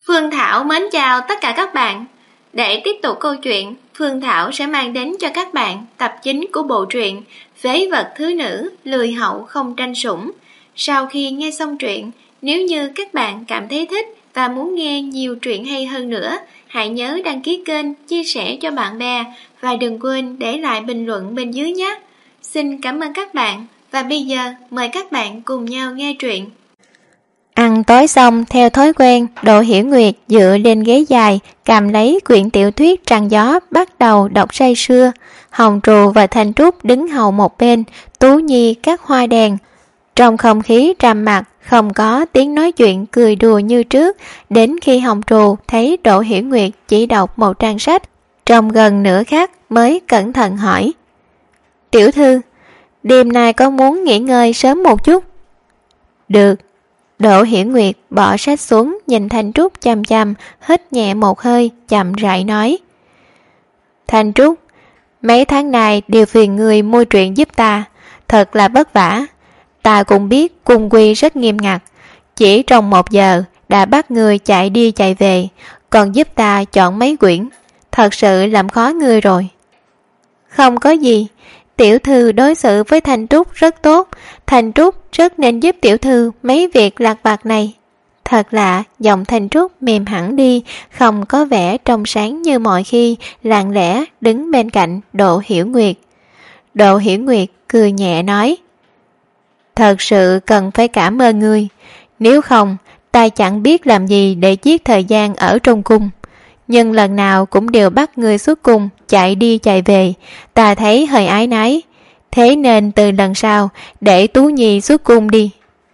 Phương Thảo mến chào tất cả các bạn. Để tiếp tục câu chuyện, Phương Thảo sẽ mang đến cho các bạn tập 9 của bộ truyện Phế vật thứ nữ, lười hậu không tranh sủng. Sau khi nghe xong truyện, nếu như các bạn cảm thấy thích và muốn nghe nhiều truyện hay hơn nữa, hãy nhớ đăng ký kênh, chia sẻ cho bạn bè và đừng quên để lại bình luận bên dưới nhé. Xin cảm ơn các bạn và bây giờ mời các bạn cùng nhau nghe truyện. Ăn tối xong, theo thói quen, Đỗ Hiểu Nguyệt dựa lên ghế dài, cầm lấy quyển tiểu thuyết Trăng Gió, bắt đầu đọc say sưa. Hồng Trù và Thanh Trúc đứng hầu một bên, Tú Nhi cắt hoa đèn. Trong không khí trầm mặc, không có tiếng nói chuyện cười đùa như trước, đến khi Hồng Trù thấy Đỗ Hiểu Nguyệt chỉ đọc một trang sách, trong gần nửa khắc mới cẩn thận hỏi: "Tiểu thư, đêm nay có muốn nghỉ ngơi sớm một chút?" "Được." Đỗ Hiểu Nguyệt bỏ sách xuống, nhìn Thanh Trúc chằm chằm, hít nhẹ một hơi, chậm rãi nói: "Thanh Trúc, mấy tháng này đều phiền người mua truyện giúp ta, thật là vất vả. Ta cũng biết cung quy rất nghiêm ngặt, chỉ trong 1 giờ đã bắt người chạy đi chạy về, còn giúp ta chọn mấy quyển, thật sự làm khó ngươi rồi." "Không có gì, tiểu thư đối xử với Thanh Trúc rất tốt, Thanh Trúc rất nên giúp tiểu thư mấy việc lặt vặt này." Thật lạ, giọng Thanh Trúc mềm hẳn đi, không có vẻ trong sáng như mọi khi, lặng lẽ đứng bên cạnh Đỗ Hiểu Nguyệt. Đỗ Hiểu Nguyệt cười nhẹ nói: "Thật sự cần phải cảm ơn ngươi, nếu không ta chẳng biết làm gì để giết thời gian ở trong cung. Nhưng lần nào cũng đều bắt ngươi xuất cung chạy đi chạy về, ta thấy hơi áy náy, thế nên từ lần sau để Tú Nhi xuất cung đi."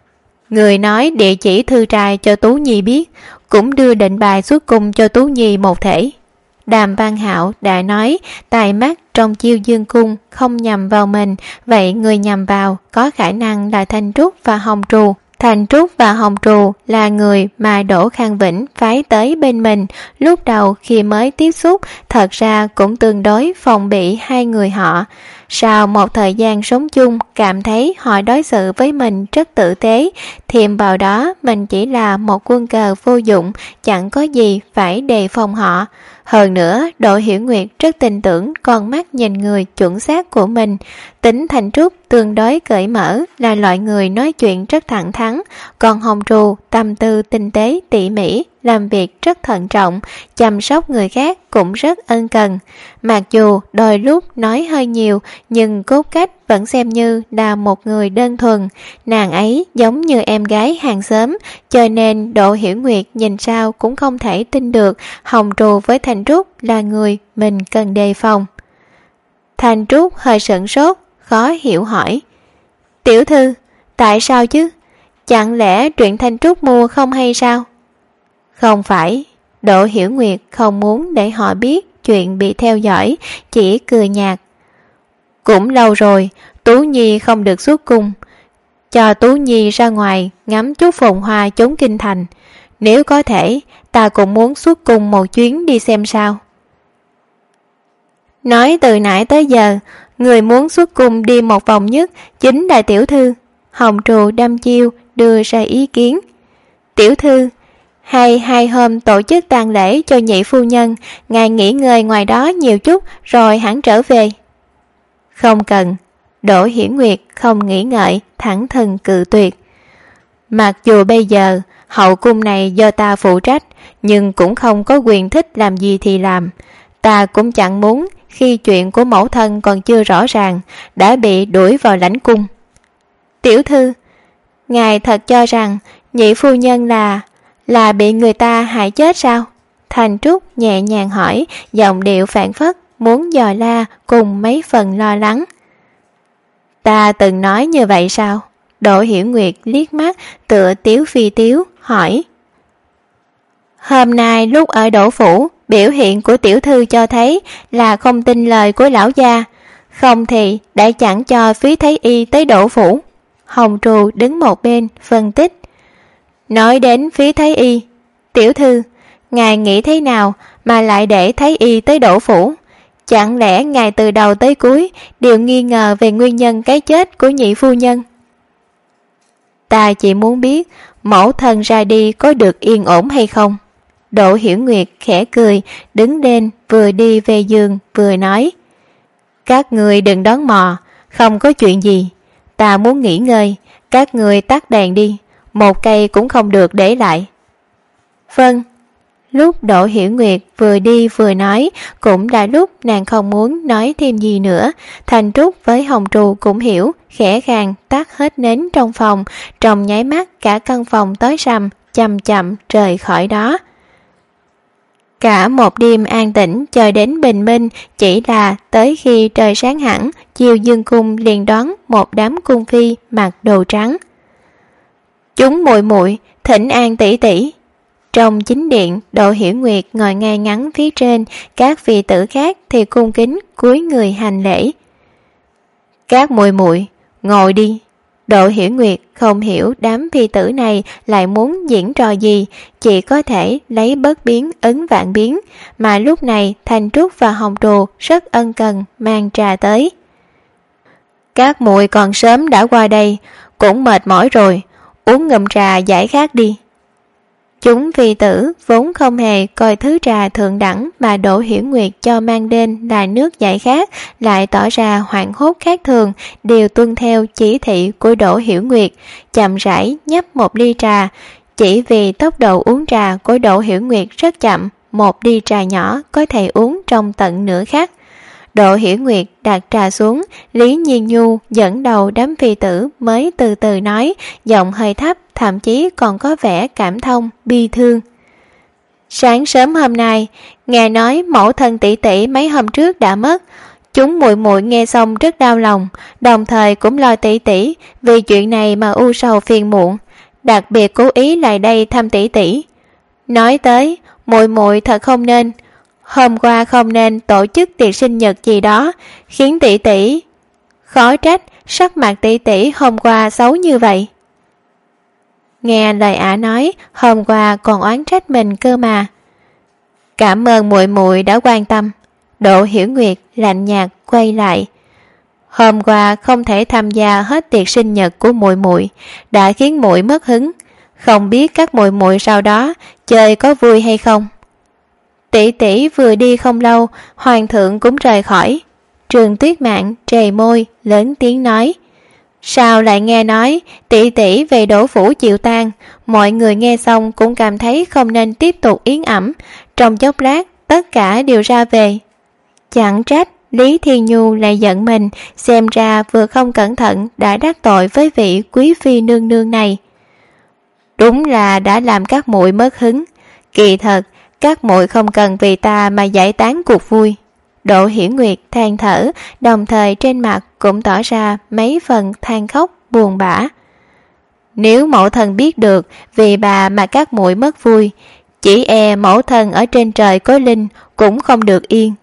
Người nói địa chỉ thư trai cho Tú Nhi biết, cũng đưa định bài xuất cung cho Tú Nhi một thể. Đàm Văn Hạo đã nói tài mắt trong Chiêu Dương cung không nhằm vào mình, vậy người nhằm vào có khả năng là Thanh Trúc và Hồng Trù. Thanh Trúc và Hồng Trù là người mà Đỗ Khang Vĩnh phái tới bên mình. Lúc đầu khi mới tiếp xúc, thật ra cũng tương đối phòng bị hai người họ. Sau một thời gian sống chung, cảm thấy họ đối xử với mình rất tử tế, thêm vào đó mình chỉ là một quân cờ vô dụng, chẳng có gì phải đề phòng họ. Hơn nữa, Đỗ Hiểu Nguyệt rất tin tưởng con mắt nhìn người chuẩn xác của mình. Tính Thanh Trúc tương đối cởi mở, là loại người nói chuyện rất thẳng thắn, còn Hồng Trù tâm tư tinh tế tỉ mỉ, làm việc rất thận trọng, chăm sóc người khác cũng rất ân cần. Mặc dù đôi lúc nói hơi nhiều, nhưng cốt cách vẫn xem như là một người đơn thuần. Nàng ấy giống như em gái hàng xóm, cho nên Đỗ Hiểu Nguyệt nhìn sao cũng không thể tin được Hồng Trù với Thanh Trúc là người mình cần đề phòng. Thanh Trúc hơi sửng sốt, khó hiểu hỏi: "Tiểu thư, tại sao chứ? Chẳng lẽ truyện Thanh Trúc mua không hay sao?" "Không phải." Đỗ Hiểu Nguyệt không muốn để họ biết chuyện bị theo dõi, chỉ cười nhạt: "Cũng lâu rồi Tú Nhi không được xuất cung, cho Tú Nhi ra ngoài ngắm chút phồn hoa chốn kinh thành, nếu có thể ta cũng muốn xuất cung một chuyến đi xem sao." "Nói từ nãy tới giờ, người muốn xuất cung đi một vòng nhất chính là tiểu thư." Hồng Trù đăm chiêu đưa ra ý kiến: "Tiểu thư, hay 2 hôm tổ chức tang lễ cho nhị phu nhân, ngài nghỉ ngơi ngoài đó nhiều chút rồi hẳn trở về." "Không cần." Đỗ Hiểu Nguyệt không nghĩ ngợi, thẳng thừng cự tuyệt. "Mặc dù bây giờ hậu cung này do ta phụ trách, nhưng cũng không có quyền thích làm gì thì làm. Ta cũng chẳng muốn khi chuyện của mẫu thân còn chưa rõ ràng đã bị đuổi vào lãnh cung." "Tiểu thư, ngài thật cho rằng nhị phu nhân là bị người ta hại chết sao?" Thanh Trúc nhẹ nhàng hỏi, giọng điệu phảng phất muốn dò la cùng mấy phần lo lắng. "Ta từng nói như vậy sao?" Đỗ Hiểu Nguyệt liếc mắt tựa tiếu phi tiếu hỏi: "Hôm nay lúc ở Đỗ phủ, biểu hiện của tiểu thư cho thấy là không tin lời của lão gia, không thì đã chẳng cho phí thái y tới Đỗ phủ." Hồng Trù đứng một bên phân tích: "Nói đến phí thái y, tiểu thư, ngài nghĩ thế nào mà lại để thái y tới Đỗ phủ? Chẳng lẽ ngài từ đầu tới cuối đều nghi ngờ về nguyên nhân cái chết của nhị phu nhân?" "Ta chỉ muốn biết mẫu thân ra đi có được yên ổn hay không." Đỗ Hiểu Nguyệt khẽ cười, đứng lên vừa đi về giường vừa nói: các người đừng đón mò, không có chuyện gì, ta muốn nghỉ ngơi, các người tắt đèn đi, một cây cũng không được để lại. Vâng. Lúc Đỗ Hiểu Nguyệt vừa đi vừa nói, cũng đã lúc nàng không muốn nói thêm gì nữa. Thanh Trúc với Hồng Trù cũng hiểu, khẽ khàng tắt hết nến trong phòng, trong nháy mắt cả căn phòng tối sầm, chậm chậm rời khỏi đó. Cả một đêm an tĩnh chờ đến bình minh, chỉ là tới khi trời sáng hẳn, Chiêu Dương Cung liền đón một đám cung phi mặc đồ trắng. Chúng muội muội thỉnh an tỷ tỷ. Trong chính điện, Đỗ Hiểu Nguyệt ngồi ngay ngắn phía trên, các phi tử khác thì cung kính cúi người hành lễ. Các muội muội ngồi đi. Đỗ Hiểu Nguyệt không hiểu đám phi tử này lại muốn diễn trò gì, chỉ có thể lấy bất biến ứng vạn biến, mà lúc này Thanh Trúc và Hồng Trù rất ân cần mang trà tới. Các muội còn sớm đã qua đây, cũng mệt mỏi rồi, uống ngụm trà giải khát đi. Chúng phi tử vốn không hề coi thứ trà thượng đẳng mà Đỗ Hiểu Nguyệt cho mang đến là nước giải khát, lại tỏ ra hoảng hốt khác thường, đều tuân theo chỉ thị của Đỗ Hiểu Nguyệt, chậm rãi nhấp một ly trà. Chỉ vì tốc độ uống trà của Đỗ Hiểu Nguyệt rất chậm, một ly trà nhỏ có thể uống trong tận nửa khắc. Đỗ Hiểu Nguyệt đặt trà xuống, Lý Nhiên Nhu dẫn đầu đám phi tử mới từ từ nói, giọng hơi thấp, thậm chí còn có vẻ cảm thông, bi thương. Sáng sớm hôm nay, nghe nói mẫu thân tỷ tỷ mấy hôm trước đã mất. Chúng muội muội nghe xong rất đau lòng, đồng thời cũng lo tỷ tỷ vì chuyện này mà u sầu phiền muộn, đặc biệt cố ý lại đây thăm tỷ tỷ. Nói tới, muội muội thật không nên, hôm qua không nên tổ chức tiệc sinh nhật gì đó, khiến tỷ tỷ. Khó trách sắc mặt tỷ tỷ hôm qua xấu như vậy. Nghe lời ả nói, hôm qua còn oán trách mình cơ mà. Cảm ơn muội muội đã quan tâm. Đỗ Hiểu Nguyệt lạnh nhạt quay lại. Hôm qua không thể tham gia hết tiệc sinh nhật của muội muội, đã khiến muội mất hứng, không biết các muội muội sau đó chơi có vui hay không. Tỷ tỷ vừa đi không lâu, hoàng thượng cũng rời khỏi. Trường Tuyết Mạn trề môi lớn tiếng nói: sao lại nghe nói tỷ tỷ về Đỗ phủ chịu tang? Mọi người nghe xong cũng cảm thấy không nên tiếp tục yến ẩm, trong chốc lát tất cả đều ra về. Chẳng trách Lý Thiên Nhu lại giận mình, xem ra vừa không cẩn thận đã đắc tội với vị quý phi nương nương này. Đúng là đã làm các muội mất hứng, kỳ thật các muội không cần vì ta mà giải tán cuộc vui. Đỗ Hiểu Nguyệt than thở, đồng thời trên mặt cũng tỏ ra mấy phần than khóc buồn bã. Nếu mẫu thân biết được vì bà mà các muội mất vui, chỉ e mẫu thân ở trên trời có linh cũng không được yên.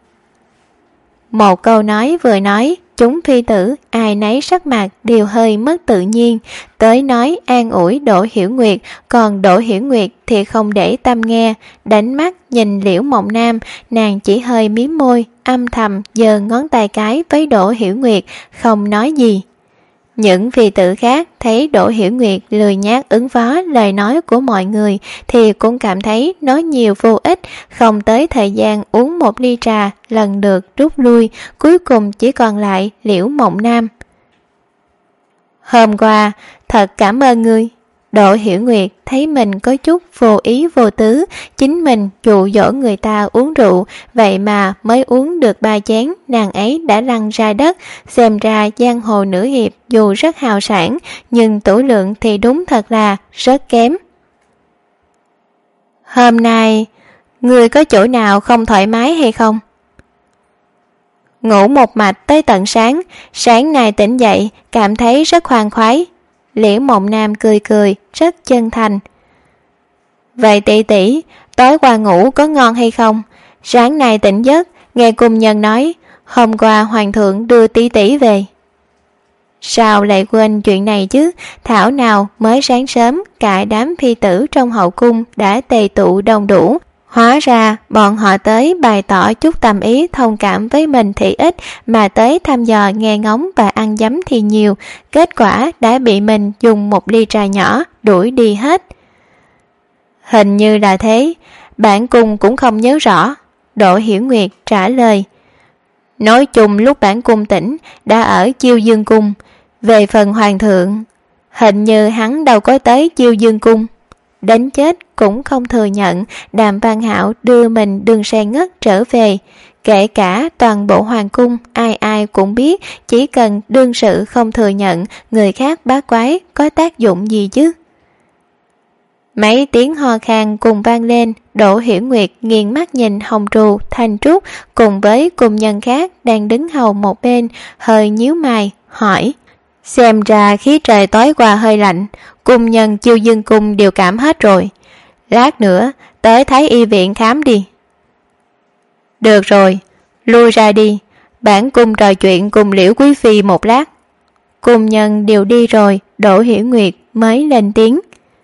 Một câu nói vừa nói, chúng phi tử ai nấy sắc mặt đều hơi mất tự nhiên, tới nói an ủi Đỗ Hiểu Nguyệt, còn Đỗ Hiểu Nguyệt thì không để tâm nghe, đánh mắt nhìn Liễu Mộng Nam, nàng chỉ hơi mím môi, âm thầm giơ ngón tay cái với Đỗ Hiểu Nguyệt, không nói gì. Những phi tử khác thấy Đỗ Hiểu Nguyệt lười nhác ứng phó lời nói của mọi người thì cũng cảm thấy nói nhiều vô ích, không tới thời gian uống một ly trà lần lượt rút lui, cuối cùng chỉ còn lại Liễu Mộng Nam. Hôm qua thật cảm ơn ngươi. Đỗ Hiểu Nguyệt thấy mình có chút vô ý vô tứ, chính mình dụ dỗ người ta uống rượu, vậy mà mới uống được 3 chén, nàng ấy đã lăn ra đất. Xem ra giang hồ nữ hiệp dù rất hào sản, nhưng tửu lượng thì đúng thật là rất kém. Hôm nay, ngươi có chỗ nào không thoải mái hay không? Ngủ một mạch tới tận sáng, sáng nay tỉnh dậy, cảm thấy rất khoan khoái. Liễu Mộng Nam cười cười, rất chân thành. Vậy tỷ tỷ, tối qua ngủ có ngon hay không? Sáng nay tỉnh giấc, nghe cung nhân nói, hôm qua hoàng thượng đưa tỷ tỷ về. Sao lại quên chuyện này chứ? Thảo nào mới sáng sớm, cả đám phi tử trong hậu cung đã tề tụ đông đủ. Hóa ra bọn họ tới bày tỏ chút tâm ý thông cảm với mình thì ít, mà tới thăm dò nghe ngóng và ăn dấm thì nhiều. Kết quả đã bị mình dùng một ly trà nhỏ đuổi đi hết. Hình như là thế. Bản cung cũng không nhớ rõ, Đỗ Hiểu Nguyệt trả lời. Nói chung lúc bản cung tỉnh đã ở Chiêu Dương Cung. Về phần hoàng thượng, hình như hắn đâu có tới Chiêu Dương Cung. Đến chết cũng không thừa nhận Đàm Văn Hạo đưa mình đường say ngất trở về. Kể cả toàn bộ hoàng cung, ai ai cũng biết chỉ cần đương sự không thừa nhận, người khác bá quái có tác dụng gì chứ. Mấy tiếng ho khan cùng vang lên. Đỗ Hiểu Nguyệt nghiêng mắt nhìn Hồng Trù, Thanh Trúc cùng với cung nhân khác đang đứng hầu một bên, hơi nhíu mày hỏi: Xem ra khí trời tối qua hơi lạnh, cung nhân Chiêu Dương Cung đều cảm hết rồi. Lát nữa tới Thái Y viện khám đi. Được rồi, lui ra đi, bản cung trò chuyện cùng Liễu Quý Phi một lát. Cung nhân đều đi rồi, Đỗ Hiểu Nguyệt mới lên tiếng.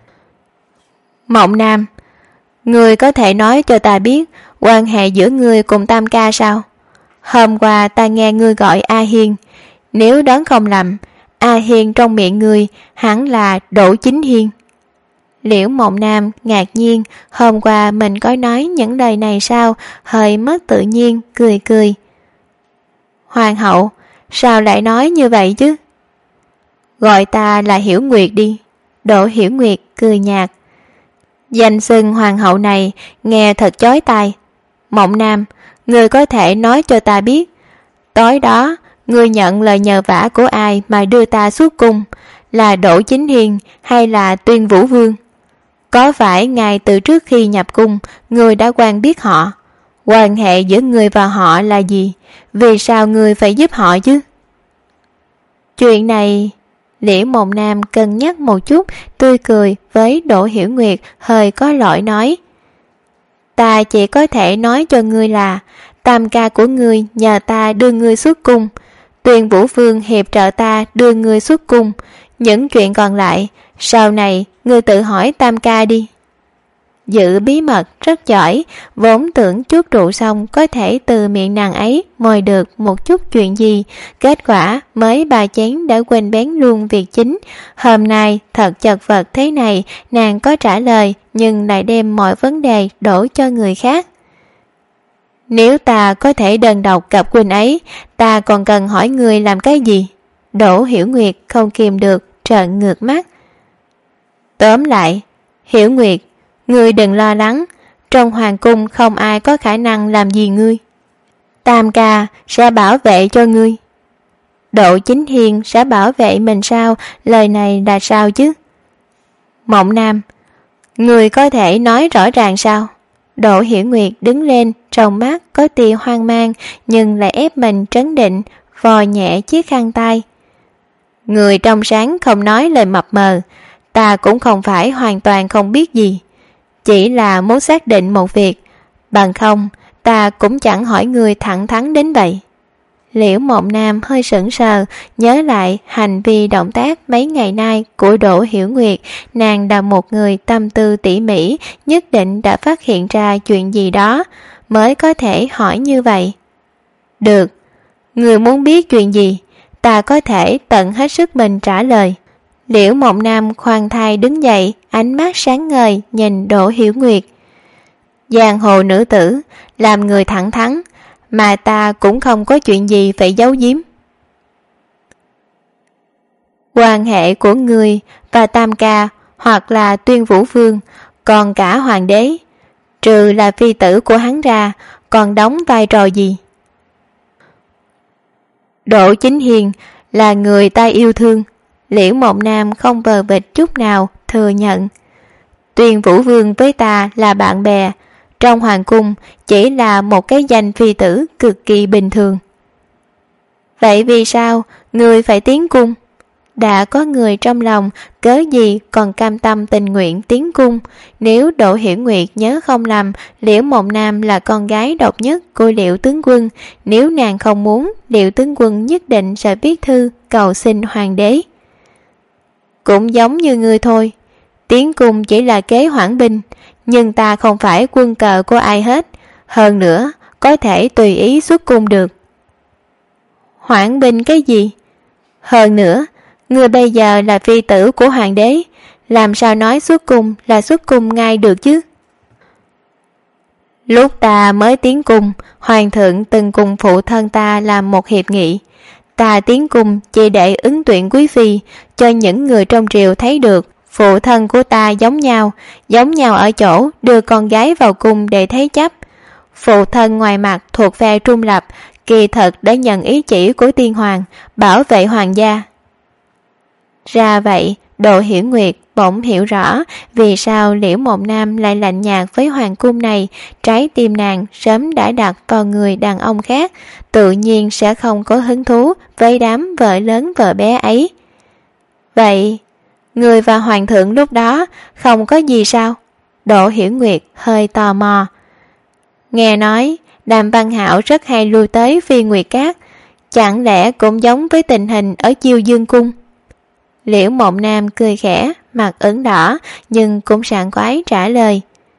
Mộng Nam, ngươi có thể nói cho ta biết quan hệ giữa ngươi cùng Tam ca sao? Hôm qua ta nghe ngươi gọi A Hiên, nếu đoán không lầm, A Hiên trong miệng ngươi hẳn là Đỗ Chính Hiên. Liễu Mộng Nam ngạc nhiên, hôm qua mình có nói những lời này sao, hơi mất tự nhiên, cười cười. Hoàng hậu, sao lại nói như vậy chứ? Gọi ta là Hiểu Nguyệt đi. Đỗ Hiểu Nguyệt cười nhạt. Danh xưng hoàng hậu này nghe thật chói tai. Mộng Nam, ngươi có thể nói cho ta biết, tối đó ngươi nhận lời nhờ vả của ai mà đưa ta xuất cung, là Đỗ Chính Hiên hay là Tuyên Vũ Vương? Có phải ngay từ trước khi nhập cung ngươi đã quen biết họ? Quan hệ giữa ngươi và họ là gì? Vì sao ngươi phải giúp họ chứ? Chuyện này... Liễu Mộng Nam cân nhắc một chút, tươi cười với Đỗ Hiểu Nguyệt, hơi có lỗi nói: Ta chỉ có thể nói cho ngươi là Tam ca của ngươi nhờ ta đưa ngươi xuất cung, Tuyên Vũ Vương hiệp trợ ta đưa ngươi xuất cung. Những chuyện còn lại sau này ngươi tự hỏi Tam ca đi. Giữ bí mật rất giỏi, vốn tưởng chút rượu xong có thể từ miệng nàng ấy mồi được một chút chuyện gì, kết quả mới ba chén đã quên bén luôn việc chính. Hôm nay thật chật vật thế này, nàng có trả lời nhưng lại đem mọi vấn đề đổ cho người khác. Nếu ta có thể đơn độc gặp huynh ấy, ta còn cần hỏi người làm cái gì? Đỗ Hiểu Nguyệt không kìm được trợn ngược mắt. Tóm lại, Hiểu Nguyệt, ngươi đừng lo lắng, trong hoàng cung không ai có khả năng làm gì ngươi. Tam ca sẽ bảo vệ cho ngươi. Đỗ Chính Hiên sẽ bảo vệ mình sao? Lời này là sao chứ? Mộng Nam, ngươi có thể nói rõ ràng sao? Đỗ Hiểu Nguyệt đứng lên, trong mắt có tia hoang mang nhưng lại ép mình trấn định, vò nhẹ chiếc khăn tay. Người trong sáng không nói lời mập mờ, ta cũng không phải hoàn toàn không biết gì, chỉ là muốn xác định một việc, bằng không ta cũng chẳng hỏi người thẳng thắn đến vậy. Liễu Mộng Nam hơi sững sờ, nhớ lại hành vi động tác mấy ngày nay của Đỗ Hiểu Nguyệt, nàng là một người tâm tư tỉ mỉ, nhất định đã phát hiện ra chuyện gì đó mới có thể hỏi như vậy. Được, người muốn biết chuyện gì, ta có thể tận hết sức mình trả lời. Liễu Mộng Nam khoan thai đứng dậy, ánh mắt sáng ngời nhìn Đỗ Hiểu Nguyệt. Giang hồ nữ tử, làm người thẳng thắn, mà ta cũng không có chuyện gì phải giấu giếm. Quan hệ của ngươi và Tam ca hoặc là Tuyên Vũ Vương, còn cả hoàng đế, trừ là phi tử của hắn ra, còn đóng vai trò gì? Đỗ Chính Hiền là người ta yêu thương. Liễu Mộng Nam không vờ vịt chút nào thừa nhận. Tuyên Vũ Vương với ta là bạn bè, trong hoàng cung chỉ là một cái danh phi tử cực kỳ bình thường. Vậy vì sao người phải tiến cung? Đã có người trong lòng, cớ gì còn cam tâm tình nguyện tiến cung? Nếu Đỗ Hiểu Nguyệt nhớ không lầm, Liễu Mộng Nam là con gái độc nhất của Liễu tướng quân. Nếu nàng không muốn, Liễu tướng quân nhất định sẽ viết thư cầu xin hoàng đế. Cũng giống như ngươi thôi, tiến cung chỉ là kế hoãn binh, nhưng ta không phải quân cờ của ai hết, hơn nữa có thể tùy ý xuất cung được. Hoãn binh cái gì? Hơn nữa, ngươi bây giờ là phi tử của hoàng đế, làm sao nói xuất cung là xuất cung ngay được chứ? Lúc ta mới tiến cung, hoàng thượng từng cùng phụ thân ta làm một hiệp nghị. Ta tiến cung chỉ để ứng tuyển quý phi, cho những người trong triều thấy được phụ thân của ta giống nhau ở chỗ đưa con gái vào cung để thế chấp. Phụ thân ngoài mặt thuộc phe trung lập, kỳ thực đã nhận ý chỉ của tiên hoàng, bảo vệ hoàng gia. Ra vậy, Độ Hiểu Nguyệt bỗng hiểu rõ vì sao Liễu Mộng Nam lại lạnh nhạt với hoàng cung này. Trái tim nàng sớm đã đặt vào người đàn ông khác, tự nhiên sẽ không có hứng thú với đám vợ lớn vợ bé ấy. Vậy, người và hoàng thượng lúc đó không có gì sao? Độ Hiểu Nguyệt hơi tò mò. Nghe nói Đàm Văn Hạo rất hay lui tới Phi Nguyệt Các, chẳng lẽ cũng giống với tình hình ở Chiêu Dương Cung? Liễu Mộng Nam cười khẽ, mặt ửng đỏ nhưng cũng sảng khoái trả lời.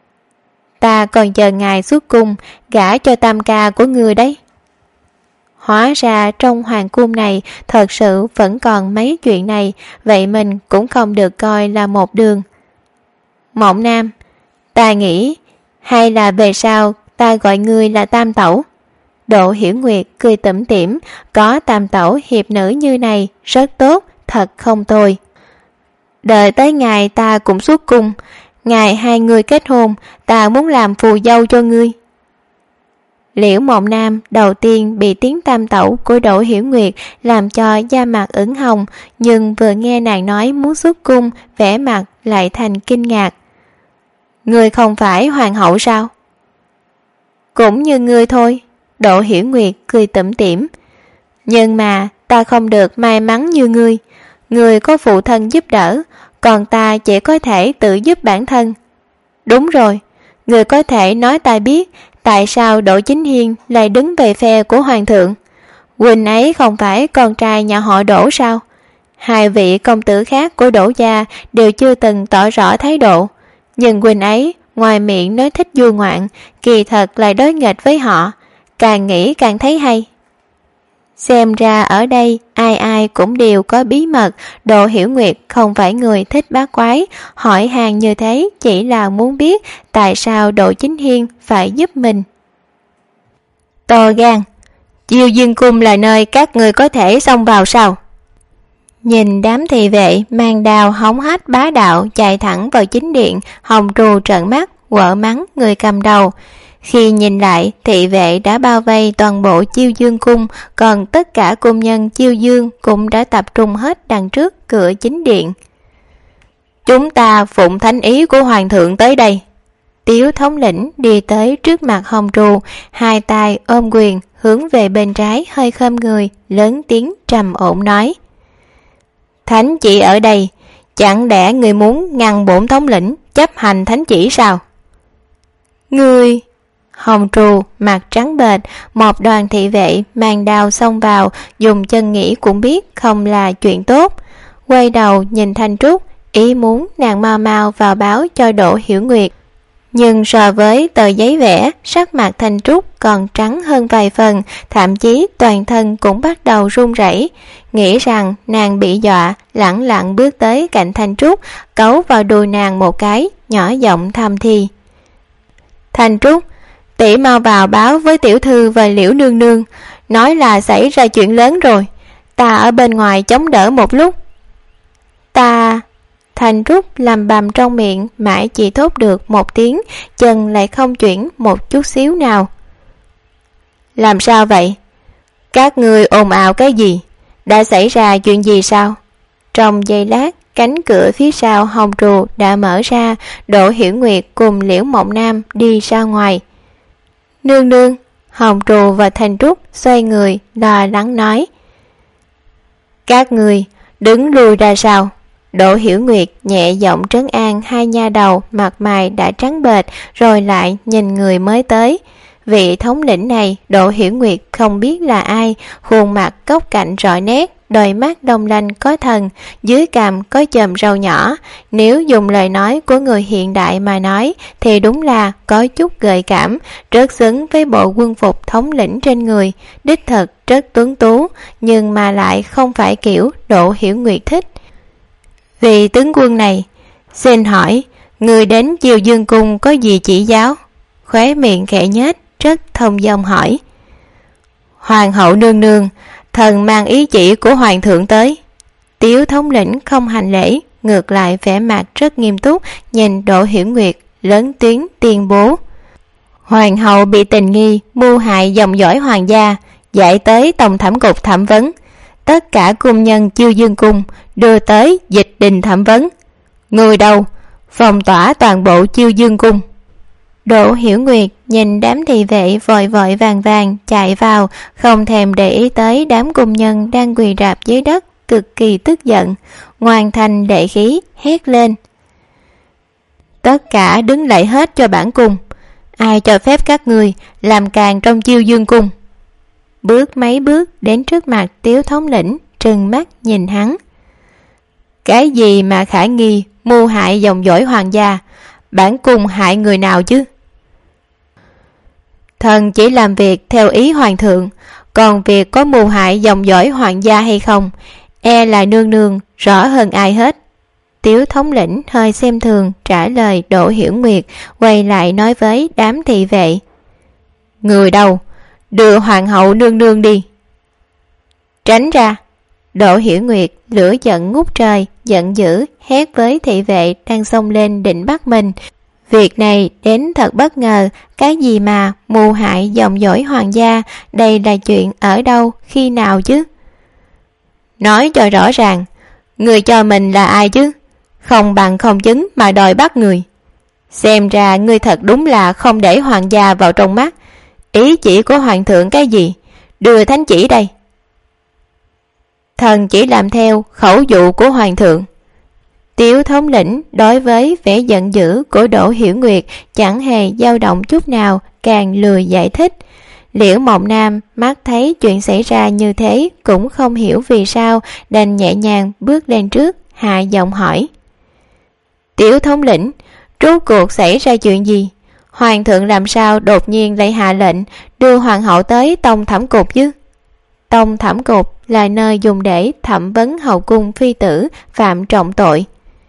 Ta còn chờ ngài xuất cung gả cho tam ca của người đấy. Hóa ra trong hoàng cung này thật sự vẫn còn mấy chuyện này, vậy mình cũng không được coi là một đường. Mộng Nam, ta nghĩ hay là về sau ta gọi ngươi là tam tẩu. Độ Hiểu Nguyệt cười tủm tỉm, có tam tẩu hiệp nữ như này rất tốt, thật không tồi. Đợi tới ngày ta cũng xuất cung, ngày hai người kết hôn, ta muốn làm phù dâu cho ngươi. Liễu Mộng Nam đầu tiên bị tiếng tam tẩu của Độ Hiểu Nguyệt làm cho da mặt ửng hồng, nhưng vừa nghe nàng nói muốn xuất cung, vẻ mặt lại thành kinh ngạc. Ngươi không phải hoàng hậu sao? Cũng như ngươi thôi. Độ Hiểu Nguyệt cười tủm tỉm. Nhưng mà ta không được may mắn như ngươi. Ngươi có phụ thân giúp đỡ, còn ta chỉ có thể tự giúp bản thân. Đúng rồi, ngươi có thể nói ta biết tại sao Đỗ Chính Hiên lại đứng về phe của hoàng thượng. Huynh ấy không phải con trai nhà họ Đỗ sao? Hai vị công tử khác của Đỗ gia đều chưa từng tỏ rõ thái độ, nhưng huynh ấy ngoài miệng nói thích du ngoạn, kỳ thật lại đối nghịch với họ. Càng nghĩ càng thấy hay. Xem ra ở đây ai ai cũng đều có bí mật. Độ Hiểu Nguyệt không phải người thích bát quái, hỏi hàng như thế chỉ là muốn biết tại sao Đỗ Chính Hiên phải giúp mình. To gan, Chiêu Dương Cung là nơi các người có thể xông vào sao? Nhìn đám thị vệ mang đao hống hách bá đạo chạy thẳng vào chính điện, Hồng Trù trợn mắt quở mắng người cầm đầu. Khi nhìn lại, thị vệ đã bao vây toàn bộ Chiêu Dương Cung, còn tất cả cung nhân Chiêu Dương cũng đã tập trung hết đằng trước cửa chính điện. Chúng ta phụng thánh ý của hoàng thượng tới đây. Tiếu thống lĩnh đi tới trước mặt Hồng Trù, hai tay ôm quyền hướng về bên trái hơi khom người, lớn tiếng trầm ổn nói. Thánh chỉ ở đây, chẳng lẽ người muốn ngăn bổn thống lĩnh chấp hành thánh chỉ sao? Người... Hồng Trù mặt trắng bệch, một đoàn thị vệ mang đao xông vào, dùng chân nghĩ cũng biết không là chuyện tốt. Quay đầu nhìn Thanh Trúc, ý muốn nàng mau mau vào báo cho Đỗ Hiểu Nguyệt. Nhưng so với tờ giấy vẽ, sắc mặt Thanh Trúc còn trắng hơn vài phần, thậm chí toàn thân cũng bắt đầu run rẩy. Nghĩ rằng nàng bị dọa, lẳng lặng bước tới cạnh Thanh Trúc, cấu vào đùi nàng một cái, nhỏ giọng thầm thì. Thanh Trúc, tỷ mau vào báo với tiểu thư và Liễu nương nương, nói là xảy ra chuyện lớn rồi, ta ở bên ngoài chống đỡ một lúc. Ta... Thanh Trúc lầm bầm trong miệng, mãi chỉ thốt được một tiếng, chân lại không chuyển một chút xíu nào. Làm sao vậy? Các ngươi ồn ào cái gì? Đã xảy ra chuyện gì sao? Trong giây lát, cánh cửa phía sau Hồng Trù đã mở ra, Đỗ Hiểu Nguyệt cùng Liễu Mộng Nam đi ra ngoài. Nương nương, Hồng Trù và Thanh Trúc xoay người lo lắng nói. Các người đứng lùi ra sao? Đỗ Hiểu Nguyệt nhẹ giọng trấn an hai nha đầu mặt mày đã trắng bệch, rồi lại nhìn người mới tới. Vị thống lĩnh này Đỗ Hiểu Nguyệt không biết là ai, khuôn mặt góc cạnh rọi nét, đôi mắt đông lanh có thần, dưới cằm có chòm râu nhỏ. Nếu dùng lời nói của người hiện đại mà nói thì đúng là có chút gợi cảm, rất xứng với bộ quân phục thống lĩnh trên người, đích thực rất tuấn tú, nhưng mà lại không phải kiểu Đỗ Hiểu Nguyệt thích. Vị tướng quân này, xin hỏi người đến Chiêu Dương Cung có gì chỉ giáo? khóe miệng khẽ nhếch, rất thông dong hỏi: Hoàng hậu nương nương, thần mang ý chỉ của hoàng thượng tới. Tiếu thống lĩnh không hành lễ, ngược lại vẻ mặt rất nghiêm túc nhìn Đỗ Hiểu Nguyệt, lớn tiếng tuyên bố: Hoàng hậu bị tình nghi mưu hại dòng dõi hoàng gia, giải tới Tổng thẩm cục thẩm vấn. Tất cả cung nhân Chiêu Dương cung đưa tới Dịch đình thẩm vấn. Người đâu? Phong tỏa toàn bộ Chiêu Dương cung. Đỗ Hiểu Nguyệt nhìn đám thị vệ vội vội vàng vàng chạy vào, không thèm để ý tới đám cung nhân đang quỳ rạp dưới đất, cực kỳ tức giận, ngoan thanh đệ khí hét lên: Tất cả đứng lại hết cho bản cung! Ai cho phép các ngươi làm càn trong Chiêu Dương cung? Bước mấy bước đến trước mặt Tiếu thống lĩnh, trừng mắt nhìn hắn: Cái gì mà khả nghi mưu hại dòng dõi hoàng gia? Bản cung hại người nào chứ? Thần chỉ làm việc theo ý hoàng thượng, còn việc có mưu hại dòng dõi hoàng gia hay không, e là nương nương rõ hơn ai hết. Tiếu thống lĩnh hơi xem thường trả lời Đỗ Hiểu Nguyệt, quay lại nói với đám thị vệ: Người đâu? Đưa hoàng hậu nương nương đi. Tránh ra! Đỗ Hiểu Nguyệt lửa giận ngút trời, giận dữ hét với thị vệ đang xông lên định bắt mình: Việc này đến thật bất ngờ, cái gì mà mưu hại dòng dõi hoàng gia, đây là chuyện ở đâu, khi nào chứ? Nói cho rõ ràng, người cho mình là ai chứ? Không bằng không chứng mà đòi bắt người. Xem ra ngươi thật đúng là không để hoàng gia vào trong mắt. Ý chỉ của hoàng thượng cái gì? Đưa thánh chỉ đây. Thần chỉ làm theo khẩu dụ của hoàng thượng. Tiếu thống lĩnh đối với vẻ giận dữ của Đỗ Hiểu Nguyệt chẳng hề dao động chút nào, càng lười giải thích. Liễu Mộng Nam mắt thấy chuyện xảy ra như thế cũng không hiểu vì sao, đành nhẹ nhàng bước lên trước, hạ giọng hỏi: Tiếu thống lĩnh, rốt cuộc xảy ra chuyện gì? Hoàng thượng làm sao đột nhiên lại hạ lệnh đưa hoàng hậu tới Tông thẩm cục chứ? Tông thẩm cục là nơi dùng để thẩm vấn hậu cung phi tử phạm trọng tội.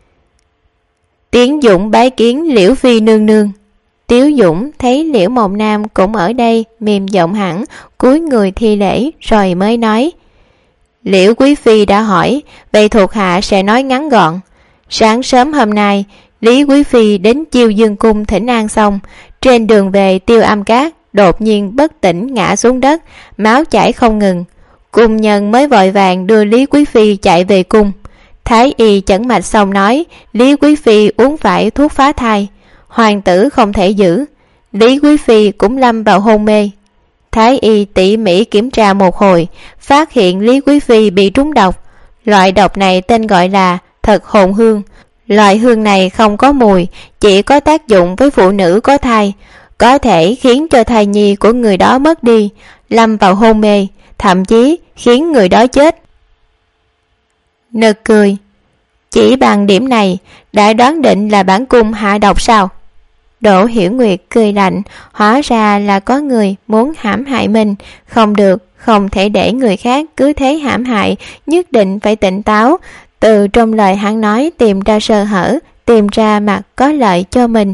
Tiến Dũng bái kiến Liễu phi nương nương. Tiếu Dũng thấy Liễu Mộng Nam cũng ở đây, mềm giọng hẳn, cúi người thi lễ rồi mới nói: Liễu quý phi đã hỏi, vậy thuộc hạ sẽ nói ngắn gọn. Sáng sớm hôm nay, Lý quý phi đến Chiêu Dương cung thỉnh an xong, trên đường về Tiêu Âm Cát đột nhiên bất tỉnh ngã xuống đất, máu chảy không ngừng. Cung nhân mới vội vàng đưa Lý quý phi chạy về cung. Thái y chẩn mạch xong nói Lý quý phi uống phải thuốc phá thai, hoàng tử không thể giữ. Lý quý phi cũng lâm vào hôn mê. Thái y tỉ mỉ kiểm tra một hồi, phát hiện Lý quý phi bị trúng độc. Loại độc này tên gọi là thật hồn hương. Loại hương này không có mùi, chỉ có tác dụng với phụ nữ có thai, có thể khiến cho thai nhi của người đó mất đi, lâm vào hôn mê, thậm chí khiến người đó chết. Nực cười. Chỉ bằng điểm này đã đoán định là bản cung hạ độc sao? Đỗ Hiểu Nguyệt cười lạnh, hóa ra là có người muốn hãm hại mình. Không được, không thể để người khác cứ thế hãm hại, nhất định phải tỉnh táo, từ trong lời hắn nói tìm ra sơ hở, tìm ra mặt có lợi cho mình.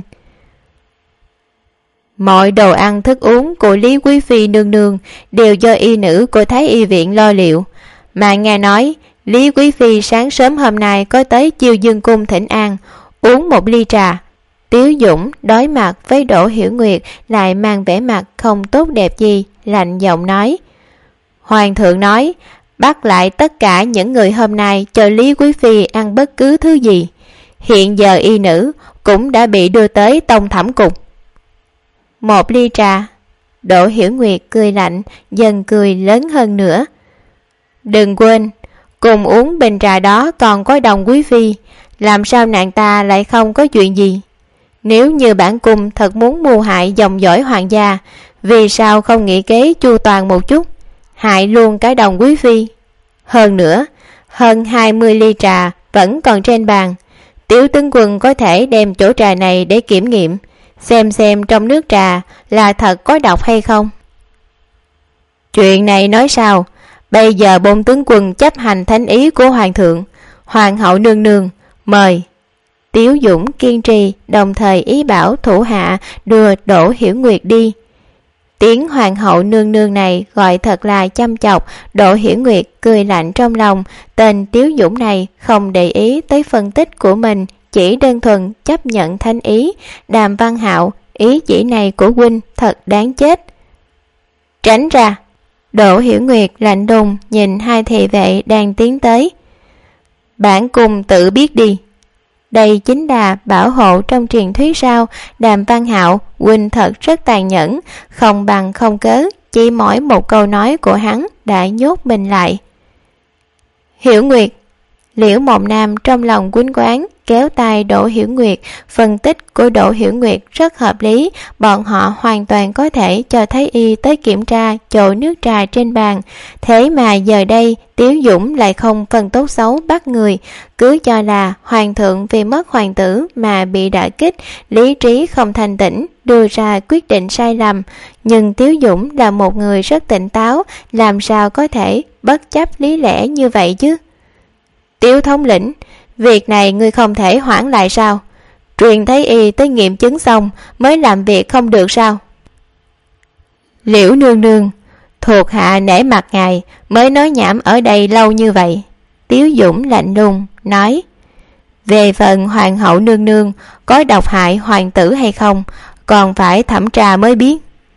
Mọi đồ ăn thức uống của Lý quý phi nương nương đều do y nữ của Thái y viện lo liệu, mà nghe nói Lý quý phi sáng sớm hôm nay có tới Chiêu Dương cung thỉnh an, uống một ly trà. Tiếu Dũng đối mặt với Đỗ Hiểu Nguyệt lại mang vẻ mặt không tốt đẹp gì, lạnh giọng nói: Hoàng thượng nói bắt lại tất cả những người hôm nay cho Lý quý phi ăn bất cứ thứ gì. Hiện giờ y nữ cũng đã bị đưa tới Tông thẩm cục. Một ly trà? Đỗ Hiểu Nguyệt cười lạnh, dần cười lớn hơn nữa. Đừng quên, cùng uống bình trà đó còn có Đồng quý phi, làm sao nàng ta lại không có chuyện gì? Nếu như bản cung thật muốn mưu hại dòng dõi hoàng gia, vì sao không nghĩ kế chu toàn một chút, hại luôn cái Đồng quý phi? Hơn nữa, hơn 20 ly trà vẫn còn trên bàn. Tiểu tướng quân có thể đem chỗ trà này để kiểm nghiệm, xem trong nước trà là thật có độc hay không. Chuyện này nói sao? Bây giờ bổn tướng quân chấp hành thánh ý của hoàng thượng. Hoàng hậu nương nương, mời. Tiếu Dũng kiên trì, đồng thời ý bảo thủ hạ đưa Đỗ Hiểu Nguyệt đi. Tiếng hoàng hậu nương nương này gọi thật là chăm chọc. Đỗ Hiểu Nguyệt cười lạnh trong lòng. Tên Tiếu Dũng này không để ý tới phân tích của mình, chỉ đơn thuần chấp nhận thánh ý. Đàm Văn Hạo, ý chỉ này của huynh thật đáng chết. Tránh ra. Đỗ Hiểu Nguyệt lạnh đùng nhìn hai thị vệ đang tiến tới. Bản cung tự biết đi. Đây chính là bảo hộ trong truyền thuyết sao? Đàm Văn Hạo, huynh thật rất tàn nhẫn, không bằng không cớ, chỉ mỗi một câu nói của hắn đã nhốt mình lại. Hiểu Nguyệt. Liễu Mộng Nam trong lòng quýnh quán, kéo tay Đỗ Hiểu Nguyệt. Phân tích của Đỗ Hiểu Nguyệt rất hợp lý, bọn họ hoàn toàn có thể cho Thái Y tới kiểm tra chỗ nước trà trên bàn. Thế mà giờ đây Tiếu Dũng lại không phân tốt xấu bắt người, cứ cho là hoàng thượng vì mất hoàng tử mà bị đả kích, lý trí không thanh tĩnh, đưa ra quyết định sai lầm. Nhưng Tiếu Dũng là một người rất tỉnh táo, làm sao có thể bất chấp lý lẽ như vậy chứ? Tiếu thống lĩnh, việc này ngươi không thể hoãn lại sao? Truyền Thái Y tới nghiệm chứng xong mới làm việc không được sao? Liễu nương nương, thuộc hạ nể mặt ngài mới nói nhảm ở đây lâu như vậy. Tiếu Dũng lạnh lùng nói. Về phần hoàng hậu nương nương có độc hại hoàng tử hay không, còn phải thẩm tra mới biết.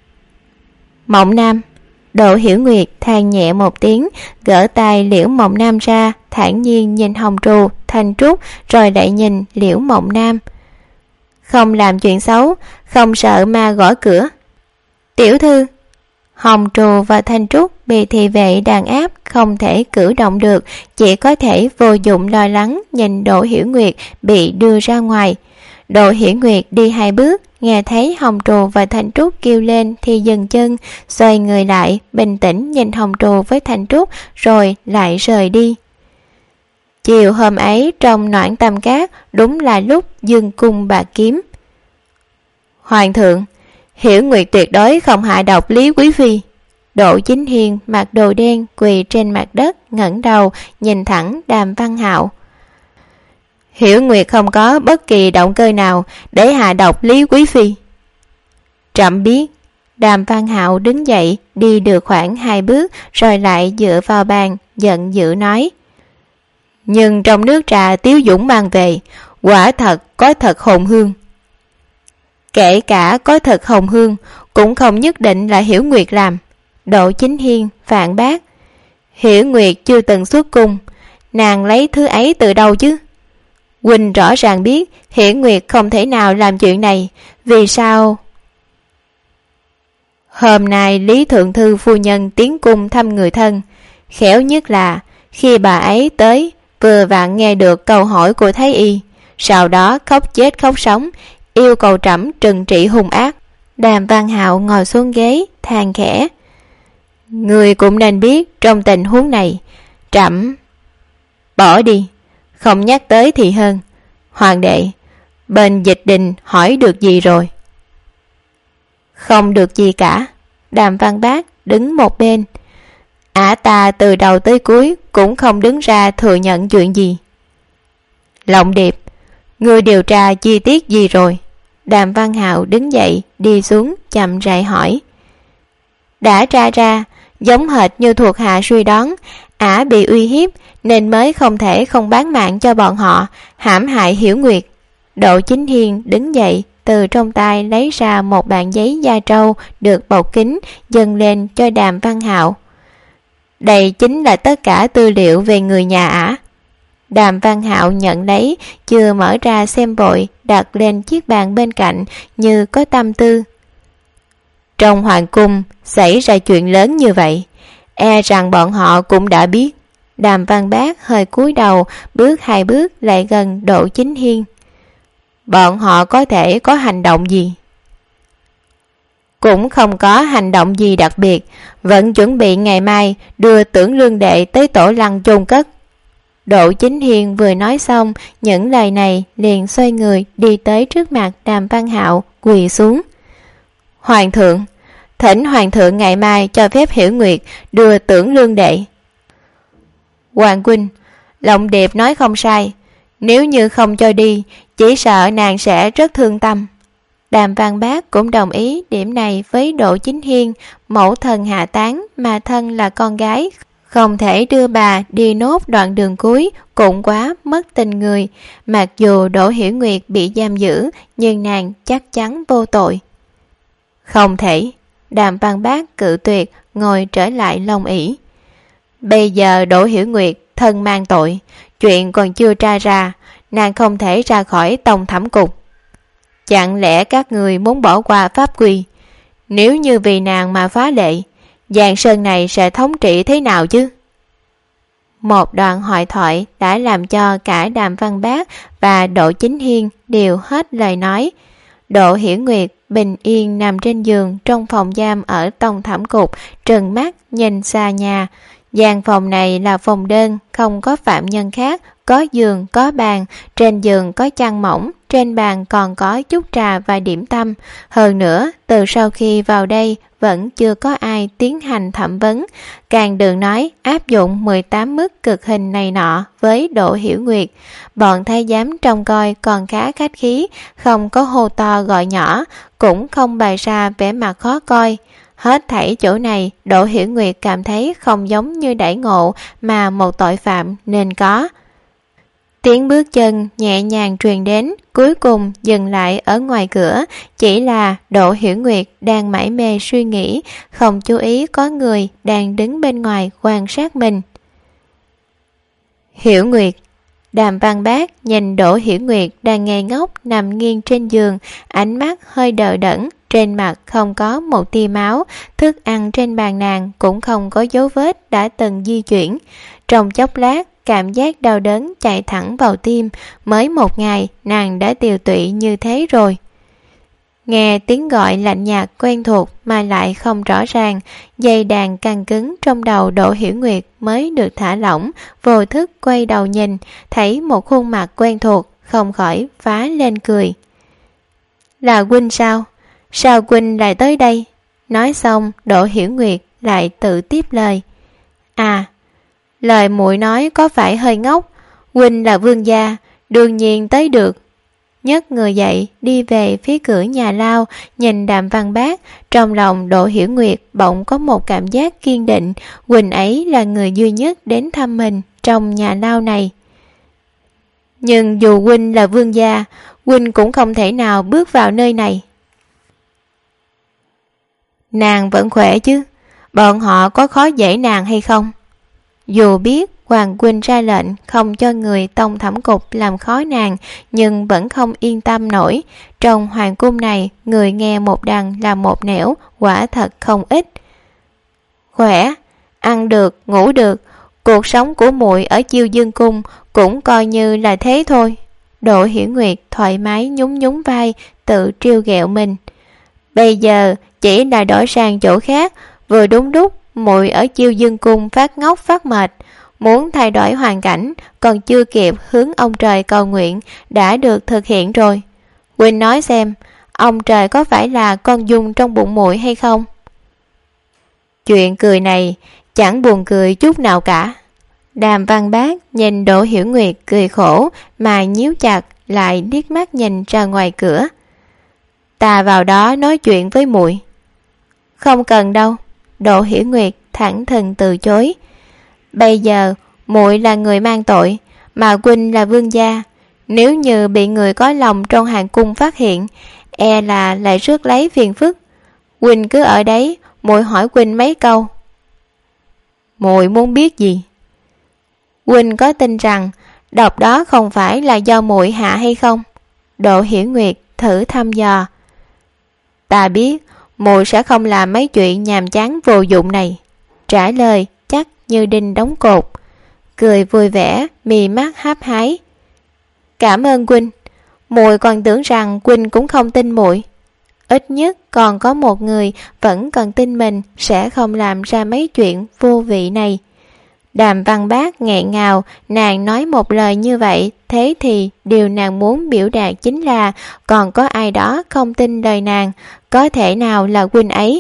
Mộng Nam. Đỗ Hiểu Nguyệt than nhẹ một tiếng, gỡ tay Liễu Mộng Nam ra, thản nhiên nhìn Hồng Trù, Thanh Trúc, rồi lại nhìn Liễu Mộng Nam. Không làm chuyện xấu, không sợ ma gõ cửa. Tiểu thư. Hồng Trù và Thanh Trúc bị thị vệ đàn áp, không thể cử động được, chỉ có thể vô dụng lo lắng nhìn Đỗ Hiểu Nguyệt bị đưa ra ngoài. Đỗ Hiểu Nguyệt đi 2 bước, nghe thấy Hồng Trù và Thanh Trúc kêu lên thì dừng chân, xoay người lại, bình tĩnh nhìn Hồng Trù với Thanh Trúc rồi lại rời đi. Chiều hôm ấy trong Noãn Tâm Cát đúng là lúc dương cung bạc kiếm. Hoàng thượng, Hiểu Nguyệt tuyệt đối không hạ độc Lý Quý Phi. Đỗ Chính Hiền mặc đồ đen quỳ trên mặt đất, ngẩng đầu nhìn thẳng Đàm Văn Hạo. Hiểu Nguyệt không có bất kỳ động cơ nào để hạ độc Lý Quý Phi. Trẫm biết. Đàm Văn Hạo đứng dậy đi được khoảng 2 bước rồi lại dựa vào bàn, giận dữ nói. Nhưng trong nước trà Tiếu Dũng mang về, quả thật có thật hồn hương. Kể cả có thật hồn hương cũng không nhất định là Hiểu Nguyệt làm. Đỗ Chính Hiên phản bác. Hiểu Nguyệt chưa từng xuất cung, nàng lấy thứ ấy từ đâu chứ? Huynh rõ ràng biết Hiểu Nguyệt không thể nào làm chuyện này, vì sao? Hôm nay Lý Thượng Thư phu nhân tiến cung thăm người thân, khéo nhất là khi bà ấy tới vừa vặn nghe được câu hỏi của Thái Y, sau đó khóc chết khóc sống, yêu cầu trẫm trừng trị hung ác. Đàm Văn Hạo ngồi xuống ghế than khẽ. Người cũng nên biết trong tình huống này, trẫm bỏ đi, không nhắc tới thì hơn. Hoàng đệ, bên Dịch Đình hỏi được gì rồi? Không được gì cả. Đàm Văn Bác đứng một bên. Ả ta từ đầu tới cuối cũng không đứng ra thừa nhận chuyện gì. Lộng Điệp, ngươi điều tra chi tiết gì rồi? Đàm Văn Hạo đứng dậy đi xuống chậm rãi hỏi. Đã tra ra, giống hệt như thuộc hạ suy đoán, Ả bị uy hiếp nên mới không thể không bán mạng cho bọn họ, hãm hại Hiểu Nguyệt. Đỗ Chính Hiền đứng dậy, từ trong tay lấy ra một bản giấy da trâu được bọc kín, dâng lên cho Đàm Văn Hạo. Đây chính là tất cả tư liệu về người nhà Ả. Đàm Văn Hạo nhận lấy, chưa mở ra xem vội, đặt lên chiếc bàn bên cạnh như có tâm tư. Trong hoàng cung xảy ra chuyện lớn như vậy, e rằng bọn họ cũng đã biết. Đàm Văn Bác hơi cúi đầu, bước 2 bước lại gần Đỗ Chính Hiên. Bọn họ có thể có hành động gì? Cũng không có hành động gì đặc biệt, vẫn chuẩn bị ngày mai đưa Tưởng Lương đệ tới tổ lăng chôn cất. Đỗ Chính Hiên vừa nói xong những lời này liền xoay người đi tới trước mặt Đàm Văn Hạo, quỳ xuống. Hoàng thượng, thỉnh hoàng thượng ngày mai cho phép Hiểu Nguyệt đưa Tưởng Lương đệ. Hoàng huynh, Lộng Điệp nói không sai, nếu như không cho đi, chỉ sợ nàng sẽ rất thương tâm. Đàm Văn Bác cũng đồng ý điểm này với Đỗ Chính Hiên. Mẫu thân hạ táng mà thân là con gái, không thể đưa bà đi nốt đoạn đường cuối, cũng quá mất tình người. Mặc dù Đỗ Hiểu Nguyệt bị giam giữ, nhưng nàng chắc chắn vô tội. Không thể. Đàm Văn Bác cự tuyệt, ngồi trở lại Long ỷ. Bây giờ Đỗ Hiểu Nguyệt thân mang tội, chuyện còn chưa tra ra, nàng không thể ra khỏi Tông Thẩm Cục. Chẳng lẽ các người muốn bỏ qua pháp quy? Nếu như vì nàng mà phá lệ, Giang Sơn này sẽ thống trị thế nào chứ? Một đoạn hội thoại đã làm cho cả Đàm Văn Bác và Đỗ Chính Hiên đều hết lời nói. Đỗ Hiểu Nguyệt bình yên nằm trên giường trong phòng giam ở Tông Thẩm Cục, trừng mắt nhìn xa nhà. Gian phòng này là phòng đơn, không có phạm nhân khác, có giường, có bàn, trên giường có chăn mỏng, trên bàn còn có chút trà và điểm tâm. Hơn nữa, từ sau khi vào đây vẫn chưa có ai tiến hành thẩm vấn, càng đừng nói áp dụng 18 mức cực hình này nọ với Đỗ Hiểu Nguyệt. Bọn thái giám trông coi còn khá khách khí, không có hô to gọi nhỏ, cũng không bày ra vẻ mặt khó coi. Hết thảy chỗ này, Đỗ Hiểu Nguyệt cảm thấy không giống như đãi ngộ mà một tội phạm nên có. Tiếng bước chân nhẹ nhàng truyền đến, cuối cùng dừng lại ở ngoài cửa. Chỉ là Đỗ Hiểu Nguyệt đang mải mê suy nghĩ, không chú ý có người đang đứng bên ngoài quan sát mình. Hiểu Nguyệt. Đàm Văn Bác nhìn Đỗ Hiểu Nguyệt đang ngây ngốc nằm nghiêng trên giường, ánh mắt hơi đờ đẫn, trên mặt không có một tia máu, thức ăn trên bàn nàng cũng không có dấu vết đã từng di chuyển. Trong chốc lát, cảm giác đau đớn chạy thẳng vào tim, mới một ngày nàng đã tiều tụy như thế rồi. Nghe tiếng gọi lạnh nhạt quen thuộc mà lại không rõ ràng, dây đàn căng cứng trong đầu Đỗ Hiểu Nguyệt mới được thả lỏng, vô thức quay đầu nhìn, thấy một khuôn mặt quen thuộc, không khỏi phá lên cười. Là huynh sao? Sao huynh lại tới đây? Nói xong, Đỗ Hiểu Nguyệt lại tự tiếp lời. À, lời muội nói có phải hơi ngốc, huynh là vương gia, đương nhiên tới được. Nhấc người dậy đi về phía cửa nhà lao, nhìn Đàm Văn Bác, trong lòng Đỗ Hiểu Nguyệt bỗng có một cảm giác kiên định, huynh ấy là người duy nhất đến thăm mình trong nhà lao này. Nhưng dù huynh là vương gia, huynh cũng không thể nào bước vào nơi này. Nàng vẫn khỏe chứ? Bọn họ có khó dễ nàng hay không? Dù biết Hoàng huynh ra lệnh không cho người Tông Thẩm Cục làm khó nàng, nhưng vẫn không yên tâm nổi. Trong hoàng cung này, người nghe một đằng là một nẻo, quả thật không ít. Khỏe, ăn được, ngủ được, cuộc sống của muội ở Chiêu Dương Cung cũng coi như là thế thôi. Đỗ Hiểu Nguyệt thoải mái nhún nhún vai, tự trêu ghẹo mình. Bây giờ chỉ là đổi sang chỗ khác, vừa đúng lúc muội ở Chiêu Dương Cung phát ngốc phát mệt, muốn thay đổi hoàn cảnh, còn chưa kịp hướng ông trời cầu nguyện đã được thực hiện rồi. Huynh nói xem, ông trời có phải là con dung trong bụng muội hay không? Chuyện cười này chẳng buồn cười chút nào cả. Đàm Văn Bác nhìn Đỗ Hiểu Nguyệt cười khổ mà nhíu chặt, lại liếc mắt nhìn ra ngoài cửa. Ta vào đó nói chuyện với muội. Không cần đâu. Đỗ Hiểu Nguyệt thẳng thừng từ chối. Bây giờ muội là người mang tội, mà huynh là vương gia, nếu như bị người có lòng trong hoàng cung phát hiện, e là lại rước lấy phiền phức. Huynh cứ ở đấy, muội hỏi huynh mấy câu. Muội muốn biết gì? Huynh có tin rằng độc đó không phải là do muội hạ hay không? Đỗ Hiểu Nguyệt thử thăm dò. Ta biết muội sẽ không làm mấy chuyện nhàm chán vô dụng này. Trả lời chắc như đinh đóng cột. Cười vui vẻ, mì mắt háp hái. Cảm ơn huynh. Muội còn tưởng rằng huynh cũng không tin muội. Ít nhất còn có một người vẫn còn tin mình sẽ không làm ra mấy chuyện vô vị này. Đàm Văn Bác nghẹn ngào, nàng nói một lời như vậy, thế thì điều nàng muốn biểu đạt chính là còn có ai đó không tin lời nàng, có thể nào là huynh ấy?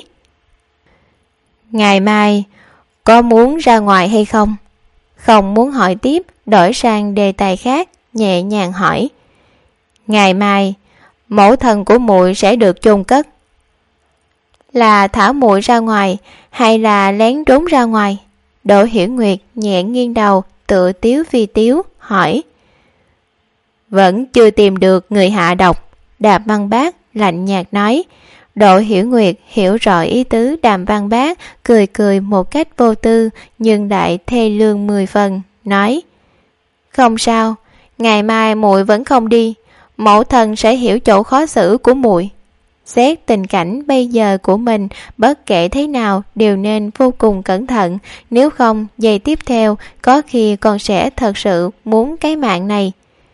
Ngày mai có muốn ra ngoài hay không? Không muốn hỏi tiếp, đổi sang đề tài khác, nhẹ nhàng hỏi. Ngày mai mẫu thân của muội sẽ được chôn cất. Là thả muội ra ngoài hay là lén trốn ra ngoài? Đỗ Hiểu Nguyệt nhẹ nghiêng đầu, tự tiếu phi tiếu hỏi. Vẫn chưa tìm được người hạ độc, Đàm Văn Bác lạnh nhạt nói. Đỗ Hiểu Nguyệt hiểu rõ ý tứ Đàm Văn Bác, cười cười một cách vô tư nhưng lại thê lương 10 phần, nói. Không sao, ngày mai muội vẫn không đi, mẫu thân sẽ hiểu chỗ khó xử của muội. Xét tình cảnh bây giờ của mình, bất kể thế nào đều nên vô cùng cẩn thận, nếu không giây tiếp theo có khi con sẽ thật sự muốn cái mạng này.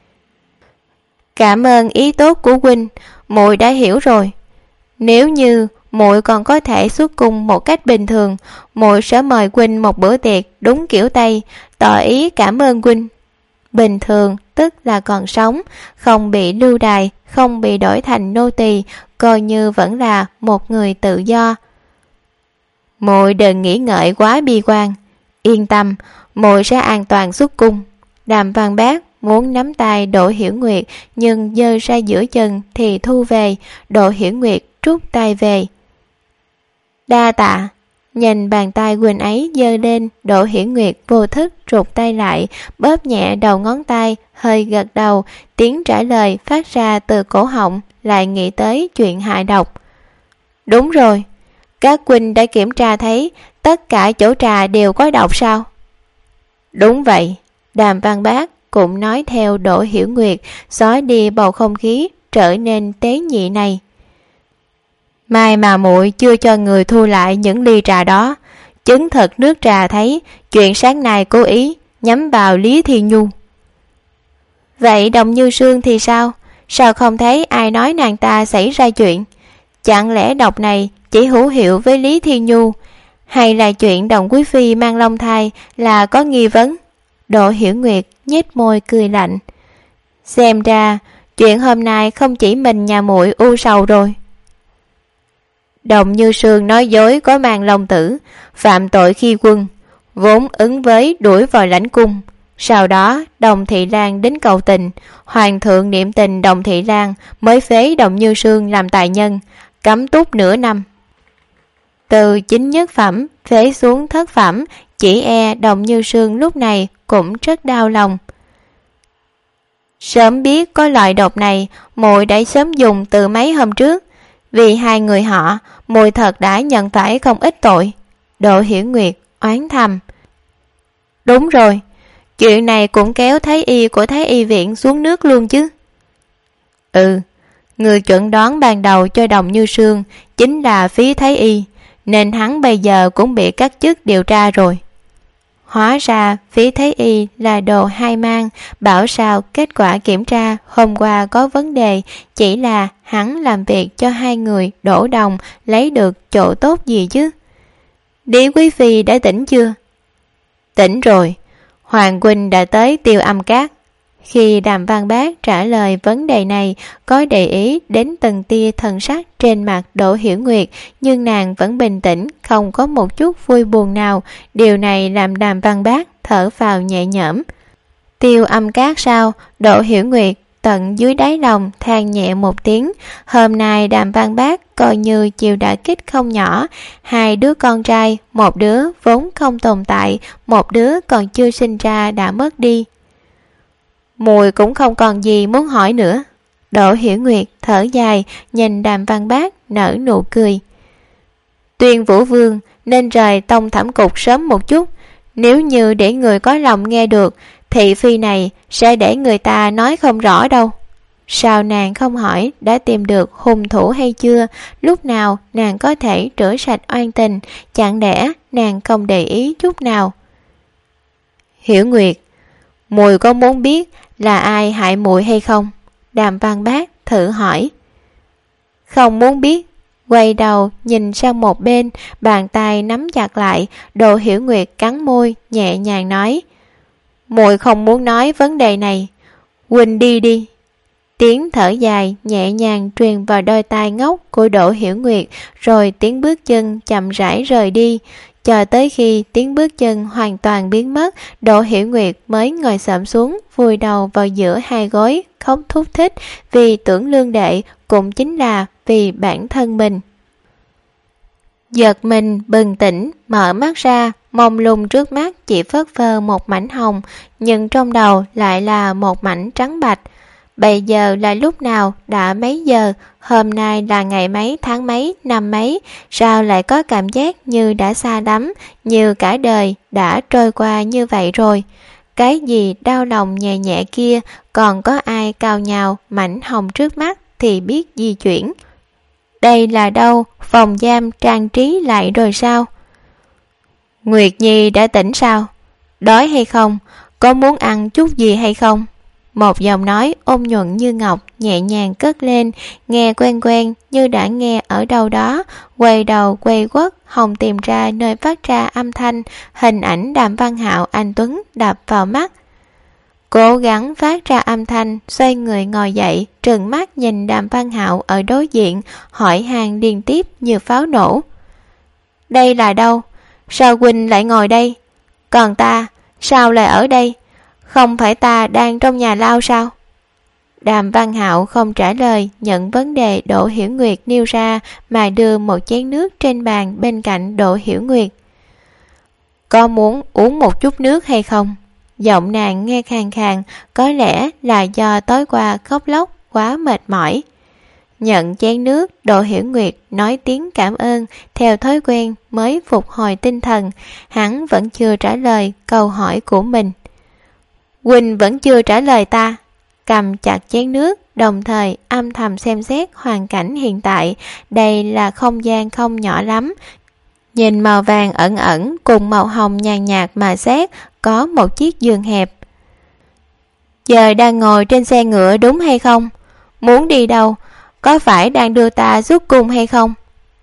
Cảm ơn ý tốt của huynh, muội đã hiểu rồi. Nếu như muội còn có thể xuất cung một cách bình thường, muội sẽ mời huynh một bữa tiệc đúng kiểu Tây, tỏ ý cảm ơn huynh. Bình thường tức là còn sống, không bị lưu đày, không bị đổi thành nô tỳ, coi như vẫn là một người tự do. Muội đừng nghĩ ngợi quá bi quan, yên tâm, muội sẽ an toàn xuất cung. Đàm Văn Bác muốn nắm tay Đỗ Hiểu Nguyệt nhưng giơ ra giữa chân thì thu về. Đỗ Hiểu Nguyệt rút tay về. Đa tạ. Nhìn bàn tay huynh ấy giơ lên, Đỗ Hiểu Nguyệt vô thức rụt tay lại, bóp nhẹ đầu ngón tay, hơi gật đầu, tiếng trả lời phát ra từ cổ họng, lại nghĩ tới chuyện hại độc. Đúng rồi, các huynh đã kiểm tra thấy tất cả chỗ trà đều có độc sao? Đúng vậy. Đàm Văn Bác cũng nói theo Đỗ Hiểu Nguyệt, xóa đi bầu không khí trở nên tế nhị này. Mai mà muội chưa cho người thu lại những ly trà đó, chứng thực nước trà thấy chuyện sáng nay cố ý nhắm vào Lý Thi Nhu. Vậy Đồng Như Sương thì sao? Sao không thấy ai nói nàng ta xảy ra chuyện? Chẳng lẽ độc này chỉ hữu hiệu với Lý Thi Nhu, hay là chuyện Đồng Quý Phi mang long thai là có nghi vấn? Đỗ Hiểu Nguyệt nhếch môi cười lạnh. Xem ra chuyện hôm nay không chỉ mình nhà muội u sầu rồi. Đồng Như Sương nói dối có mang long tử, phạm tội khi quân, vốn ứng với đuổi vào lãnh cung. Sau đó Đồng Thị Lan đến cầu tình, hoàng thượng niệm tình Đồng Thị Lan mới phế Đồng Như Sương làm tài nhân, cấm túc nửa năm. Từ chính nhất phẩm phế xuống thất phẩm, chỉ e Đồng Như Sương lúc này cũng rất đau lòng. Sớm biết có loại độc này, muội đã sớm dùng từ mấy hôm trước. Vì hai người họ, muội thật đã nhận phải không ít tội. Đỗ Hiểu Nguyệt oán thầm. Đúng rồi, chuyện này cũng kéo thái y của thái y viện xuống nước luôn chứ. Ừ, người chuẩn đoán ban đầu cho Đồng Như Sương chính là Phí thái y, nên hắn bây giờ cũng bị cắt chức điều tra rồi. Hóa ra Phí thái y là đồ hai mang, bảo sao kết quả kiểm tra hôm qua có vấn đề, chỉ là hắn làm việc cho hai người Đỗ Đồng lấy được chỗ tốt gì chứ. Lý Quý Phi đã tỉnh chưa? Tỉnh rồi, Hoàng huynh đã tới Tiêu Âm Cát. Khi Đàm Văn Bác trả lời vấn đề này, có để ý đến từng tia thần sắc trên mặt Đỗ Hiểu Nguyệt, nhưng nàng vẫn bình tĩnh, không có một chút vui buồn nào. Điều này làm Đàm Văn Bác thở phào nhẹ nhõm. Tiêu Âm Cát sao? Đỗ Hiểu Nguyệt tận dưới đáy lòng than nhẹ một tiếng. Hôm nay Đàm Văn Bác coi như chịu đả kích không nhỏ. Hai đứa con trai, một đứa vốn không tồn tại, một đứa còn chưa sinh ra đã mất đi. Muội cũng không còn gì muốn hỏi nữa. Đỗ Hiểu Nguyệt thở dài, nhìn Đàm Văn Bác nở nụ cười. Tuyên Vũ Vương nên rời Tông Thẩm Cục sớm một chút. Nếu như để người có lòng nghe được, thị phi này sẽ để người ta nói không rõ đâu. Sao nàng không hỏi đã tìm được hung thủ hay chưa? Lúc nào nàng có thể rửa sạch oan tình? Chẳng lẽ nàng không để ý chút nào? Hiểu Nguyệt, muội có muốn biết là ai hại muội hay không? Đàm Văn Bác thử hỏi. Không muốn biết. Quay đầu nhìn sang một bên, bàn tay nắm chặt lại. Đỗ Hiểu Nguyệt cắn môi nhẹ nhàng nói. Muội không muốn nói vấn đề này. Huynh đi đi. Tiếng thở dài nhẹ nhàng truyền vào đôi tai ngốc của Đỗ Hiểu Nguyệt, rồi tiếng bước chân chậm rãi rời đi. Cho tới khi tiếng bước chân hoàn toàn biến mất, Đỗ Hiểu Nguyệt mới ngồi xổm xuống, vùi đầu vào giữa hai gối, khóc thút thít vì tưởng Lương Đệ, cũng chính là vì bản thân mình. Giật mình bừng tỉnh, mở mắt ra, mông lung trước mắt chỉ phớt phơ một mảnh hồng, nhưng trong đầu lại là một mảnh trắng bạch. Bây giờ là lúc nào, đã mấy giờ, hôm nay là ngày mấy, tháng mấy, năm mấy, sao lại có cảm giác như đã xa lắm, như cả đời đã trôi qua như vậy rồi. Cái gì đau lòng nhẹ nhẹ kia, còn có ai cào nhào mảnh hồng trước mắt thì biết di chuyển. Đây là đâu, phòng giam trang trí lại rồi sao? Nguyệt Nhi đã tỉnh sao? Đói hay không? Có muốn ăn chút gì hay không? Một giọng nói ôn nhuận như ngọc nhẹ nhàng cất lên, nghe quen quen như đã nghe ở đâu đó. Quay đầu quay quất, Hồng tìm ra nơi phát ra âm thanh, hình ảnh Đàm Văn Hạo anh tuấn đập vào mắt. Cố gắng phát ra âm thanh, xoay người ngồi dậy, trừng mắt nhìn Đàm Văn Hạo ở đối diện, hỏi han liên tiếp như pháo nổ. Đây là đâu? Sao huynh lại ngồi đây? Còn ta, sao lại ở đây? Không phải ta đang trong nhà lao sao? Đàm Văn Hạo không trả lời nhận vấn đề Đỗ Hiểu Nguyệt nêu ra, mà đưa một chén nước trên bàn bên cạnh Đỗ Hiểu Nguyệt. Có muốn uống một chút nước hay không? Giọng nàng nghe khàn khàn, có lẽ là do tối qua khóc lóc quá mệt mỏi. Nhận chén nước, Đỗ Hiểu Nguyệt nói tiếng cảm ơn, theo thói quen mới phục hồi tinh thần. Hắn vẫn chưa trả lời câu hỏi của mình. Huynh vẫn chưa trả lời ta. Cầm chặt chén nước, đồng thời âm thầm xem xét hoàn cảnh hiện tại. Đây là không gian không nhỏ lắm. Nhìn màu vàng ẩn ẩn cùng màu hồng nhàn nhạt mà xét, có một chiếc giường hẹp. Giờ đang ngồi trên xe ngựa đúng hay không? Muốn đi đâu? Có phải đang đưa ta xuất cung hay không?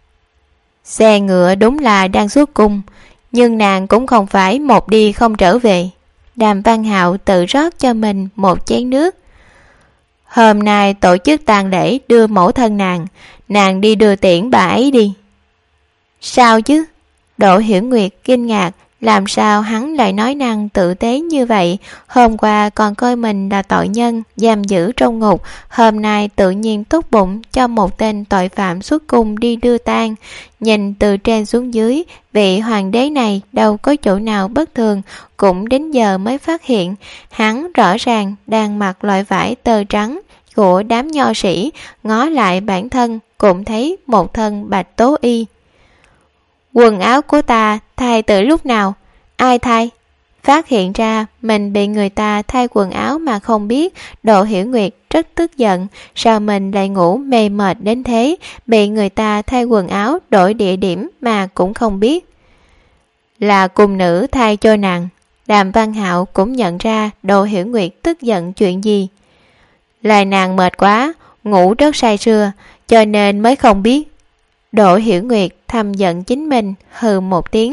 Xe ngựa đúng là đang xuất cung, nhưng nàng cũng không phải một đi không trở về. Đàm Văn Hạo tự rót cho mình một chén nước. Hôm nay tổ chức tang lễ đưa mẫu thân nàng đi đưa tiễn bà ấy đi. Sao chứ? Đỗ Hiểu Nguyệt kinh ngạc, làm sao hắn lại nói năng tử tế như vậy? Hôm qua còn coi mình là tội nhân giam giữ trong ngục, hôm nay tự nhiên tốt bụng cho một tên tội phạm xuất cung đi đưa tang. Nhìn từ trên xuống dưới, vị hoàng đế này đâu có chỗ nào bất thường, cũng đến giờ mới phát hiện hắn rõ ràng đang mặc loại vải tơ trắng của đám nho sĩ, ngó lại bản thân cũng thấy một thân bạch tố y. Quần áo của ta thay từ lúc nào? Ai thay? Phát hiện ra mình bị người ta thay quần áo mà không biết, Đỗ Hiểu Nguyệt rất tức giận. Sao mình lại ngủ mê mệt đến thế, bị người ta thay quần áo đổi địa điểm mà cũng không biết? Là cung nữ thay cho nàng. Đàm Văn Hạo cũng nhận ra Đỗ Hiểu Nguyệt tức giận chuyện gì. Là nàng mệt quá, ngủ rất say sưa, cho nên mới không biết. Đỗ Hiểu Nguyệt thầm giận chính mình, hừ một tiếng.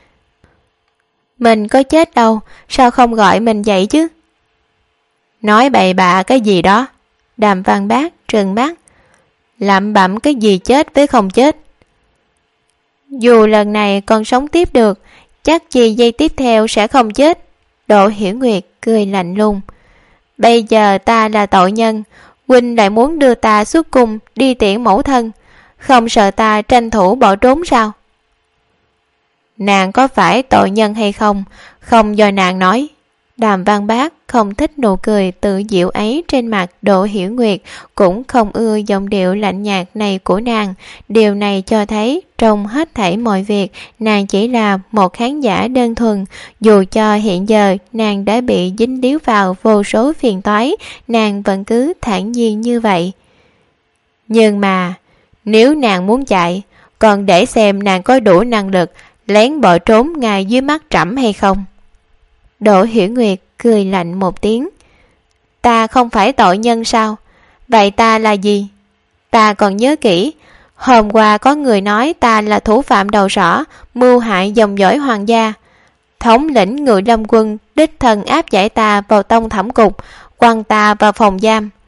Mình có chết đâu, sao không gọi mình dậy chứ? Nói bậy bạ cái gì đó? Đàm Văn Bác trừng mắt. Lẩm bẩm cái gì chết với không chết. Dù lần này còn sống tiếp được, chắc chi giây tiếp theo sẽ không chết. Đỗ Hiểu Nguyệt cười lạnh lùng. Bây giờ ta là tội nhân, huynh lại muốn đưa ta xuất cung đi tiễn mẫu thân, không sợ ta tranh thủ bỏ trốn sao? Nàng có phải tội nhân hay không, không do nàng nói. Đàm Văn Bác không thích nụ cười tự diệu ấy trên mặt Đỗ Hiểu Nguyệt, cũng không ưa giọng điệu lạnh nhạt này của nàng. Điều này cho thấy trong hết thảy mọi việc, nàng chỉ là một khán giả đơn thuần. Dù cho hiện giờ nàng đã bị dính líu vào vô số phiền toái, nàng vẫn cứ thản nhiên như vậy. Nhưng mà nếu nàng muốn chạy, còn để xem nàng có đủ năng lực lén bỏ trốn ngay dưới mắt trẫm hay không. Đỗ Hiểu Nguyệt cười lạnh một tiếng. Ta không phải tội nhân sao? Vậy ta là gì? Ta còn nhớ kỹ, hôm qua có người nói ta là thủ phạm đầu sỏ, mưu hại dòng dõi hoàng gia. Thống lĩnh Ngự Lâm Quân đích thân áp giải ta vào tông thẩm cục, quăng ta vào phòng giam.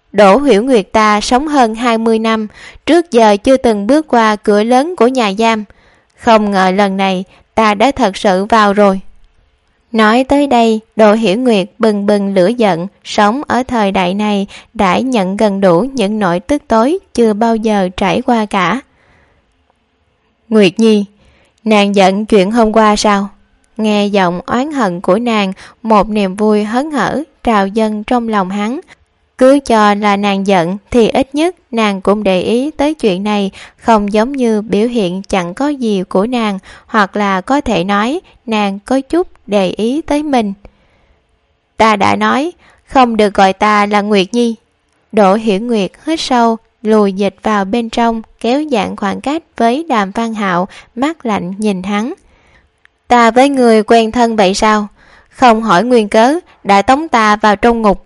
Đỗ Hiểu Nguyệt ta sống hơn 20 năm, trước giờ chưa từng bước qua cửa lớn của nhà giam. Không ngờ lần này ta đã thật sự vào rồi. Nói tới đây, Đỗ Hiểu Nguyệt bừng bừng lửa giận, sống ở thời đại này đã nhận gần đủ những nỗi tức tối chưa bao giờ trải qua cả. Nguyệt Nhi, nàng giận chuyện hôm qua sao? Nghe giọng oán hận của nàng, một niềm vui hớn hở trào dâng trong lòng hắn. Cứ cho là nàng giận thì ít nhất nàng cũng để ý tới chuyện này, không giống như biểu hiện chẳng có gì của nàng, hoặc là có thể nói nàng có chút để ý tới mình. Ta đã nói, không được gọi ta là Nguyệt Nhi. Đỗ Hiểu Nguyệt hít sâu, lùi dịch vào bên trong, kéo giãn khoảng cách với Đàm Văn Hạo, mắt lạnh nhìn hắn. Ta với người quen thân vậy sao? Không hỏi nguyên cớ, đã tống ta vào trong ngục.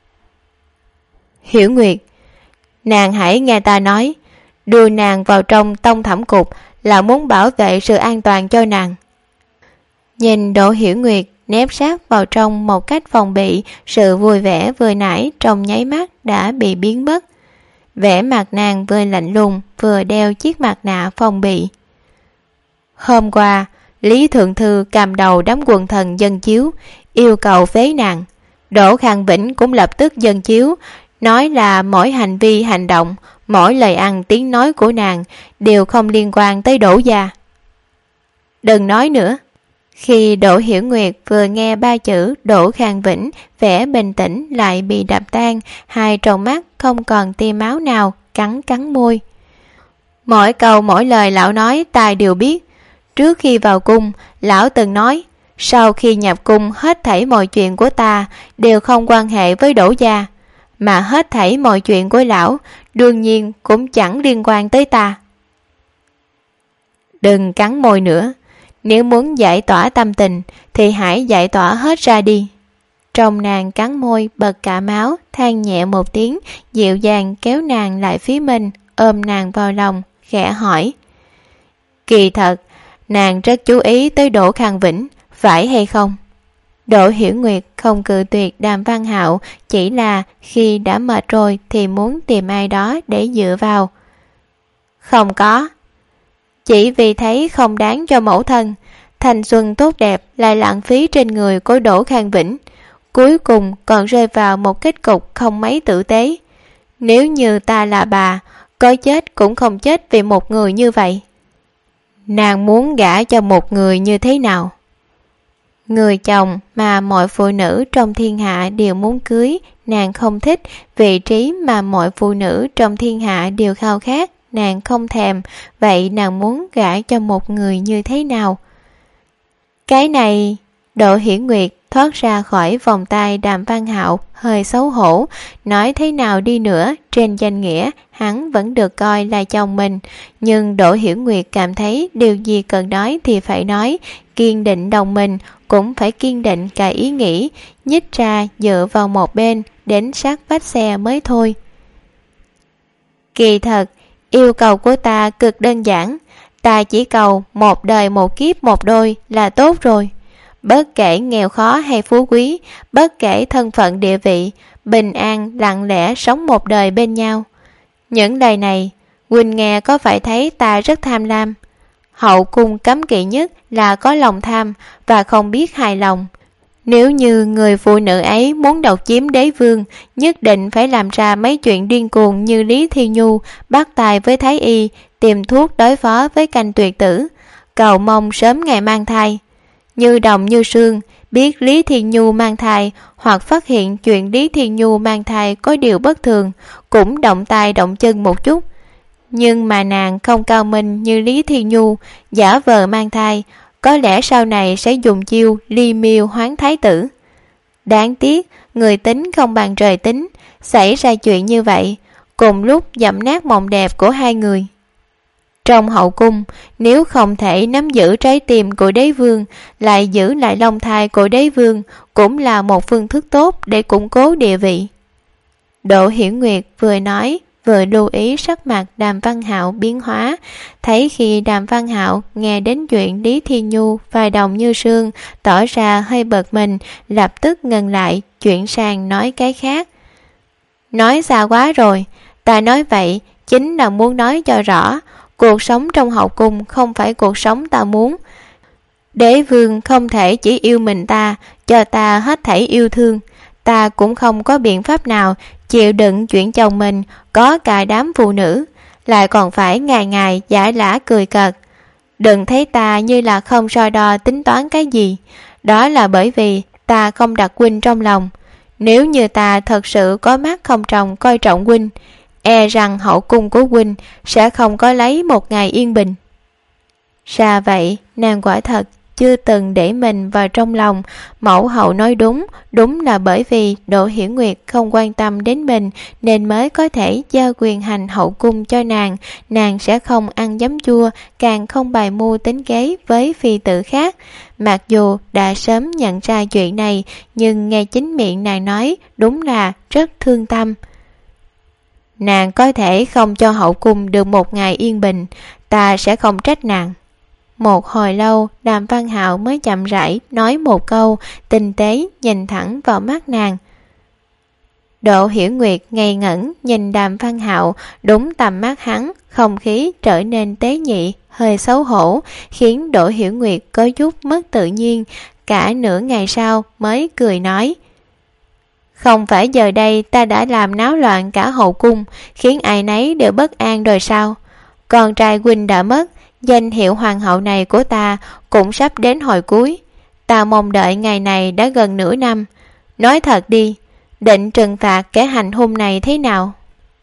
Hiểu Nguyệt, nàng hãy nghe ta nói, đưa nàng vào trong tông thẩm cục là muốn bảo vệ sự an toàn cho nàng. Nhìn Đỗ Hiểu Nguyệt nép sát vào trong một cách phòng bị, sự vui vẻ vừa nãy trong nháy mắt đã bị biến mất. Vẻ mặt nàng vừa lạnh lùng vừa đeo chiếc mặt nạ phòng bị. Hôm qua, Lý Thượng Thư cầm đầu đám quần thần dân chiếu, yêu cầu phế nàng. Đỗ Khang Vĩnh cũng lập tức dân chiếu, nói là mỗi hành vi hành động, mỗi lời ăn tiếng nói của nàng đều không liên quan tới Đỗ gia. Đừng nói nữa. Khi Đỗ Hiểu Nguyệt vừa nghe ba chữ Đỗ Khang Vĩnh, vẻ bình tĩnh lại bị đập tan, hai tròng mắt không còn tia máu nào, cắn môi. Mỗi câu mỗi lời lão nói ta đều biết. Trước khi vào cung, lão từng nói, sau khi nhập cung hết thảy mọi chuyện của ta đều không quan hệ với Đỗ gia, mà hết thảy mọi chuyện của lão đương nhiên cũng chẳng liên quan tới ta. Đừng cắn môi nữa, nếu muốn giải tỏa tâm tình thì hãy giải tỏa hết ra đi. Trong nàng cắn môi bật cả máu, than nhẹ một tiếng, dịu dàng kéo nàng lại phía mình, ôm nàng vào lòng, khẽ hỏi. Kỳ thật, nàng rất chú ý tới Đỗ Khang Vĩnh, phải hay không? Đỗ Hiểu Nguyệt không cự tuyệt Đàm Văn Hạo, chỉ là khi đã mệt rồi thì muốn tìm ai đó để dựa vào. Không có. Chỉ vì thấy không đáng cho mẫu thân, thanh xuân tốt đẹp lại lãng phí trên người của Đỗ Khang Vĩnh, cuối cùng còn rơi vào một kết cục không mấy tử tế. Nếu như ta là bà, có chết cũng không chết vì một người như vậy. Nàng muốn gả cho một người như thế nào? Người chồng mà mọi phụ nữ trong thiên hạ đều muốn cưới, nàng không thích. Vị trí mà mọi phụ nữ trong thiên hạ đều khao khát, nàng không thèm. Vậy nàng muốn gả cho một người như thế nào? Cái này... Đỗ Hiểu Nguyệt thoát ra khỏi vòng tay Đàm Văn Hạo, hơi xấu hổ. Nói thế nào đi nữa, trên danh nghĩa hắn vẫn được coi là chồng mình, nhưng Đỗ Hiểu Nguyệt cảm thấy điều gì cần nói thì phải nói, kiên định đồng mình cũng phải kiên định cả ý nghĩ, nhích ra dựa vào một bên đến sát vách xe mới thôi. Kỳ thật, yêu cầu của ta cực đơn giản, ta chỉ cầu một đời một kiếp một đôi là tốt rồi. Bất kể nghèo khó hay phú quý, bất kể thân phận địa vị, bình an lặng lẽ sống một đời bên nhau. Những lời này, Quỳnh nghe có phải thấy ta rất tham lam? Hậu cung cấm kỵ nhất là có lòng tham và không biết hài lòng. Nếu như người phụ nữ ấy muốn độc chiếm đế vương, nhất định phải làm ra mấy chuyện điên cuồng như Lý Thi Nhu bắt tay với Thái Y, tìm thuốc đối phó với canh tuyệt tử, cầu mong sớm ngày mang thai. Như Đồng Như Sương biết Lý Thiên Nhu mang thai, hoặc phát hiện chuyện Lý Thiên Nhu mang thai có điều bất thường, cũng động tay động chân một chút. Nhưng mà nàng không cao minh như Lý Thiên Nhu, giả vờ mang thai, có lẽ sau này sẽ dùng chiêu ly miêu hoán thái tử. Đáng tiếc, người tính không bằng trời tính, xảy ra chuyện như vậy, cùng lúc dẫm nát mộng đẹp của hai người. Trong hậu cung, nếu không thể nắm giữ trái tim của đế vương, lại giữ lại long thai của đế vương, cũng là một phương thức tốt để củng cố địa vị. Đỗ Hiểu Nguyệt vừa nói, vừa lưu ý sắc mặt Đàm Văn Hạo biến hóa, thấy khi Đàm Văn Hạo nghe đến chuyện Lý Thiên Nhu và Đồng Như Sương, tỏ ra hơi bực mình, lập tức ngừng lại, chuyển sang nói cái khác. Nói xa quá rồi, ta nói vậy chính là muốn nói cho rõ, cuộc sống trong hậu cung không phải cuộc sống ta muốn. Đế vương không thể chỉ yêu mình ta, cho ta hết thảy yêu thương. Ta cũng không có biện pháp nào chịu đựng chuyện chồng mình có cả đám phụ nữ, lại còn phải ngày ngày giải lã cười cợt. Đừng thấy ta như là không so đo tính toán cái gì, đó là bởi vì ta không đặt huynh trong lòng. Nếu như ta thật sự có mắt không tròng coi trọng huynh, e rằng hậu cung của huynh sẽ không có lấy một ngày yên bình. Ra vậy, nàng quả thật chưa từng để mình vào trong lòng. Mẫu hậu nói đúng, đúng là bởi vì Đỗ Hiểu Nguyệt không quan tâm đến mình nên mới có thể giao quyền hành hậu cung cho nàng. Nàng sẽ không ăn giấm chua, càng không bày mưu tính kế với phi tử khác. Mặc dù đã sớm nhận ra chuyện này, nhưng nghe chính miệng nàng nói đúng là rất thương tâm. Nàng có thể không cho hậu cung được một ngày yên bình, ta sẽ không trách nàng. Một hồi lâu, Đàm Văn Hạo mới chậm rãi nói một câu, tinh tế nhìn thẳng vào mắt nàng. Đỗ Hiểu Nguyệt ngây ngẩn nhìn Đàm Văn Hạo, đúng tầm mắt hắn, không khí trở nên tế nhị, hơi xấu hổ, khiến Đỗ Hiểu Nguyệt có chút mất tự nhiên. Cả nửa ngày sau mới cười nói: không phải giờ đây ta đã làm náo loạn cả hậu cung, khiến ai nấy đều bất an rồi sao? Con trai huynh đã mất, danh hiệu hoàng hậu này của ta cũng sắp đến hồi cuối. Ta mong đợi ngày này đã gần nửa năm. Nói thật đi, định trừng phạt kẻ hành hung này thế nào?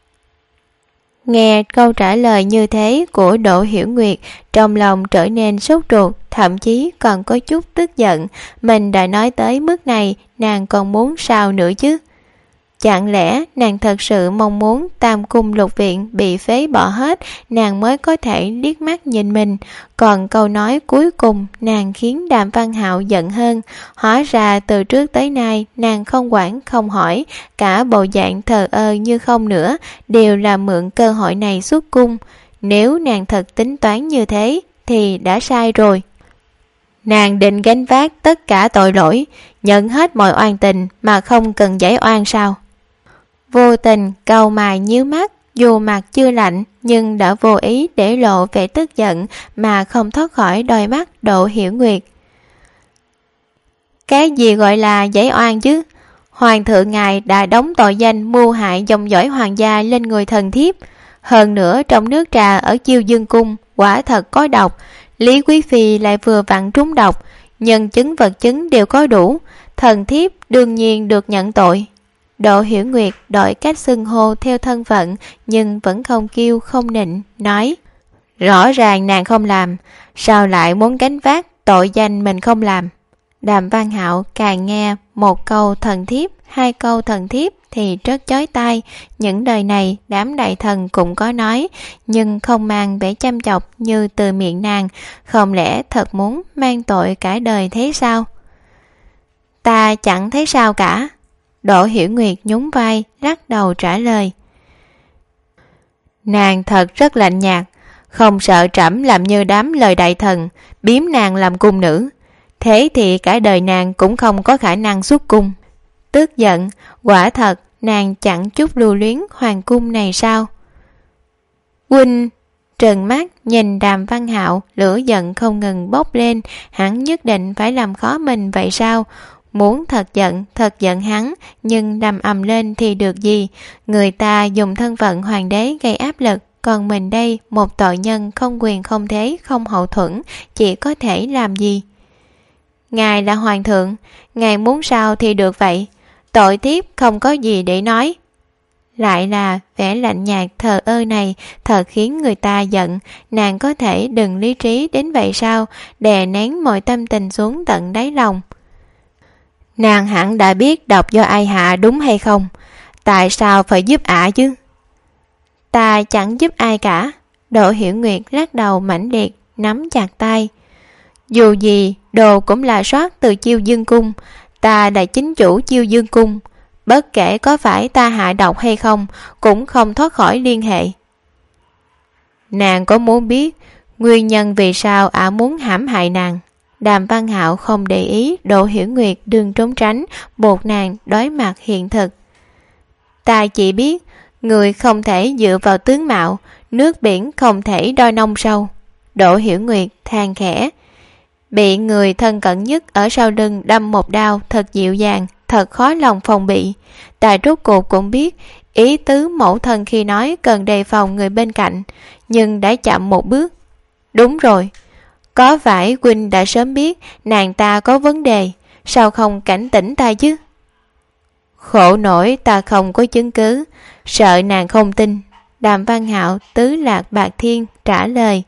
Nghe câu trả lời như thế của Đỗ Hiểu Nguyệt, trong lòng trở nên sốt ruột, thậm chí còn có chút tức giận. Mình đã nói tới mức này, nàng còn muốn sao nữa chứ? Chẳng lẽ nàng thật sự mong muốn Tam Cung Lục Viện bị phế bỏ hết, nàng mới có thể liếc mắt nhìn mình? Còn câu nói cuối cùng nàng khiến Đàm Văn Hạo giận hơn. Hóa ra từ trước tới nay nàng không quản không hỏi, cả bộ dạng thờ ơ như không nữa, đều là mượn cơ hội này xuất cung. Nếu nàng thật tính toán như thế thì đã sai rồi. Nàng định gánh vác tất cả tội lỗi, nhận hết mọi oan tình mà không cần giải oan sao? Vô tình cau mày nhíu mắt, dù mặt chưa lạnh nhưng đã vô ý để lộ vẻ tức giận mà không thoát khỏi đôi mắt Đỗ Hiểu Nguyệt. Cái gì gọi là giải oan chứ? Hoàng thượng ngài đã đóng tội danh mưu hại dòng dõi hoàng gia lên người thần thiếp. Hơn nữa trong nước trà ở Chiêu Dương Cung quả thật có độc, Lý Quý Phi lại vừa vặn trúng độc, nhân chứng vật chứng đều có đủ, thần thiếp đương nhiên được nhận tội. Đỗ Hiểu Nguyệt đổi cách xưng hô theo thân phận nhưng vẫn không kiêu không nịnh, nói: rõ ràng nàng không làm, sao lại muốn gánh vác tội danh mình không làm? Đàm Văn Hạo càng nghe một câu thần thiếp, hai câu thần thiếp thì rất chói tai. Những đời này đám đại thần cũng có nói, nhưng không mang vẻ chăm chọc như từ miệng nàng. Không lẽ thật muốn mang tội cả đời thế sao? Ta chẳng thấy sao cả. Đỗ Hiểu Nguyệt nhún vai, lắc đầu trả lời. Nàng thật rất lạnh nhạt, không sợ trẫm làm như đám lời đại thần, biếm nàng làm cung nữ. Thế thì cả đời nàng cũng không có khả năng xuất cung. Tức giận, quả thật nàng chẳng chút lưu luyến hoàng cung này sao? Huynh trừng mắt nhìn Đàm Văn Hạo, lửa giận không ngừng bốc lên. Hắn nhất định phải làm khó mình vậy sao? Muốn thật giận hắn, nhưng đầm ầm lên thì được gì? Người ta dùng thân phận hoàng đế gây áp lực, còn mình đây một tội nhân không quyền không thế không hậu thuẫn, chỉ có thể làm gì? Ngài là hoàng thượng, ngài muốn sao thì được vậy, tội thiếp không có gì để nói. Lại là vẻ lạnh nhạt thờ ơ này thật khiến người ta giận. Nàng có thể đừng lý trí đến vậy sao? Đè nén mọi tâm tình xuống tận đáy lòng. Nàng hẳn đã biết độc do ai hạ đúng hay không? Tại sao phải giúp ả chứ? Ta chẳng giúp ai cả. Đỗ Hiểu Nguyệt lắc đầu mãnh liệt, nắm chặt tay. Dù gì đồ cũng là soát từ Chiêu Dương Cung, ta là chính chủ Chiêu Dương Cung, bất kể có phải ta hạ độc hay không cũng không thoát khỏi liên hệ. Nàng có muốn biết nguyên nhân vì sao ả muốn hãm hại nàng? Đàm Văn Hạo không để ý Đỗ Hiểu Nguyệt đừng trốn tránh, buộc nàng đối mặt hiện thực. ta chỉ biết người không thể dựa vào tướng mạo, nước biển không thể đo nông sâu. Đỗ Hiểu Nguyệt than khẽ. Bị người thân cận nhất ở sau lưng đâm một đao thật dịu dàng, thật khó lòng phòng bị. Ta rốt cuộc cũng biết ý tứ mẫu thân khi nói cần đề phòng người bên cạnh, nhưng đã chậm một bước. Đúng rồi, có phải huynh đã sớm biết nàng ta có vấn đề, sao không cảnh tỉnh ta chứ? Khổ nổi ta không có chứng cứ, sợ nàng không tin. Đàm Văn Hạo tứ lạc bạc thiên trả lời.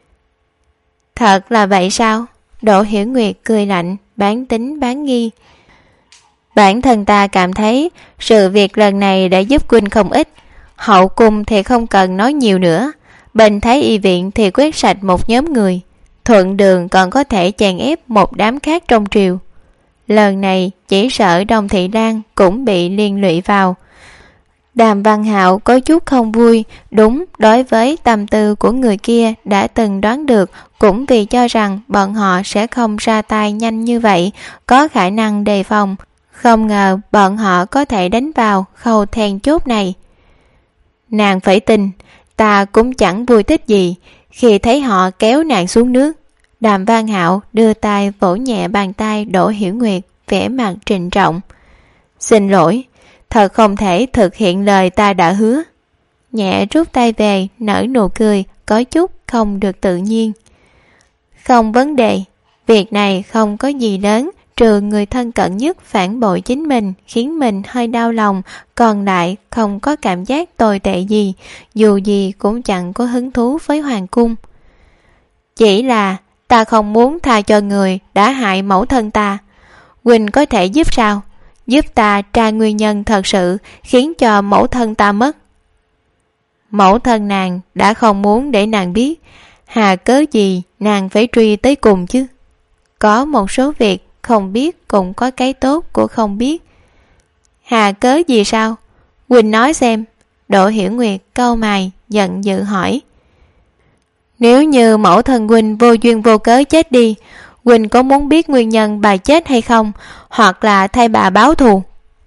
Thật là vậy sao? Đỗ Hiểu Nguyệt cười lạnh, bán tính bán nghi. Bản thân ta cảm thấy sự việc lần này đã giúp huynh không ít. Hậu cung thì không cần nói nhiều nữa, bên Thái Y viện thì quét sạch một nhóm người, thuận đường còn có thể chèn ép một đám khác trong triều. Lần này chỉ sợ Đông Thị Lan cũng bị liên lụy vào. Đàm Văn Hạo có chút không vui, đúng đối với tâm tư của người kia đã từng đoán được, cũng vì cho rằng bọn họ sẽ không ra tay nhanh như vậy, có khả năng đề phòng. Không ngờ bọn họ có thể đánh vào khâu then chốt này. Nàng phải tin, ta cũng chẳng vui thích gì khi thấy họ kéo nàng xuống nước. Đàm Văn Hạo đưa tay vỗ nhẹ bàn tay Đỗ Hiểu Nguyệt, vẻ mặt trịnh trọng. Xin lỗi, thật không thể thực hiện lời ta đã hứa. Nhẹ rút tay về, nở nụ cười, có chút không được tự nhiên. Không vấn đề, việc này không có gì lớn, trừ người thân cận nhất phản bội chính mình khiến mình hơi đau lòng, còn lại không có cảm giác tồi tệ gì, dù gì cũng chẳng có hứng thú với hoàng cung. Chỉ là ta không muốn tha cho người đã hại mẫu thân ta. Huynh có thể giúp sao? Giúp ta tra nguyên nhân thật sự khiến cho mẫu thân ta mất. Mẫu thân nàng đã không muốn để nàng biết, hà cớ gì nàng phải truy tới cùng chứ? Có một số việc không biết cũng có cái tốt của không biết. Hà cớ gì sao? Huynh nói xem. Đỗ Hiểu Nguyệt cau mày giận dữ hỏi. Nếu như mẫu thân huynh vô duyên vô cớ chết đi, huynh có muốn biết nguyên nhân bà chết hay không, hoặc là thay bà báo thù?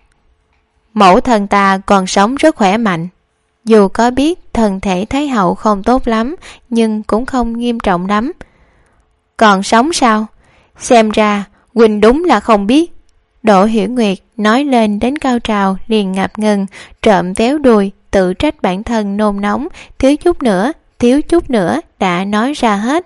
Mẫu thân ta còn sống rất khỏe mạnh, dù có biết thân thể Thái hậu không tốt lắm, nhưng cũng không nghiêm trọng lắm. Còn sống sao? Xem ra huynh đúng là không biết. Đỗ Hiểu Nguyệt nói lên đến cao trào liền ngập ngừng, trộm véo đùi, tự trách bản thân nôn nóng, thiếu chút nữa đã nói ra hết.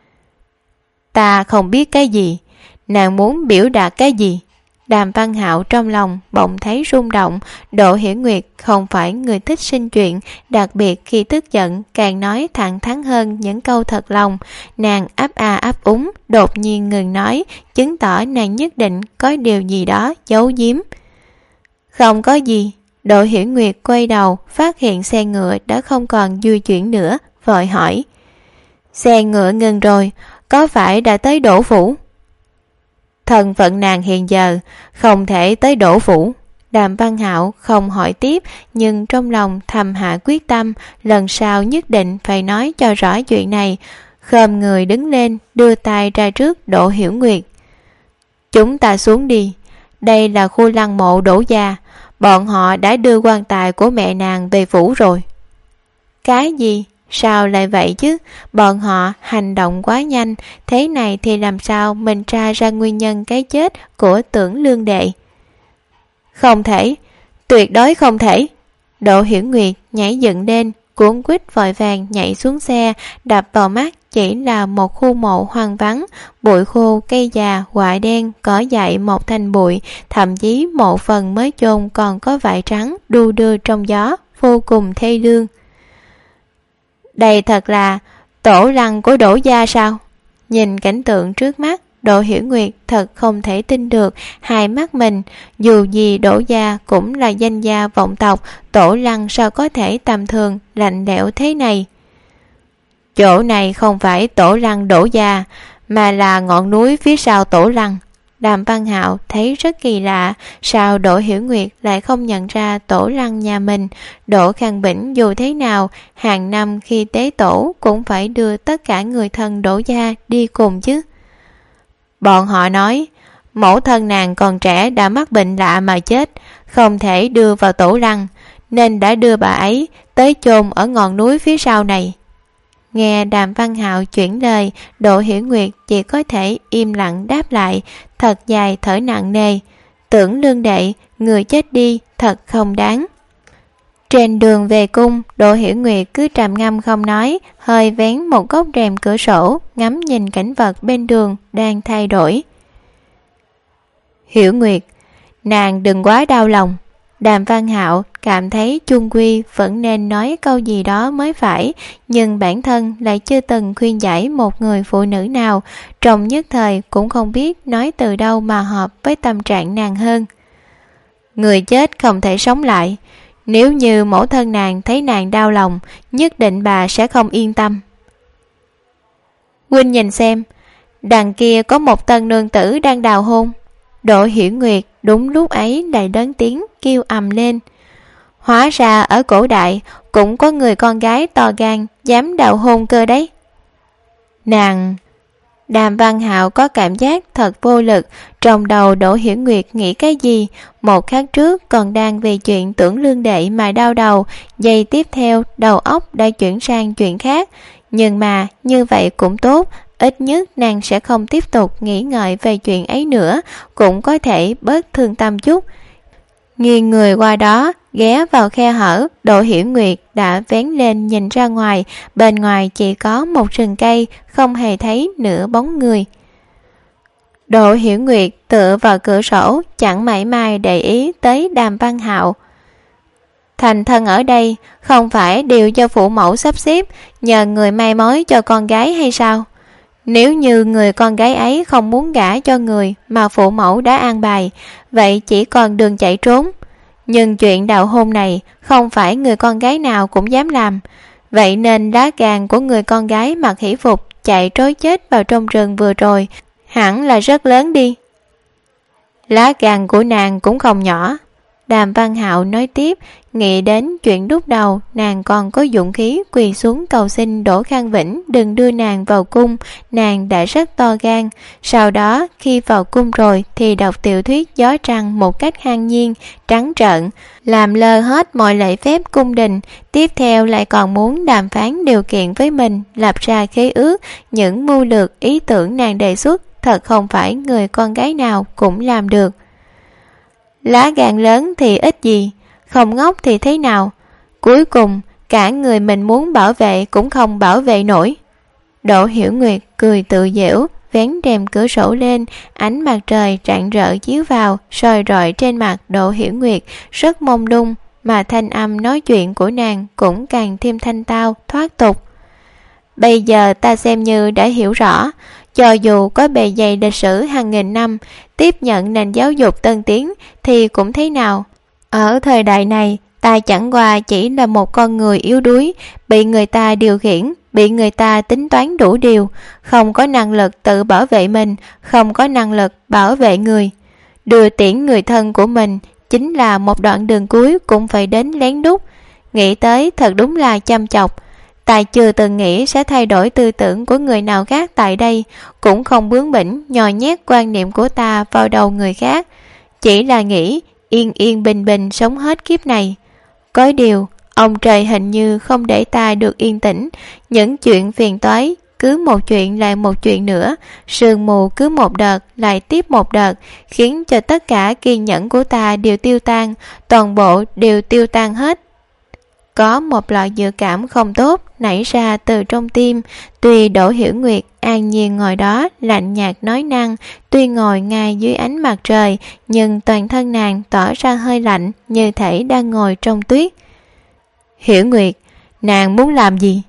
Ta không biết cái gì, nàng muốn biểu đạt cái gì? Đàm Văn Hạo trong lòng bỗng thấy rung động. Đỗ Hiểu Nguyệt không phải người thích sinh chuyện, đặc biệt khi tức giận càng nói thẳng thắn hơn những câu thật lòng. Nàng ấp a ấp úng, đột nhiên ngừng nói, chứng tỏ nàng nhất định có điều gì đó giấu giếm. Không có gì. Đỗ Hiểu Nguyệt quay đầu, phát hiện xe ngựa đã không còn di chuyển nữa, vội hỏi. Xe ngựa ngừng rồi, có phải đã tới Đỗ phủ? Thân phận nàng hiện giờ không thể tới Đỗ phủ. Đàm Văn Hạo không hỏi tiếp, nhưng trong lòng thầm hạ quyết tâm, lần sau nhất định phải nói cho rõ chuyện này. Khom người đứng lên, đưa tay ra trước Đỗ Hiểu Nguyệt. Chúng ta xuống đi, đây là khu lăng mộ Đỗ gia, bọn họ đã đưa quan tài của mẹ nàng về phủ rồi. Cái gì? Sao lại vậy chứ? Bọn họ hành động quá nhanh, thế này thì làm sao mình tra ra nguyên nhân cái chết của Tưởng Lương đệ? Không thể, tuyệt đối không thể. Đỗ Hiểu Nguyệt nhảy dựng lên, cuốn quýt vội vàng nhảy xuống xe, đập vào mắt chỉ là một khu mộ hoang vắng, bụi khô, cây già, quạ đen, cỏ dại một thành bụi, thậm chí một phần mới chôn còn có vải trắng đu đưa trong gió, vô cùng thê lương. Đây thật là tổ lăng của Đỗ gia sao? Nhìn cảnh tượng trước mắt, Đỗ Hiểu Nguyệt thật không thể tin được hai mắt mình. Dù gì Đỗ gia cũng là danh gia vọng tộc, tổ lăng sao có thể tầm thường lạnh lẽo thế này? Chỗ này không phải tổ lăng Đỗ gia, mà là ngọn núi phía sau tổ lăng. Đàm Văn Hạo thấy rất kỳ lạ, sao Đỗ Hiểu Nguyệt lại không nhận ra tổ lăng nhà mình? Đỗ Khang Bỉnh dù thế nào, hàng năm khi tế tổ cũng phải đưa tất cả người thân Đỗ gia đi cùng chứ. Bọn họ nói, mẫu thân nàng còn trẻ đã mắc bệnh lạ mà chết, không thể đưa vào tổ lăng. nên đã đưa bà ấy tới chôn ở ngọn núi phía sau này. Nghe Đàm Văn Hạo chuyển lời, Đỗ Hiểu Nguyệt chỉ có thể im lặng đáp lại, thật dài thở nặng nề. Tưởng Lương đệ, người chết đi thật không đáng. Trên đường về cung, Đỗ Hiểu Nguyệt cứ trầm ngâm không nói, hơi vén một góc rèm cửa sổ, ngắm nhìn cảnh vật bên đường đang thay đổi. Hiểu Nguyệt, nàng đừng quá đau lòng. Đàm Văn Hạo cảm thấy chung quy vẫn nên nói câu gì đó mới phải, nhưng bản thân lại chưa từng khuyên giải một người phụ nữ nào, trong nhất thời cũng không biết nói từ đâu mà hợp với tâm trạng nàng hơn. Người chết không thể sống lại, nếu như mẫu thân nàng thấy nàng đau lòng, nhất định bà sẽ không yên tâm. Huynh nhìn xem, đằng kia có một tân nương tử đang đào hôn. Đỗ Hiểu Nguyệt đúng lúc ấy lại lớn tiếng kêu ầm lên. Hóa ra ở cổ đại cũng có người con gái to gan dám đào hôn cơ đấy. Nàng... Đàm Văn Hạo có cảm giác thật vô lực, trong đầu Đỗ Hiểu Nguyệt nghĩ cái gì, một khắc trước còn đang vì chuyện Tưởng Lương đệ mà đau đầu, giây tiếp theo đầu óc đã chuyển sang chuyện khác. Nhưng mà như vậy cũng tốt, ít nhất nàng sẽ không tiếp tục nghĩ ngợi về chuyện ấy nữa, cũng có thể bớt thương tâm chút. Nghiêng người qua đó, ghé vào khe hở, Đỗ Hiểu Nguyệt đã vén lên nhìn ra ngoài, bên ngoài chỉ có một rừng cây, không hề thấy nửa bóng người. Đỗ Hiểu Nguyệt tựa vào cửa sổ, chẳng mảy may để ý tới Đàm Văn Hạo. Thành thân ở đây không phải đều do phụ mẫu sắp xếp, nhờ người may mối cho con gái hay sao? Nếu như người con gái ấy không muốn gả cho người mà phụ mẫu đã an bài, vậy chỉ còn đường chạy trốn. Nhưng chuyện đào hôn này không phải người con gái nào cũng dám làm, vậy nên lá gan của người con gái mặc hỷ phục chạy trối chết vào trong rừng vừa rồi hẳn là rất lớn đi. Lá gan của nàng cũng không nhỏ. Đàm Văn Hạo nói tiếp, nghĩ đến chuyện lúc đầu nàng còn có dũng khí quỳ xuống cầu xin Đỗ Khang Vĩnh đừng đưa nàng vào cung, nàng đã rất to gan. Sau đó khi vào cung rồi thì đọc tiểu thuyết Gió Trăng một cách ngang nhiên, trắng trợn, làm lơ hết mọi lễ phép cung đình. Tiếp theo lại còn muốn đàm phán điều kiện với mình, lập ra khế ước. Những mưu lược ý tưởng nàng đề xuất thật không phải người con gái nào cũng làm được. Lá gan lớn thì ít gì, không ngốc thì thế nào, cuối cùng cả người mình muốn bảo vệ cũng không bảo vệ nổi. Đỗ Hiểu Nguyệt cười tự giễu, vén rèm cửa sổ lên, ánh mặt trời rạng rỡ chiếu vào, soi rọi trên mặt Đỗ Hiểu Nguyệt rất mông lung, mà thanh âm nói chuyện của nàng cũng càng thêm thanh tao, thoát tục. Bây giờ ta xem như đã hiểu rõ, cho dù có bề dày lịch sử hàng nghìn năm, tiếp nhận nền giáo dục tân tiến thì cũng thế nào. Ở thời đại này, ta chẳng qua chỉ là một con người yếu đuối, bị người ta điều khiển, bị người ta tính toán đủ điều, không có năng lực tự bảo vệ mình, không có năng lực bảo vệ người. Đưa tiễn người thân của mình chính là một đoạn đường cuối cũng phải đến lén lút. Nghĩ tới thật đúng là chăm chọc. Ta chưa từng nghĩ sẽ thay đổi tư tưởng của người nào khác tại đây, cũng không bướng bỉnh nhồi nhét quan niệm của ta vào đầu người khác, chỉ là nghĩ yên yên bình bình sống hết kiếp này. Có điều ông trời hình như không để ta được yên tĩnh, những chuyện phiền toái cứ một chuyện lại một chuyện nữa, sương mù cứ một đợt lại tiếp một đợt, khiến cho tất cả kiên nhẫn của ta đều tiêu tan, toàn bộ đều tiêu tan hết. Có một loại dự cảm không tốt nảy ra từ trong tim. Tuy Đỗ Hiểu Nguyệt an nhiên ngồi đó lạnh nhạt nói năng, tuy ngồi ngay dưới ánh mặt trời, nhưng toàn thân nàng tỏ ra hơi lạnh, như thể đang ngồi trong tuyết. Hiểu Nguyệt, nàng muốn làm gì?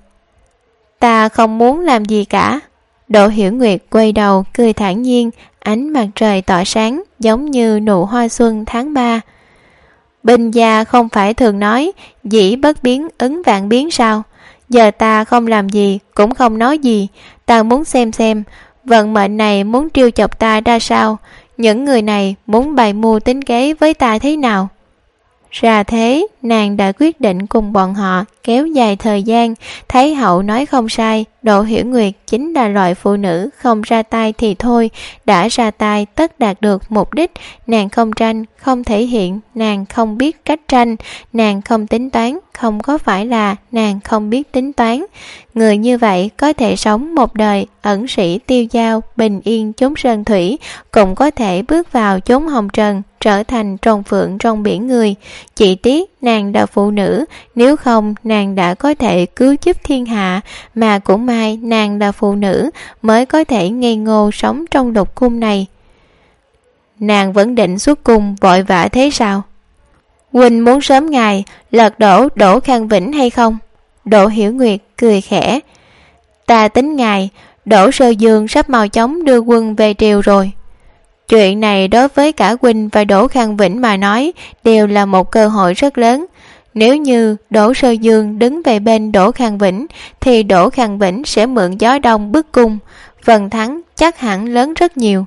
Ta không muốn làm gì cả. Đỗ Hiểu Nguyệt quay đầu cười thản nhiên, ánh mặt trời tỏa sáng giống như nụ hoa xuân tháng 3. Binh gia không phải thường nói dĩ bất biến ứng vạn biến sao? Giờ ta không làm gì cũng không nói gì, ta muốn xem vận mệnh này muốn trêu chọc ta ra sao, những người này muốn bày mưu tính kế với ta thế nào. Ra thế, nàng đã quyết định cùng bọn họ kéo dài thời gian. Thấy Hậu nói không sai, Đỗ Hiểu Nguyệt chính là loại phụ nữ không ra tay thì thôi, đã ra tay tất đạt được mục đích. Nàng không tranh, không thể hiện, nàng không biết cách tranh, nàng không tính toán, không có phải là nàng không biết tính toán. Người như vậy có thể sống một đời ẩn sĩ tiêu dao, bình yên chốn sơn thủy, cũng có thể bước vào chốn hồng trần, trở thành tròn phượng trong biển người. Chỉ tiếc nàng là phụ nữ, nếu không nàng đã có thể cứu giúp thiên hạ, mà cũng may nàng là phụ nữ mới có thể ngây ngô sống trong lục cung này. Nàng vẫn định xuất cung vội vã thế sao? Huynh muốn sớm ngày lật đổ Đỗ Khang Vĩnh hay không? Đỗ Hiểu Nguyệt cười khẽ. Ta tính ngày Đỗ Sơ Dương sắp mau chóng đưa quân về triều rồi. Chuyện này đối với cả huynh và Đỗ Khang Vĩnh mà nói đều là một cơ hội rất lớn. Nếu như Đỗ Sơ Dương đứng về bên Đỗ Khang Vĩnh thì Đỗ Khang Vĩnh sẽ mượn gió đông bức cung, phần thắng chắc hẳn lớn rất nhiều.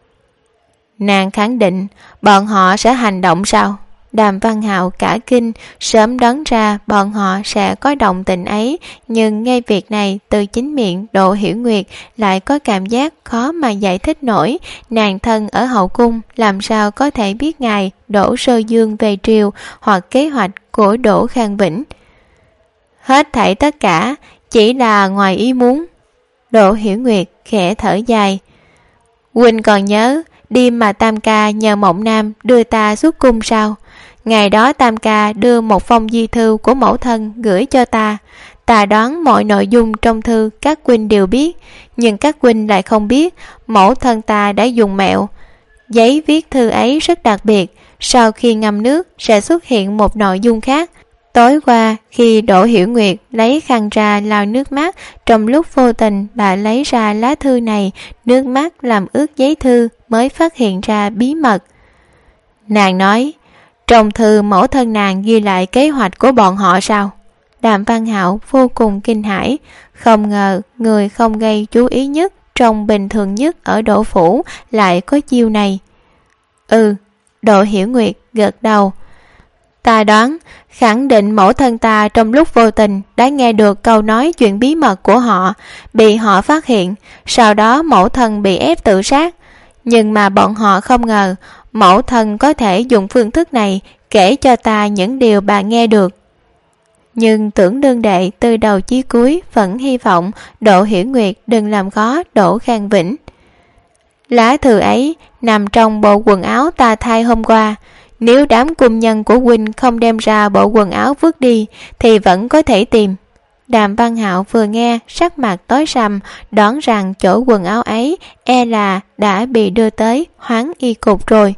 Nàng khẳng định bọn họ sẽ hành động sao? Đàm Văn Hạo cả kinh, sớm đoán ra bọn họ sẽ có động tình ấy, nhưng ngay việc này từ chính miệng Đỗ Hiểu Nguyệt lại có cảm giác khó mà giải thích nổi. Nàng thân ở hậu cung làm sao có thể biết ngày Đỗ Sơ Dương về triều hoặc kế hoạch của Đỗ Khang Vĩnh. Hết thảy tất cả chỉ là ngoài ý muốn. Đỗ Hiểu Nguyệt khẽ thở dài. Huynh còn nhớ đêm mà Tam Ca nhờ Mộng Nam đưa ta xuất cung sao? Ngày đó Tam Ca đưa một phong di thư của mẫu thân gửi cho ta. Ta đoán mọi nội dung trong thư các huynh đều biết, nhưng các huynh lại không biết mẫu thân ta đã dùng mẹo. Giấy viết thư ấy rất đặc biệt, sau khi ngâm nước sẽ xuất hiện một nội dung khác. Tối qua khi Đỗ Hiểu Nguyệt lấy khăn ra lau nước mắt, trong lúc vô tình đã lấy ra lá thư này, nước mắt làm ướt giấy thư mới phát hiện ra bí mật. Nàng nói, trong thư mẫu thân nàng ghi lại kế hoạch của bọn họ sao? Đàm Văn Hạo vô cùng kinh hãi, không ngờ người không gây chú ý nhất, trong bình thường nhất ở Đỗ phủ lại có chiêu này. Đỗ Hiểu Nguyệt gật đầu. Ta đoán khẳng định mẫu thân ta trong lúc vô tình đã nghe được câu nói chuyện bí mật của họ, bị họ phát hiện, sau đó mẫu thân bị ép tự sát. Nhưng mà bọn họ không ngờ mẫu thân có thể dùng phương thức này kể cho ta những điều bà nghe được. Nhưng Tưởng Đương Đệ từ đầu chí cuối vẫn hy vọng Đỗ Hiểu Nguyệt đừng làm khó Đỗ Khang Vĩnh. Lá thư ấy nằm trong bộ quần áo ta thay hôm qua. Nếu đám cung nhân của huynh không đem ra bộ quần áo vứt đi thì vẫn có thể tìm. Đàm Văn Hạo vừa nghe sắc mặt tối sầm, đoán rằng chỗ quần áo ấy e là đã bị đưa tới Hoáng Y Cục rồi.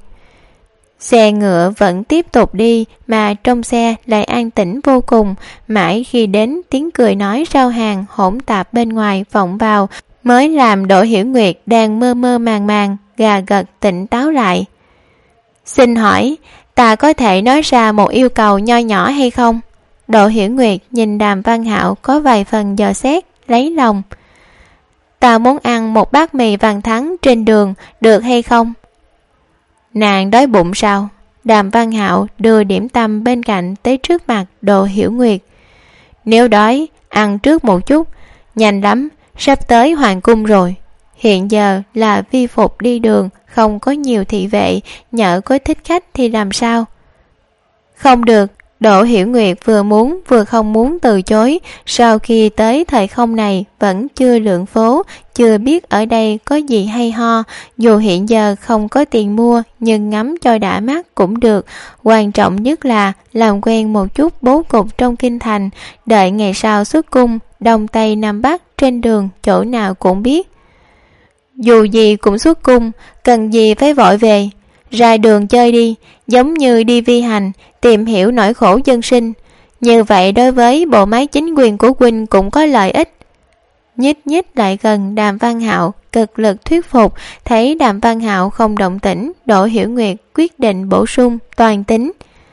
Xe ngựa vẫn tiếp tục đi mà trong xe lại an tĩnh vô cùng, mãi khi đến tiếng cười nói rao hàng hỗn tạp bên ngoài vọng vào mới làm Đỗ Hiểu Nguyệt đang mơ mơ màng màng gà gật tỉnh táo lại. Xin hỏi, ta có thể nói ra một yêu cầu nho nhỏ hay không? Đỗ Hiểu Nguyệt nhìn Đàm Văn Hạo có vài phần dò xét, lấy lòng. Ta muốn ăn một bát mì vàng thắng trên đường, được hay không? Nàng đói bụng sao? Đàm Văn Hạo đưa điểm tâm bên cạnh tới trước mặt Đỗ Hiểu Nguyệt. Nếu đói, ăn trước một chút, nhanh lắm, sắp tới hoàng cung rồi. Hiện giờ là vi phục đi đường, không có nhiều thị vệ, nhỡ có thích khách thì làm sao? Không được. Đỗ Hiểu Nguyệt vừa muốn vừa không muốn từ chối. Sau khi tới thời không này vẫn chưa lượn phố, chưa biết ở đây có gì hay ho. Dù hiện giờ không có tiền mua, nhưng ngắm cho đã mắt cũng được. Quan trọng nhất là làm quen một chút bố cục trong kinh thành, đợi ngày sau xuất cung, đông tây nam bắc trên đường chỗ nào cũng biết. Dù gì cũng xuất cung, cần gì phải vội về. Ra đường chơi đi, giống như đi vi hành, tìm hiểu nỗi khổ dân sinh. Như vậy đối với bộ máy chính quyền của huynh cũng có lợi ích. Nhích nhích lại gần Đàm Văn Hạo, cực lực thuyết phục. Thấy Đàm Văn Hạo không động tĩnh, Đỗ Hiểu Nguyệt quyết định bổ sung toàn tính.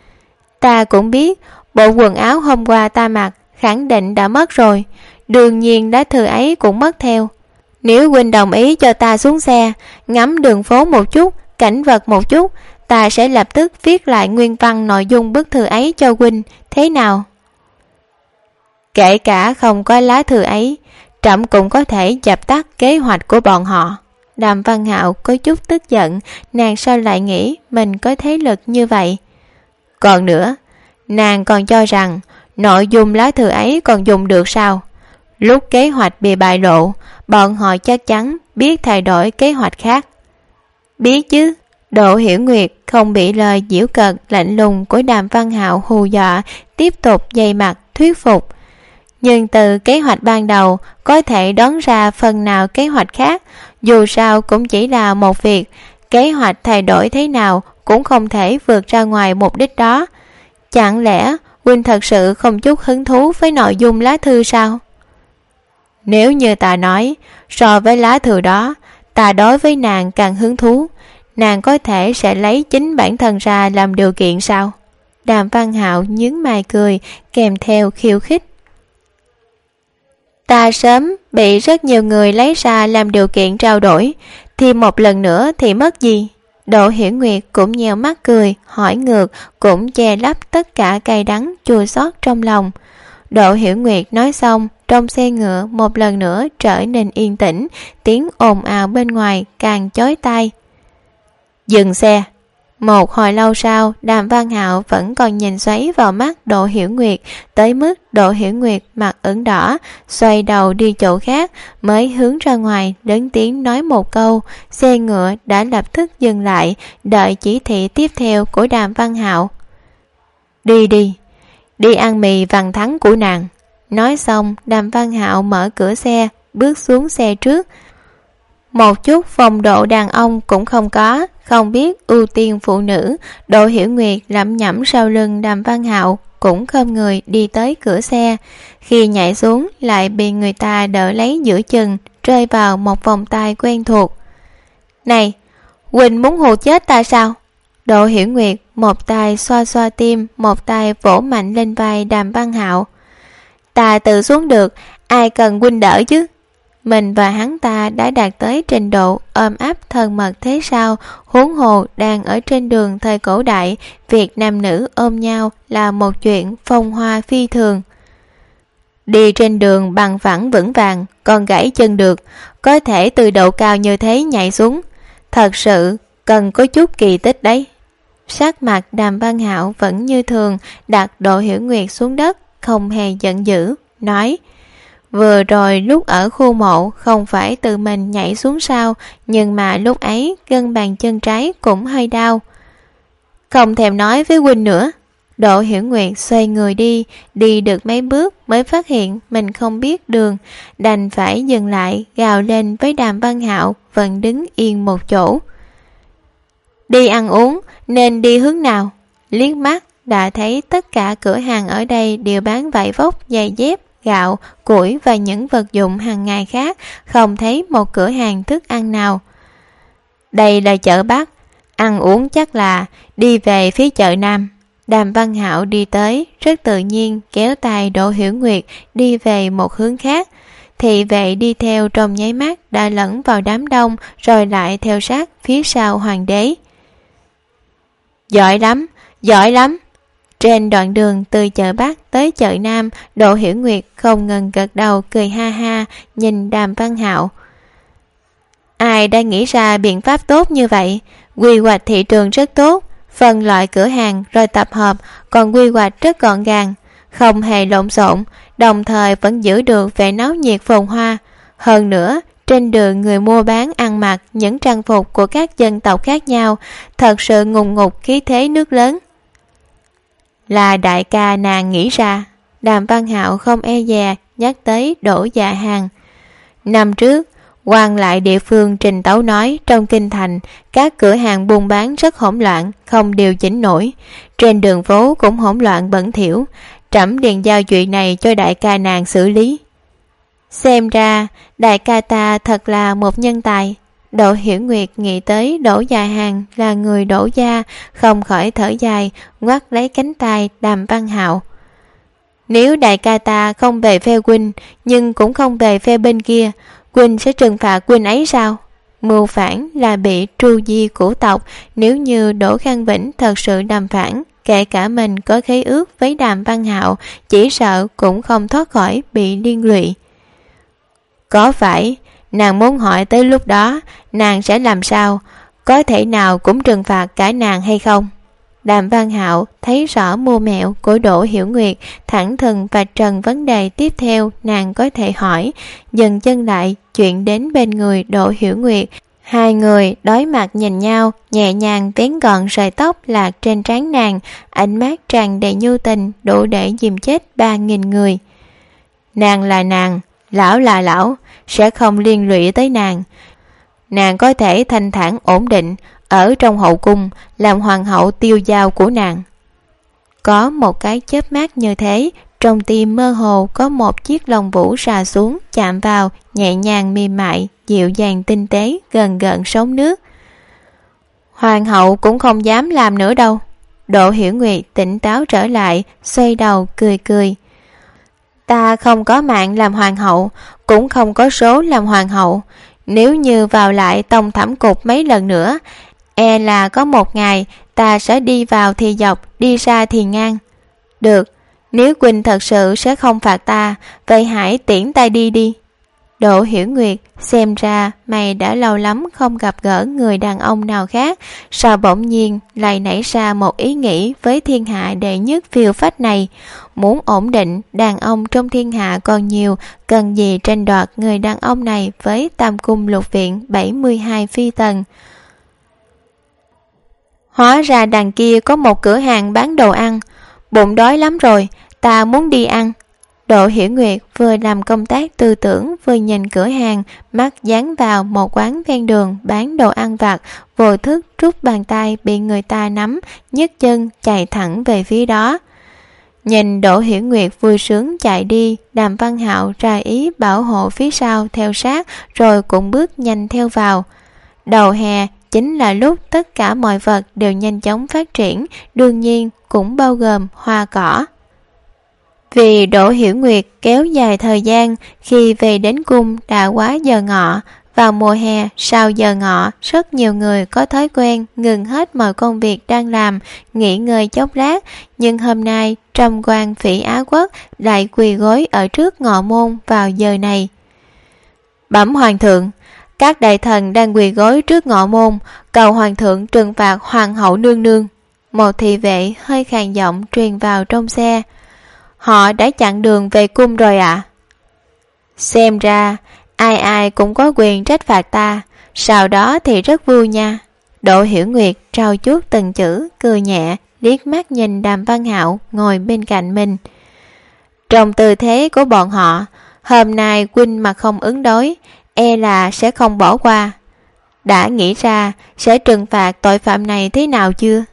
Ta cũng biết, bộ quần áo hôm qua ta mặc khẳng định đã mất rồi, đương nhiên lá thư ấy cũng mất theo. Nếu huynh đồng ý cho ta xuống xe, ngắm đường phố một chút, cảnh vật một chút, ta sẽ lập tức viết lại nguyên văn nội dung bức thư ấy cho huynh, thế nào? Kể cả không có lá thư ấy, trẫm cũng có thể dập tắt kế hoạch của bọn họ. Đàm Văn Hạo có chút tức giận, nàng sao lại nghĩ mình có thế lực như vậy? Còn nữa, nàng còn cho rằng nội dung lá thư ấy còn dùng được sao? Lúc kế hoạch bị bại lộ, bọn họ chắc chắn biết thay đổi kế hoạch khác. Biết chứ. Đỗ Hiểu Nguyệt không bị lời giễu cợt lạnh lùng của Đàm Văn Hạo hù dọa, tiếp tục dày mặt thuyết phục. Nhưng từ kế hoạch ban đầu có thể đoán ra phần nào kế hoạch khác, dù sao cũng chỉ là một việc, kế hoạch thay đổi thế nào cũng không thể vượt ra ngoài mục đích đó. Chẳng lẽ huynh thật sự không chút hứng thú với nội dung lá thư sao? Nếu như ta nói, so với lá thư đó, ta đối với nàng càng hứng thú, nàng có thể sẽ lấy chính bản thân ra làm điều kiện sao? Đàm Văn Hạo nhướng mày cười, kèm theo khiêu khích. Ta sớm bị rất nhiều người lấy ra làm điều kiện trao đổi, thì một lần nữa thì mất gì? Đỗ Hiểu Nguyệt cũng nheo mắt cười, hỏi ngược, cũng che lấp tất cả cay đắng chua xót trong lòng. Đỗ Hiểu Nguyệt nói xong, trong xe ngựa một lần nữa trở nên yên tĩnh, tiếng ồn ào bên ngoài càng chói tai. Dừng xe. Một hồi lâu sau, Đàm Văn Hạo vẫn còn nhìn xoáy vào mắt Đỗ Hiểu Nguyệt, tới mức Đỗ Hiểu Nguyệt mặt ửng đỏ, xoay đầu đi chỗ khác, mới hướng ra ngoài lớn tiếng nói một câu. Xe ngựa đã lập tức dừng lại, đợi chỉ thị tiếp theo của Đàm Văn Hạo. Đi đi, đi ăn mì vằn thắng của nàng. Nói xong, Đàm Văn Hạo mở cửa xe, bước xuống xe trước. Một chút phong độ đàn ông cũng không có, không biết ưu tiên phụ nữ. Đỗ Hiểu Nguyệt lẩm nhẩm sau lưng Đàm Văn Hạo, cũng khom người đi tới cửa xe. Khi nhảy xuống lại bị người ta đỡ lấy giữa chừng, rơi vào một vòng tay quen thuộc. Này, huynh muốn hù chết ta sao? Đỗ Hiểu Nguyệt một tay xoa xoa tim, một tay vỗ mạnh lên vai Đàm Văn Hạo. Ta tự xuống được, ai cần huynh đỡ chứ? Mình và hắn ta đã đạt tới trình độ ôm ấp thân mật thế sao, huống hồ đang ở trên đường thời cổ đại, việc nam nữ ôm nhau là một chuyện phong hoa phi thường. Đi trên đường bằng phẳng vững vàng, còn gãy chân được, có thể từ độ cao như thế nhảy xuống, thật sự cần có chút kỳ tích đấy. Sắc mặt Đàm Văn Hạo vẫn như thường, đặt Đỗ Hiểu Nguyệt xuống đất, không hề giận dữ, nói: Vừa rồi lúc ở khu mộ không phải tự mình nhảy xuống sao, nhưng mà lúc ấy gân bàn chân trái cũng hơi đau. Không thèm nói với huynh nữa. Đỗ Hiểu Nguyệt xoay người đi được mấy bước mới phát hiện mình không biết đường, đành phải dừng lại, gào lên với Đàm Văn Hạo vẫn đứng yên một chỗ. Đi ăn uống nên đi hướng nào? Liếc mắt đã thấy tất cả cửa hàng ở đây đều bán vải vóc, giày dép, gạo, củi và những vật dụng hàng ngày khác, không thấy một cửa hàng thức ăn nào. Đây là chợ Bắc, ăn uống chắc là đi về phía chợ Nam. Đàm Văn Hạo đi tới, rất tự nhiên kéo tay Đỗ Hiểu Nguyệt đi về một hướng khác. Thị vệ đi theo trong nháy mắt đã lẫn vào đám đông, rồi lại theo sát phía sau hoàng đế. Giỏi lắm, giỏi lắm. Trên đoạn đường từ chợ Bắc tới chợ Nam, Đỗ Hiểu Nguyệt không ngừng gật đầu cười ha ha nhìn Đàm Văn Hạo. Ai đã nghĩ ra biện pháp tốt như vậy? Quy hoạch thị trường rất tốt, phân loại cửa hàng rồi tập hợp, còn quy hoạch rất gọn gàng, không hề lộn xộn, đồng thời vẫn giữ được vẻ náo nhiệt phồn hoa. Hơn nữa, trên đường người mua bán ăn mặc những trang phục của các dân tộc khác nhau, thật sự ngùng ngục khí thế nước lớn. Là đại ca nàng nghĩ ra. Đàm Văn Hạo không e dè nhắc tới Đỗ Dạ Hàn. Năm trước, quan lại địa phương trình tấu nói trong kinh thành các cửa hàng buôn bán rất hỗn loạn, không điều chỉnh nổi, trên đường phố cũng hỗn loạn bẩn thỉu. Trẫm liền giao chuyện này cho đại ca nàng xử lý. Xem ra đại ca ta thật là một nhân tài. Đỗ Hiểu Nguyệt nghĩ tới Đỗ Dạ Hàn là người Đỗ gia, không khỏi thở dài, ngoắt lấy cánh tay Đàm Văn Hạo. Nếu đại ca ta không về phe huynh, nhưng cũng không về phe bên kia, huynh sẽ trừng phạt huynh ấy sao? mưu phản là bị tru di của tộc. Nếu như Đỗ Khang Vĩnh thật sự đàm phản, kể cả mình có khế ước với Đàm Văn Hạo, chỉ sợ cũng không thoát khỏi bị liên lụy. Có phải nàng muốn hỏi tới lúc đó nàng sẽ làm sao, có thể nào cũng trừng phạt cả nàng hay không? Đàm Văn Hạo thấy rõ mưu mẹo của Đỗ Hiểu Nguyệt, thẳng thừng vạch trần vấn đề tiếp theo nàng có thể hỏi, dừng chân lại chuyện đến bên người Đỗ Hiểu Nguyệt. Hai người đối mặt nhìn nhau, nhẹ nhàng vén gọn sợi tóc lạc trên trán nàng, ánh mắt tràn đầy nhu tình, đủ để dìm chết 3.000 người. Nàng là nàng, lão là lão, sẽ không liên lụy tới nàng. Nàng có thể thanh thản ổn định ở trong hậu cung, làm hoàng hậu tiêu dao của nàng. Có một cái chớp mắt như thế, trong tim mơ hồ có một chiếc lông vũ xà xuống, chạm vào, nhẹ nhàng mềm mại, dịu dàng tinh tế, gần gợn sóng nước. Hoàng hậu cũng không dám làm nữa đâu. Đỗ Hiểu Nguyệt tỉnh táo trở lại, xoay đầu cười cười. Ta không có mạng làm hoàng hậu, cũng không có số làm hoàng hậu. Nếu như vào lại tông thẩm cục mấy lần nữa, e là có một ngày ta sẽ đi vào thì dọc, đi ra thì ngang. Được, nếu Quỳnh thật sự sẽ không phạt ta, vậy hãy tiễn ta đi đi. Đỗ Hiểu Nguyệt, xem ra mày đã lâu lắm không gặp gỡ người đàn ông nào khác, sao bỗng nhiên lại nảy ra một ý nghĩ với thiên hạ đệ nhất phiêu phách này. Muốn ổn định, đàn ông trong thiên hạ còn nhiều, cần gì tranh đoạt người đàn ông này với tam cung lục viện 72 phi tần. Hóa ra đằng kia có một cửa hàng bán đồ ăn, bụng đói lắm rồi, ta muốn đi ăn. Đỗ Hiểu Nguyệt vừa làm công tác tư tưởng vừa nhìn cửa hàng, mắt dán vào một quán ven đường bán đồ ăn vặt, vô thức rút bàn tay bị người ta nắm, nhấc chân chạy thẳng về phía đó. Nhìn Đỗ Hiểu Nguyệt vui sướng chạy đi, Đàm Văn Hạo ra ý bảo hộ phía sau theo sát, rồi cũng bước nhanh theo vào. Đầu hè chính là lúc tất cả mọi vật đều nhanh chóng phát triển, đương nhiên cũng bao gồm hoa cỏ. Vì Đỗ Hiểu Nguyệt kéo dài thời gian, khi về đến cung đã quá giờ ngọ. Vào mùa hè, sau giờ ngọ, rất nhiều người có thói quen ngừng hết mọi công việc đang làm, nghỉ ngơi chốc lát. Nhưng hôm nay, Trâm Quan Phỉ Á Quốc lại quỳ gối ở trước ngọ môn vào giờ này. Bẩm hoàng thượng, các đại thần đang quỳ gối trước ngọ môn, cầu hoàng thượng trừng phạt hoàng hậu nương nương. Một thị vệ hơi khàn giọng truyền vào trong xe. Họ đã chặn đường về cung rồi ạ. Xem ra ai ai cũng có quyền trách phạt ta, sau đó thì rất vui nha. Đỗ Hiểu Nguyệt trao chuốt từng chữ, cười nhẹ, liếc mắt nhìn Đàm Văn Hạo ngồi bên cạnh mình. Trong tư thế của bọn họ, hôm nay huynh mà không ứng đối, e là sẽ không bỏ qua. Đã nghĩ ra sẽ trừng phạt tội phạm này thế nào chưa?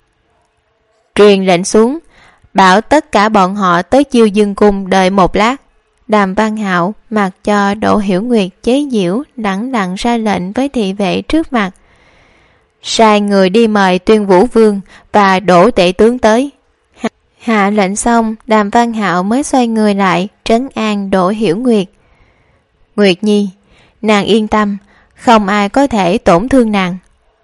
Truyền lệnh xuống, bảo tất cả bọn họ tới Chiêu Dương Cung đợi một lát. Đàm Văn Hạo mặc cho Đỗ Hiểu Nguyệt chế giễu, lẳng lặng ra lệnh với thị vệ trước mặt. Sai người đi mời Tuyên Vũ Vương và Đỗ Tể Tướng tới. Hạ lệnh xong, Đàm Văn Hạo mới xoay người lại, trấn an Đỗ Hiểu Nguyệt. Nguyệt Nhi, nàng yên tâm, không ai có thể tổn thương nàng.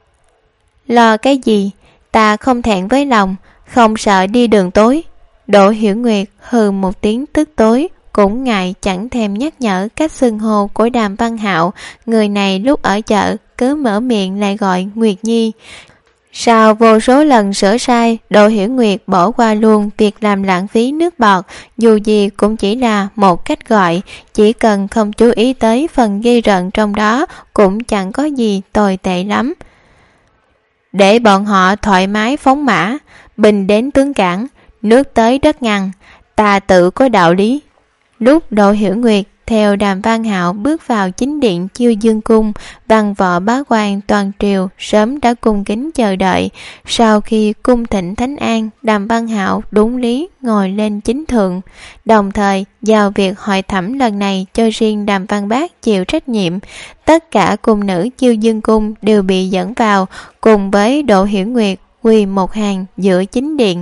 Lo cái gì, ta không thẹn với lòng, không sợ đi đường tối. Đỗ Hiểu Nguyệt hừ một tiếng tức tối, cũng ngại chẳng thèm nhắc nhở cách xưng hô của Đàm Văn Hạo. Người này lúc ở chợ cứ mở miệng lại gọi Nguyệt Nhi. Sau vô số lần sửa sai, Đỗ Hiểu Nguyệt bỏ qua luôn việc làm lãng phí nước bọt, dù gì cũng chỉ là một cách gọi, chỉ cần không chú ý tới phần gây rợn trong đó cũng chẳng có gì tồi tệ lắm. Để bọn họ thoải mái phóng mã, binh đến tướng cản, nước tới đất ngăn, ta tự có đạo lý. Lúc Đỗ Hiểu Nguyệt theo Đàm Văn Hạo bước vào chính điện Chiêu Dương Cung, văn võ bá quan toàn triều sớm đã cung kính chờ đợi. Sau khi cung thịnh thánh an, Đàm Văn Hạo đúng lý ngồi lên chính thượng, đồng thời giao việc hội thẩm lần này cho riêng Đàm Văn Bác chịu trách nhiệm. Tất cả cung nữ Chiêu Dương Cung đều bị dẫn vào, cùng với Đỗ Hiểu Nguyệt quỳ một hàng giữa chính điện.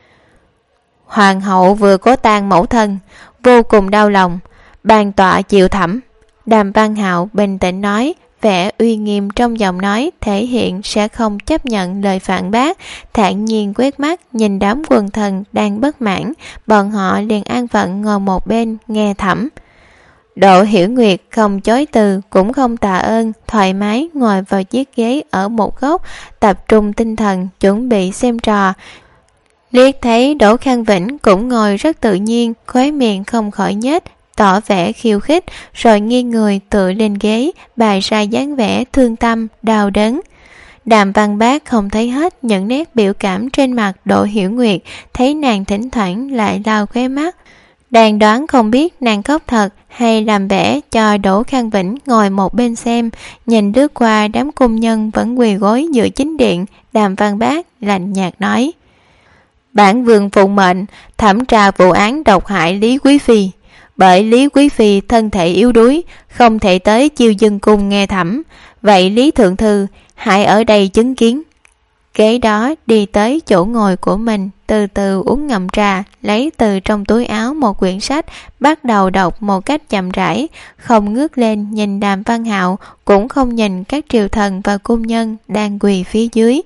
Hoàng hậu vừa có tang mẫu thân, vô cùng đau lòng, ban tọa chịu thẩm. Đàm Văn Hạo bình tĩnh nói, vẻ uy nghiêm trong giọng nói thể hiện sẽ không chấp nhận lời phản bác. Thản nhiên quét mắt nhìn đám quần thần đang bất mãn, bọn họ liền an phận ngồi một bên nghe thẩm. Đỗ Hiểu Nguyệt không chối từ cũng không tạ ơn, thoải mái ngồi vào chiếc ghế ở một góc, tập trung tinh thần chuẩn bị xem trò. Liếc thấy Đỗ Khang Vĩnh cũng ngồi rất tự nhiên, khóe miệng không khỏi nhếch, tỏ vẻ khiêu khích, rồi nghiêng người tựa lên ghế, bày ra dáng vẻ thương tâm, đau đớn. Đàm Văn Bác không thấy hết những nét biểu cảm trên mặt Đỗ Hiểu Nguyệt, thấy nàng thỉnh thoảng lại lau khóe mắt. Đang đoán không biết nàng khóc thật hay làm vẻ cho Đỗ Khang Vĩnh ngồi một bên xem. Nhìn lướt qua đám cung nhân vẫn quỳ gối giữa chính điện, Đàm Văn Bác lạnh nhạt nói: Bản vương phụng mệnh thẩm tra vụ án độc hại Lý Quý Phi. Bởi Lý Quý Phi thân thể yếu đuối, không thể tới Chiêu Dương Cung nghe thẩm, vậy Lý Thượng Thư hãy ở đây chứng kiến. Kế đó đi tới chỗ ngồi của mình, từ từ uống ngụm trà, lấy từ trong túi áo một quyển sách, bắt đầu đọc một cách chậm rãi, không ngước lên nhìn Đàm Văn Hạo, cũng không nhìn các triều thần và cung nhân đang quỳ phía dưới.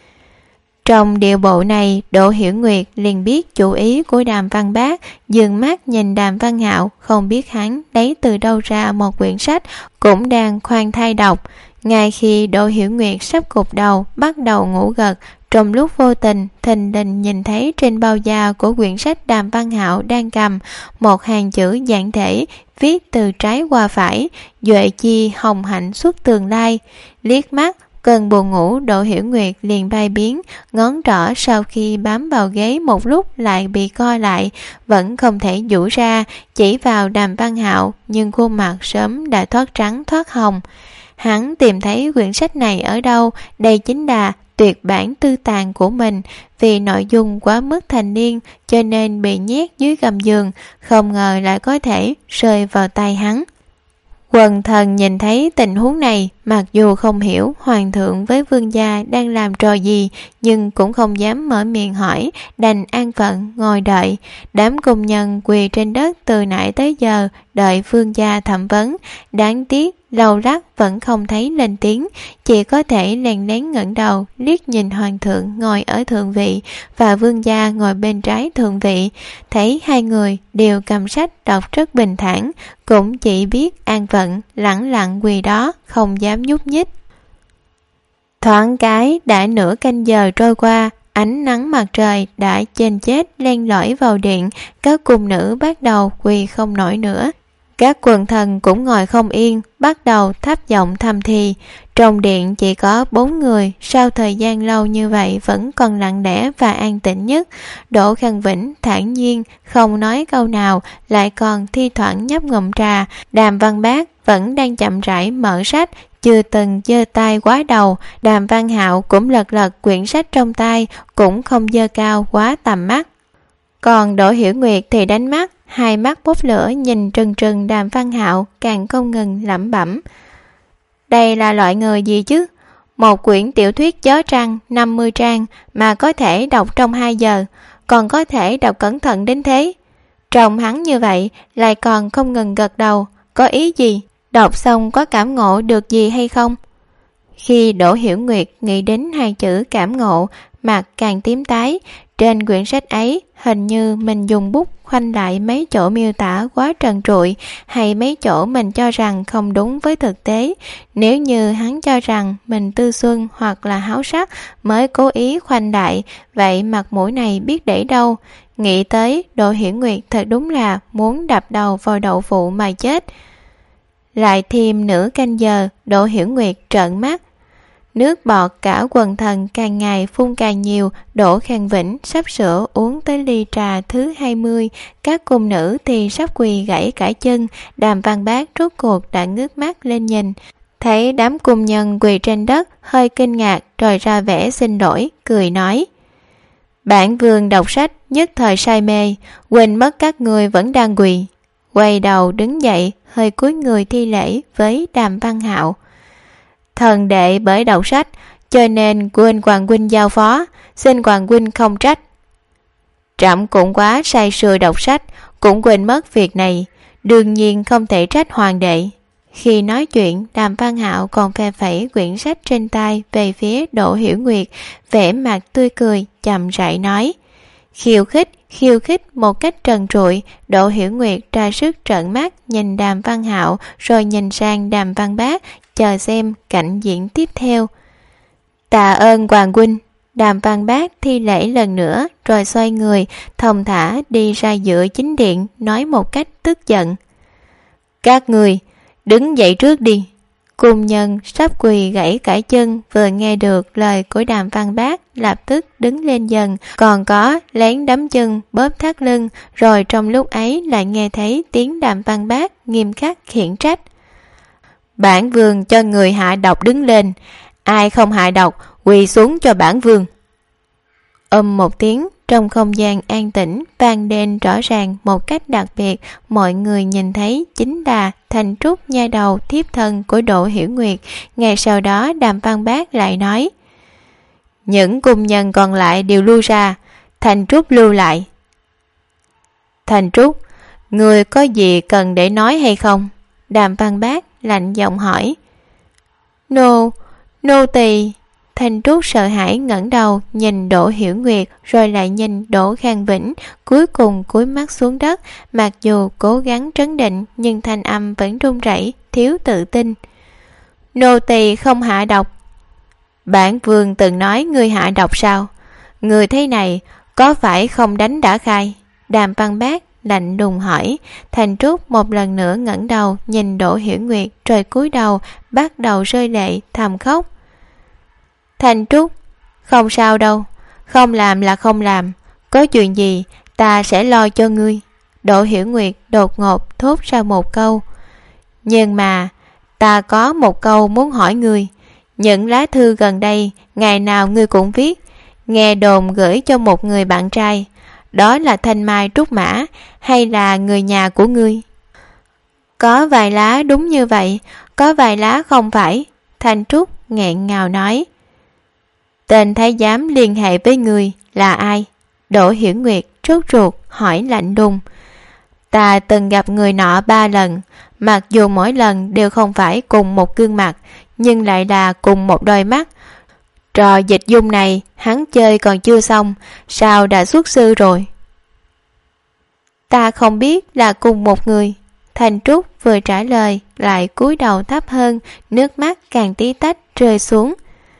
Trong điệu bộ này, Đỗ Hiểu Nguyệt liền biết chủ ý của Đàm Văn Bác, dừng mắt nhìn Đàm Văn Hạo, không biết hắn lấy từ đâu ra một quyển sách, cũng đang khoan thai đọc. Ngay khi Đỗ Hiểu Nguyệt sắp gục đầu, bắt đầu ngủ gật, trong lúc vô tình, thình lình nhìn thấy trên bao da của quyển sách Đàm Văn Hạo đang cầm một hàng chữ giản thể, viết từ trái qua phải: Duệ chi hồng hạnh xuất tường lai. Liếc mắt, cơn buồn ngủ Đỗ Hiểu Nguyệt liền bay biến, ngón trỏ sau khi bám vào ghế một lúc lại bị co lại, vẫn không thể duỗi ra, chỉ vào Đàm Văn Hạo, nhưng khuôn mặt sớm đã thoát trắng thoát hồng. Hắn tìm thấy quyển sách này ở đâu? Đây chính là tuyệt bản tư tàng của mình. Vì nội dung quá mức thành niên cho nên bị nhét dưới gầm giường, không ngờ lại có thể rơi vào tay hắn. Quần thần nhìn thấy tình huống này, mặc dù không hiểu hoàng thượng với vương gia đang làm trò gì, nhưng cũng không dám mở miệng hỏi, đành an phận ngồi đợi. Đám cung nhân quỳ trên đất từ nãy tới giờ, đợi vương gia thẩm vấn. Đáng tiếc lâu lắc vẫn không thấy lên tiếng, chỉ có thể lén lén ngẩng đầu liếc nhìn hoàng thượng ngồi ở thượng vị và vương gia ngồi bên trái thượng vị. Thấy hai người đều cầm sách đọc rất bình thản, cũng chỉ biết an phận lẳng lặng quỳ đó, không dám nhúc nhích. Thoáng cái đã nửa canh giờ trôi qua, ánh nắng mặt trời đã chênh chết len lỏi vào điện, các cung nữ bắt đầu quỳ không nổi nữa. Các quần thần cũng ngồi không yên, bắt đầu thấp giọng thầm thì. Trong điện chỉ có 4 người, sau thời gian lâu như vậy vẫn còn lặng lẽ và an tĩnh nhất. Đỗ Khang Vĩnh thản nhiên, không nói câu nào, lại còn thi thoảng nhấp ngụm trà. Đàm Văn Bác vẫn đang chậm rãi mở sách, chưa từng giơ tay quá đầu. Đàm Văn Hạo cũng lật lật quyển sách trong tay, cũng không giơ cao quá tầm mắt. Còn Đỗ Hiểu Nguyệt thì đánh mắt, hai mắt bốc lửa nhìn trừng trừng Đàm Văn Hạo, càng không ngừng lẩm bẩm: Đây là loại người gì chứ? Một quyển tiểu thuyết chó trăng 50 trang mà có thể đọc trong 2 giờ, còn có thể đọc cẩn thận đến thế. Trông hắn như vậy lại còn không ngừng gật đầu, có ý gì? Đọc xong có cảm ngộ được gì hay không? Khi Đỗ Hiểu Nguyệt nghĩ đến 2 chữ cảm ngộ, mặt càng tím tái. Trên quyển sách ấy hình như mình dùng bút khoanh lại mấy chỗ miêu tả quá trần trụi, hay mấy chỗ mình cho rằng không đúng với thực tế. Nếu như hắn cho rằng mình tư xuân hoặc là háo sắc mới cố ý khoanh lại, vậy mặt mũi này biết để đâu? Nghĩ tới, Đỗ Hiểu Nguyệt thật đúng là muốn đập đầu vào đậu phụ mà chết. Lại thêm nửa canh giờ, Đỗ Hiểu Nguyệt trợn mắt. Nước bọt cả quần thần càng ngày phun càng nhiều. Đỗ Khang Vĩnh sắp sửa uống tới ly trà thứ 20, các cung nữ thì sắp quỳ gãy cả chân. Đàm Văn Bác rốt cuộc đã ngước mắt lên nhìn, thấy đám cung nhân quỳ trên đất, hơi kinh ngạc rồi ra vẻ xin lỗi, cười nói: Bản vương đọc sách nhất thời say mê, quên mất các người vẫn đang quỳ. Quay đầu đứng dậy, hơi cúi người thi lễ với Đàm Văn Hạo: Thần đệ bởi đọc sách cho nên quên hoàng huynh giao phó, xin hoàng huynh không trách. Trẫm cũng quá say sưa đọc sách, cũng quên mất việc này, đương nhiên không thể trách hoàng đệ. Khi nói chuyện, Đàm Văn Hạo còn phe phẩy quyển sách trên tay về phía Đỗ Hiểu Nguyệt, vẻ mặt tươi cười, chậm rãi nói. Khiêu khích một cách trần trụi. Đỗ Hiểu Nguyệt ra sức trợn mắt nhìn Đàm Văn Hạo, rồi nhìn sang Đàm Văn Bác, chờ xem cảnh diễn tiếp theo. Tạ ơn Hoàng huynh. Đàm Văn Bác thi lễ lần nữa, rồi xoay người thong thả đi ra giữa chính điện, nói một cách tức giận. Các người đứng dậy trước đi. Cung nhân sắp quỳ gãy cả chân vừa nghe được lời của Đàm Văn Bác lập tức đứng lên dần, còn có lén đấm chân bóp thắt lưng, rồi trong lúc ấy lại nghe thấy tiếng Đàm Văn Bác nghiêm khắc khiển trách. Bản vương cho người hạ độc đứng lên, ai không hạ độc quỳ xuống cho bản vương. Một tiếng, trong không gian an tĩnh vang lên rõ ràng một cách đặc biệt. Mọi người nhìn thấy chính là Thành Trúc, nha đầu thiếp thân của Đỗ Hiểu Nguyệt. Ngay sau đó Đàm Văn Bác lại nói, những cung nhân còn lại đều lui ra, Thành Trúc lưu lại. Thành Trúc, người có gì cần để nói hay không? Đàm Văn Bác lạnh giọng hỏi. Nô tỳ. Thành Trúc sợ hãi ngẩng đầu nhìn Đỗ Hiểu Nguyệt, rồi lại nhìn Đỗ Khang Vĩnh, cuối cùng cúi mắt xuống đất. Mặc dù cố gắng trấn định nhưng thanh âm vẫn run rẩy, thiếu tự tin. Nô tỳ không hạ độc. Bản vương từng nói ngươi hạ độc sao? Người thế này có phải không đánh đã khai? Đàm Văn Bác lạnh lùng hỏi. Thành Trúc một lần nữa ngẩng đầu nhìn Đỗ Hiểu Nguyệt, rồi cúi đầu bắt đầu rơi lệ thầm khóc. Thành Trúc, không sao đâu, không làm là không làm, có chuyện gì ta sẽ lo cho ngươi. Đỗ Hiểu Nguyệt đột ngột thốt ra một câu. Nhưng mà ta có một câu muốn hỏi ngươi. Những lá thư gần đây ngày nào ngươi cũng viết, nghe đồn gửi cho một người bạn trai, đó là Thanh Mai Trúc Mã hay là người nhà của ngươi? Có vài lá đúng như vậy, có vài lá không phải. Thành Trúc nghẹn ngào nói. Tên thái giám liên hệ với người là ai? Đỗ Hiểu Nguyệt sốt ruột hỏi lạnh lùng. Ta từng gặp người nọ 3 lần, mặc dù mỗi lần đều không phải cùng một gương mặt, nhưng lại là cùng một đôi mắt. Trò dịch dung này hắn chơi còn chưa xong, sao đã xuất sư rồi? Ta không biết là cùng một người. Thành Trúc vừa trả lời lại cúi đầu thấp hơn, nước mắt càng tí tách rơi xuống.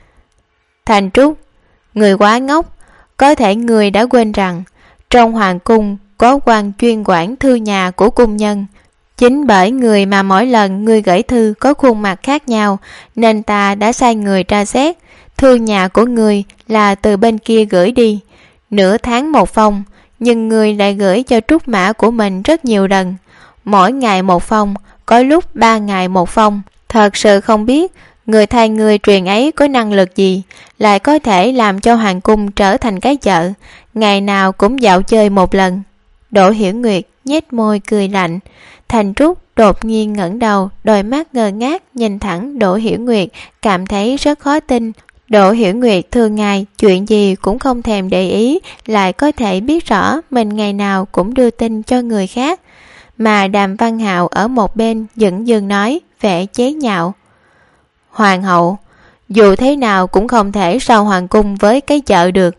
Thành Trúc, người quá ngốc, có thể người đã quên rằng trong hoàng cung có quan chuyên quản thư nhà của cung nhân. Chính bởi người mà mỗi lần người gửi thư có khuôn mặt khác nhau, nên ta đã sai người tra xét. Thư nhà của người là từ bên kia gửi đi, nửa tháng một phong, nhưng người lại gửi cho Trúc Mã của mình rất nhiều lần, mỗi ngày một phong, có lúc 3 ngày một phong. Thật sự không biết người thay người truyền ấy có năng lực gì, lại có thể làm cho hoàng cung trở thành cái chợ, ngày nào cũng dạo chơi một lần. Đỗ Hiểu Nguyệt nhếch môi cười lạnh. Thành Trúc đột nhiên ngẩng đầu, đôi mắt ngơ ngác nhìn thẳng Đỗ Hiểu Nguyệt, cảm thấy rất khó tin. Đỗ Hiểu Nguyệt thường ngày chuyện gì cũng không thèm để ý, lại có thể biết rõ mình ngày nào cũng đưa tin cho người khác. Mà Đàm Văn Hạo ở một bên dửng dưng nói, vẻ chế nhạo. Hoàng hậu, dù thế nào cũng không thể so hoàng cung với cái chợ được.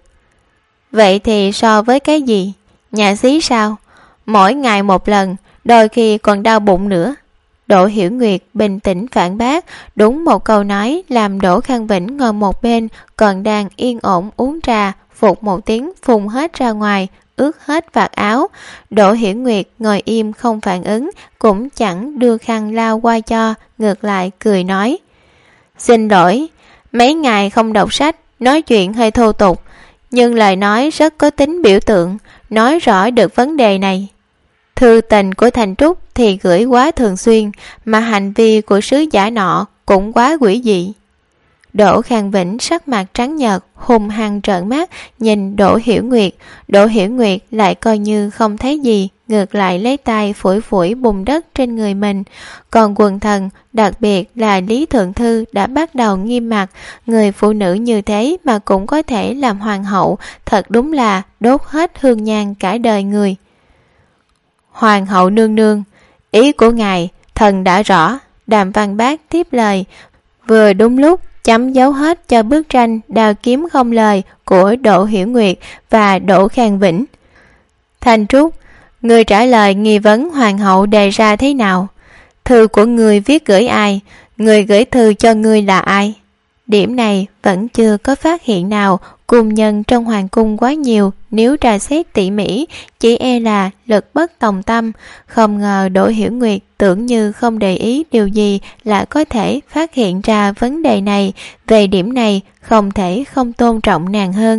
Vậy thì so với cái gì? Nhà xí sao? Mỗi ngày một lần, đôi khi còn đau bụng nữa. Đỗ Hiểu Nguyệt bình tĩnh phản bác. Đúng một câu nói làm Đỗ Khang Vĩnh ngồi một bên còn đang yên ổn uống trà, phụt một tiếng phun hết ra ngoài, ướt hết vạt áo. Đỗ Hiểu Nguyệt ngồi im không phản ứng, cũng chẳng đưa khăn lau qua cho, ngược lại cười nói. Xin lỗi, mấy ngày không đọc sách, nói chuyện hơi thô tục, nhưng lời nói rất có tính biểu tượng, nói rõ được vấn đề này. Thư tình của Thành Trúc thì gửi quá thường xuyên, mà hành vi của sứ giả nọ cũng quá quỷ dị. Đỗ Khang Vĩnh sắc mặt trắng nhợt, hung hăng trợn mắt nhìn Đỗ Hiểu Nguyệt. Đỗ Hiểu Nguyệt lại coi như không thấy gì, ngược lại lấy tay phủi phủi bùn đất trên người mình. Còn quần thần, đặc biệt là Lý Thượng Thư đã bắt đầu nghiêm mặt. Người phụ nữ như thế mà cũng có thể làm hoàng hậu, thật đúng là đốt hết hương nhang cả đời người. Hoàng hậu nương nương, ý của ngài thần đã rõ. Đàm Văn Bác tiếp lời, vừa đúng lúc chấm dấu hết cho bức tranh Đao kiếm không lời của Đỗ Hiểu Nguyệt và Đỗ Khang Vĩnh. Thanh Trúc, người trả lời nghi vấn hoàng hậu đề ra thế nào? Thư của người viết gửi ai? Người gửi thư cho ngươi là ai? Điểm này vẫn chưa có phát hiện nào. Cung nhân trong hoàng cung quá nhiều, nếu tra xét tỉ mỉ chỉ e là lực bất tòng tâm. Không ngờ Đỗ Hiểu Nguyệt tưởng như không để ý điều gì là có thể phát hiện ra vấn đề này. Về điểm này không thể không tôn trọng nàng hơn.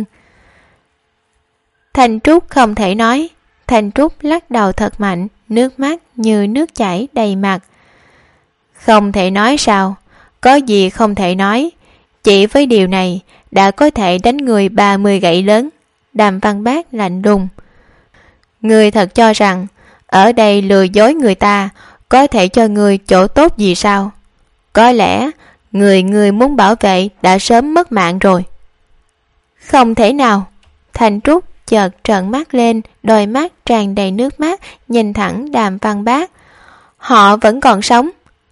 Thanh Trúc không thể nói. Thanh Trúc lắc đầu thật mạnh, nước mắt như nước chảy đầy mặt. Không thể nói sao? Có gì không thể nói? Chỉ với điều này đã có thể đánh người 30 gậy lớn. Đàm Văn Bác lạnh lùng. Người thật cho rằng ở đây lừa dối người ta có thể cho người chỗ tốt gì sao? Có lẽ người muốn bảo vệ đã sớm mất mạng rồi. Không thể nào. Thanh Trúc chợt trợn mắt lên, đôi mắt tràn đầy nước mắt nhìn thẳng Đàm Văn Bác. Họ vẫn còn sống.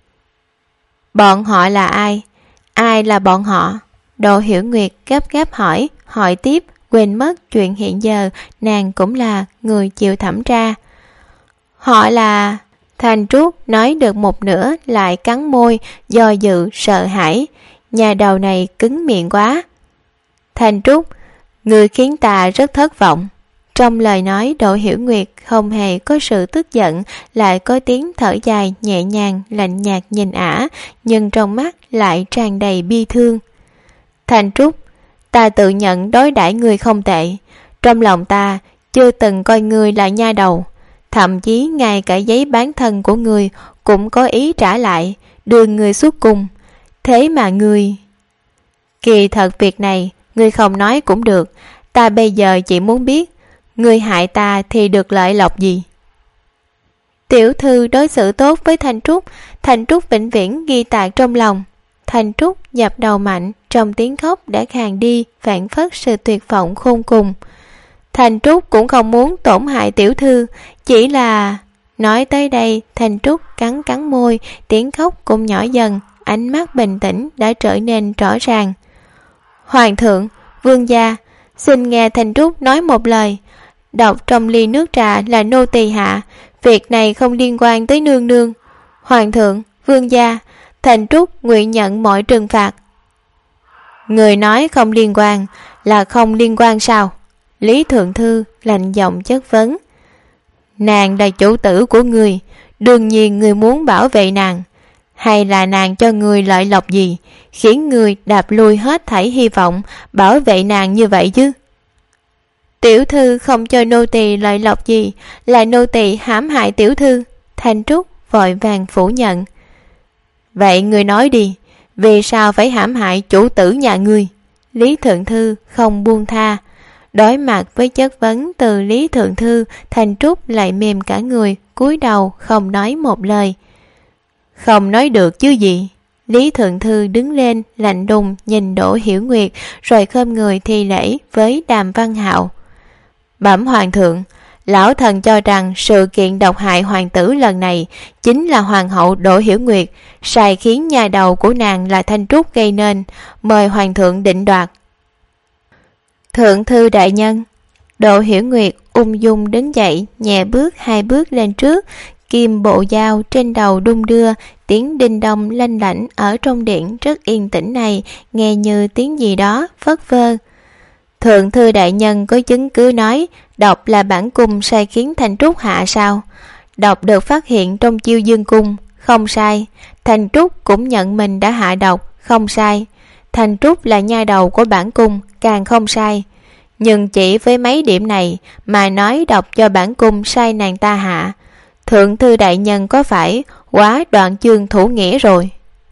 Bọn họ là ai? Ai là bọn họ? Đỗ Hiểu Nguyệt gấp gáp hỏi tiếp, quên mất chuyện hiện giờ nàng cũng là người chịu thẩm tra. Họ là... Thanh Trúc nói được một nửa lại cắn môi, do dự sợ hãi. Nhà đầu này cứng miệng quá. Thanh Trúc, người khiến ta rất thất vọng. Trong lời nói Đỗ Hiểu Nguyệt không hề có sự tức giận, lại có tiếng thở dài nhẹ nhàng lạnh nhạt nhìn ả, nhưng trong mắt lại tràn đầy bi thương. Thanh Trúc, ta tự nhận đối đãi người không tệ. Trong lòng ta chưa từng coi người là nha đầu. Thậm chí ngay cả giấy bán thân của người cũng có ý trả lại, đưa người xuất cung. Thế mà người... Kỳ thật việc này người không nói cũng được. Ta bây giờ chỉ muốn biết người hại ta thì được lợi lộc gì? Tiểu thư đối xử tốt với Thanh Trúc, Thanh Trúc vĩnh viễn ghi tạc trong lòng. Thanh Trúc dập đầu mạnh, trong tiếng khóc đã khàn đi, phảng phất sự tuyệt vọng khôn cùng. Thanh Trúc cũng không muốn tổn hại tiểu thư, chỉ là... Nói tới đây, Thanh Trúc cắn môi, tiếng khóc cũng nhỏ dần, ánh mắt bình tĩnh đã trở nên rõ ràng. Hoàng thượng, vương gia, xin nghe Thanh Trúc nói một lời. Độc trong ly nước trà là nô tỳ hạ, việc này không liên quan tới nương nương. Hoàng thượng, vương gia, Thanh Trúc nguyện nhận mọi trừng phạt. Người nói không liên quan là không liên quan sao? Lý Thượng Thư lạnh giọng chất vấn. Nàng là chủ tử của người, đương nhiên người muốn bảo vệ nàng. Hay là nàng cho người lợi lộc gì, khiến người đạp lui hết thảy hy vọng bảo vệ nàng như vậy chứ? Tiểu thư không cho nô tỳ lợi lộc gì, là nô tỳ hãm hại tiểu thư. Thanh Trúc vội vàng phủ nhận. Vậy người nói đi, vì sao phải hãm hại chủ tử nhà ngươi? Lý Thượng Thư không buông tha. Đối mặt với chất vấn từ Lý Thượng Thư, Thanh Trúc lại mềm cả người, cúi đầu không nói một lời. Không nói được chứ gì? Lý Thượng Thư đứng lên lạnh lùng nhìn Đỗ Hiểu Nguyệt, rồi khom người thi lễ với Đàm Văn Hạo. Bẩm hoàng thượng, lão thần cho rằng sự kiện độc hại hoàng tử lần này chính là hoàng hậu Đỗ Hiểu Nguyệt sai khiến nhà đầu của nàng là Thanh Trúc gây nên, mời hoàng thượng định đoạt. Thượng thư đại nhân. Đỗ Hiểu Nguyệt ung dung đứng dậy, nhẹ bước 2 bước lên trước, kim bộ dao trên đầu đung đưa, tiếng đinh đông lanh lảnh ở trong điện rất yên tĩnh này nghe như tiếng gì đó phất phơ. Thượng thư đại nhân có chứng cứ nói độc là bản cung sai khiến Thanh Trúc hạ sao? Độc được phát hiện trong Chiêu Dương cung, không sai. Thanh Trúc cũng nhận mình đã hạ độc, không sai. Thanh Trúc là nha đầu của bản cung, càng không sai. Nhưng chỉ với mấy điểm này mà nói độc cho bản cung sai nàng ta hạ, thượng thư đại nhân có phải quá đoạn chương thủ nghĩa rồi?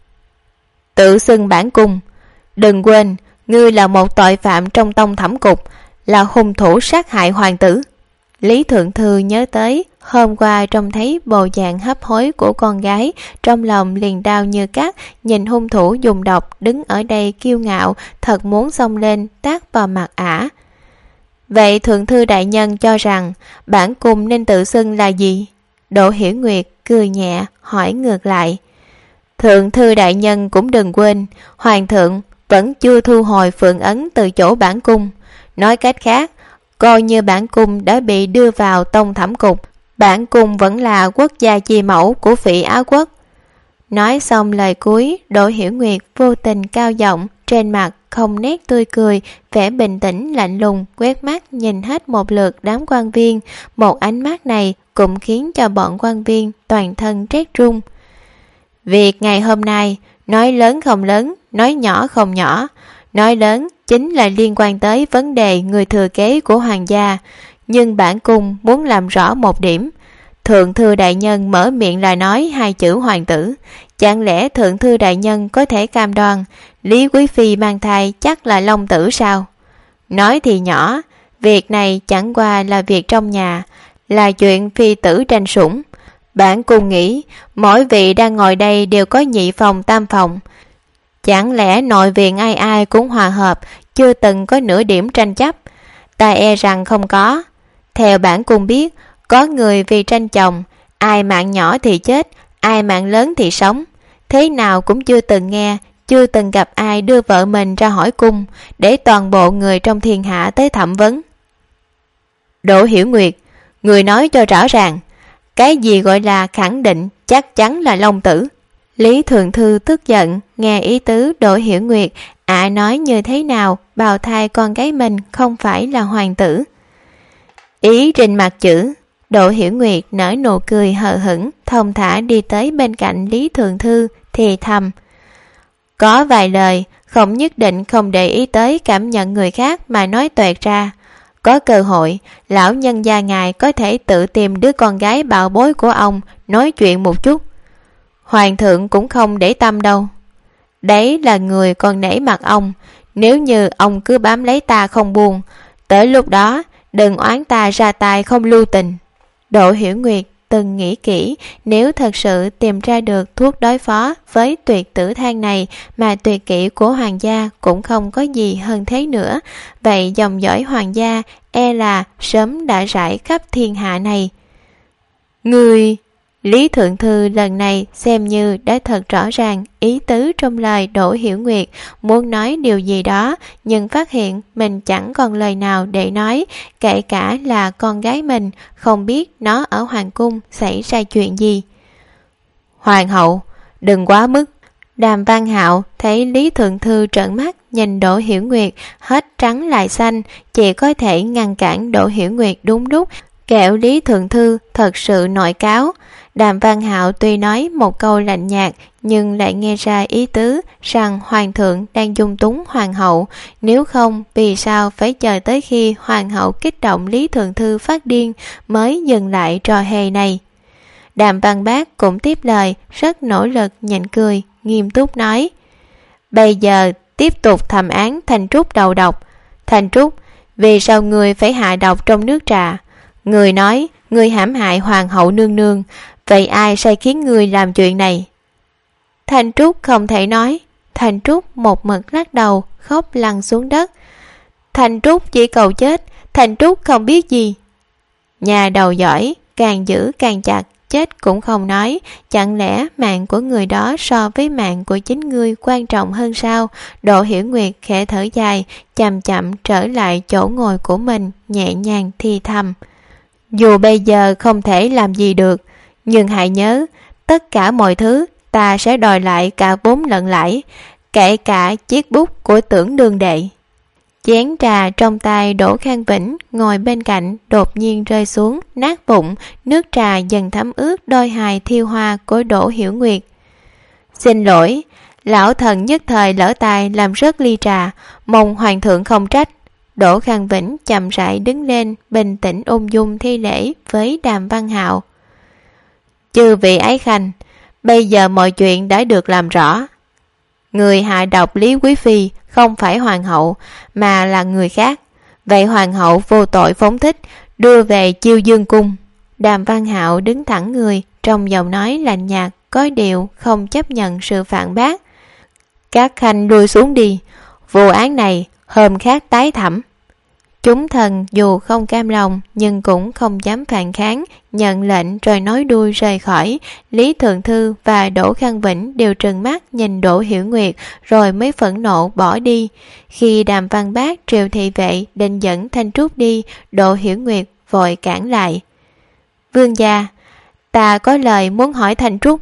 Tự xưng bản cung, đừng quên ngươi là một tội phạm trong tông thẩm cục, là hung thủ sát hại hoàng tử. Lý Thượng Thư nhớ tới hôm qua trông thấy bộ dạng hấp hối của con gái, trong lòng liền đau như cắt, nhìn hung thủ dùng độc đứng ở đây kiêu ngạo, thật muốn xông lên tát vào mặt ả. Vậy Thượng Thư đại nhân cho rằng bản cung nên tự xưng là gì? Đỗ Hiểu Nguyệt cười nhẹ hỏi ngược lại. Thượng thư đại nhân cũng đừng quên, hoàng thượng vẫn chưa thu hồi phượng ấn từ chỗ bản cung. Nói cách khác, coi như bản cung đã bị đưa vào tông thẩm cục, bản cung vẫn là quốc gia chi mẫu của Phỉ Á quốc. Nói xong lời cuối, Đỗ Hiểu Nguyệt vô tình cao giọng, trên mặt không nét tươi cười, vẻ bình tĩnh lạnh lùng, quét mắt nhìn hết một lượt đám quan viên. Một ánh mắt này cũng khiến cho bọn quan viên toàn thân rét run. Việc ngày hôm nay, nói lớn không lớn, nói nhỏ không nhỏ. Nói lớn chính là liên quan tới vấn đề người thừa kế của hoàng gia, nhưng bản cung muốn làm rõ một điểm. Thượng thư đại nhân mở miệng là nói hai chữ hoàng tử, chẳng lẽ thượng thư đại nhân có thể cam đoan Lý Quý Phi mang thai chắc là long tử sao? Nói thì nhỏ, việc này chẳng qua là việc trong nhà, là chuyện phi tử tranh sủng. Bản cung nghĩ mỗi vị đang ngồi đây đều có nhị phòng tam phòng, chẳng lẽ nội viện ai ai cũng hòa hợp, chưa từng có nửa điểm tranh chấp? Ta e rằng không có. Theo bản cung biết, có người vì tranh chồng, ai mạng nhỏ thì chết, ai mạng lớn thì sống. Thế nào cũng chưa từng nghe, chưa từng gặp ai đưa vợ mình ra hỏi cung, để toàn bộ người trong thiên hạ tới thẩm vấn. Đỗ Hiểu Nguyệt, người nói cho rõ ràng, cái gì gọi là khẳng định chắc chắn là long tử? Lý Thượng Thư tức giận, nghe ý tứ Đỗ Hiểu Nguyệt nói như thế nào bào thai con gái mình không phải là hoàng tử. Ý trên mặt chữ, Đỗ Hiểu Nguyệt nở nụ cười hờ hững, thong thả đi tới bên cạnh Lý Thượng Thư thì thầm. Có vài lời không nhất định không để ý tới cảm nhận người khác mà nói toẹt ra. Có cơ hội, lão nhân gia ngài có thể tự tìm đứa con gái bảo bối của ông nói chuyện một chút. Hoàng thượng cũng không để tâm đâu. Đấy là người còn nể mặt ông, nếu như ông cứ bám lấy ta không buông, tới lúc đó đừng oán ta ra tay không lưu tình. Đỗ Hiểu Nguyệt từng nghĩ kỹ, nếu thật sự tìm ra được thuốc đối phó với tuyệt tử thang này mà tuyệt kỹ của hoàng gia cũng không có gì hơn thế nữa, vậy dòng dõi hoàng gia e là sớm đã rải khắp thiên hạ này. Người... Lý Thượng Thư lần này xem như đã thật rõ ràng ý tứ trong lời Đỗ Hiểu Nguyệt, muốn nói điều gì đó, nhưng phát hiện mình chẳng còn lời nào để nói, kể cả là con gái mình, không biết nó ở hoàng cung xảy ra chuyện gì. Hoàng hậu, đừng quá mức. Đàm Văn Hạo thấy Lý Thượng Thư trợn mắt nhìn Đỗ Hiểu Nguyệt, hết trắng lại xanh, chỉ có thể ngăn cản Đỗ Hiểu Nguyệt đúng lúc, kẻo Lý Thượng Thư thật sự nội cáo. Đàm Văn Hạo tuy nói một câu lạnh nhạt, nhưng lại nghe ra ý tứ rằng hoàng thượng đang dung túng hoàng hậu, nếu không vì sao phải chờ tới khi hoàng hậu kích động Lý Thượng Thư phát điên mới dừng lại trò hề này. Đàm Văn Bác cũng tiếp lời, rất nỗ lực nhịn cười, nghiêm túc nói: Bây giờ tiếp tục thẩm án Thanh Trúc đầu độc. Thanh Trúc, vì sao người phải hạ độc trong nước trà? Người nói người hãm hại hoàng hậu nương nương, vậy ai sai khiến người làm chuyện này? Thanh Trúc không thể nói. Thanh Trúc một mực lắc đầu, khóc lăn xuống đất. Thanh Trúc chỉ cầu chết, Thanh Trúc không biết gì. Nhà đầu giỏi, càng giữ càng chặt, chết cũng không nói. Chẳng lẽ mạng của người đó so với mạng của chính ngươi quan trọng hơn sao? Đỗ Hiểu Nguyệt khẽ thở dài, chậm chậm trở lại chỗ ngồi của mình, nhẹ nhàng thì thầm: Dù bây giờ không thể làm gì được, nhưng hãy nhớ, tất cả mọi thứ ta sẽ đòi lại cả vốn lẫn lãi, kể cả chiếc bút của Tưởng Đương đệ. Chén trà trong tay Đỗ Khang Vĩnh ngồi bên cạnh đột nhiên rơi xuống, nát vụn, nước trà dần thấm ướt đôi hài thiêu hoa của Đỗ Hiểu Nguyệt. Xin lỗi, lão thần nhất thời lỡ tay làm rớt ly trà, mong hoàng thượng không trách. Đỗ Khang Vĩnh chậm rãi đứng lên, bình tĩnh ung dung thi lễ với Đàm Văn Hạo. Chư vị ái khanh, bây giờ mọi chuyện đã được làm rõ. Người hạ độc Lý Quý Phi không phải hoàng hậu, mà là người khác. Vậy hoàng hậu vô tội phóng thích, đưa về Chiêu Dương cung. Đàm Văn Hạo đứng thẳng người, trong giọng nói lạnh nhạt, có điều không chấp nhận sự phản bác. Các khanh lui xuống đi, vụ án này hôm khác tái thẩm. Chúng thần dù không cam lòng nhưng cũng không dám phản kháng, nhận lệnh rồi nói đuôi rời khỏi. Lý Thượng Thư và Đỗ Khang Vĩnh đều trừng mắt nhìn Đỗ Hiểu Nguyệt rồi mới phẫn nộ bỏ đi. Khi Đàm Văn Bác triệu thị vệ định dẫn Thanh Trúc đi, Đỗ Hiểu Nguyệt vội cản lại. Vương gia, ta có lời muốn hỏi Thanh Trúc.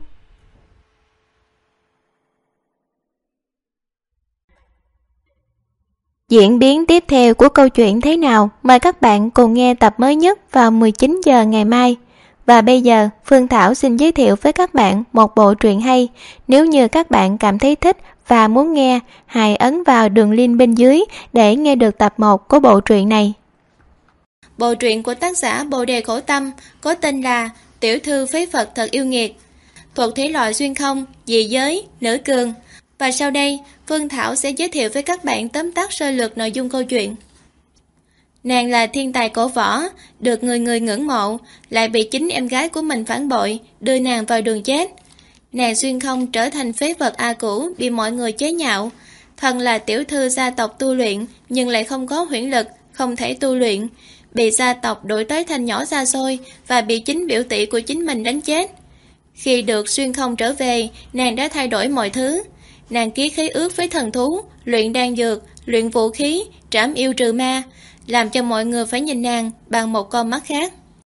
Diễn biến tiếp theo của câu chuyện thế nào? Mời các bạn cùng nghe tập mới nhất vào 19 giờ ngày mai. Và bây giờ, Phương Thảo xin giới thiệu với các bạn một bộ truyện hay. Nếu như các bạn cảm thấy thích và muốn nghe, hãy ấn vào đường link bên dưới để nghe được tập 1 của bộ truyện này. Bộ truyện của tác giả Bồ Đề Khổ Tâm có tên là Tiểu thư phế Phật thật yêu nghiệt, thuộc thể loại xuyên không, dị giới, nữ cường. Và sau đây, Phương Thảo sẽ giới thiệu với các bạn tóm tắt sơ lược nội dung câu chuyện. Nàng là thiên tài cổ võ, được người người ngưỡng mộ, lại bị chính em gái của mình phản bội, đưa nàng vào đường chết. Nàng xuyên không trở thành phế vật A Cũ, bị mọi người chế nhạo. Thần là tiểu thư gia tộc tu luyện, nhưng lại không có huyễn lực, không thể tu luyện. Bị gia tộc đuổi tới thành nhỏ xa xôi và bị chính biểu tỷ của chính mình đánh chết. Khi được xuyên không trở về, nàng đã thay đổi mọi thứ. Nàng ký khế ước với thần thú, luyện đan dược, luyện vũ khí, trảm yêu trừ ma, làm cho mọi người phải nhìn nàng bằng một con mắt khác.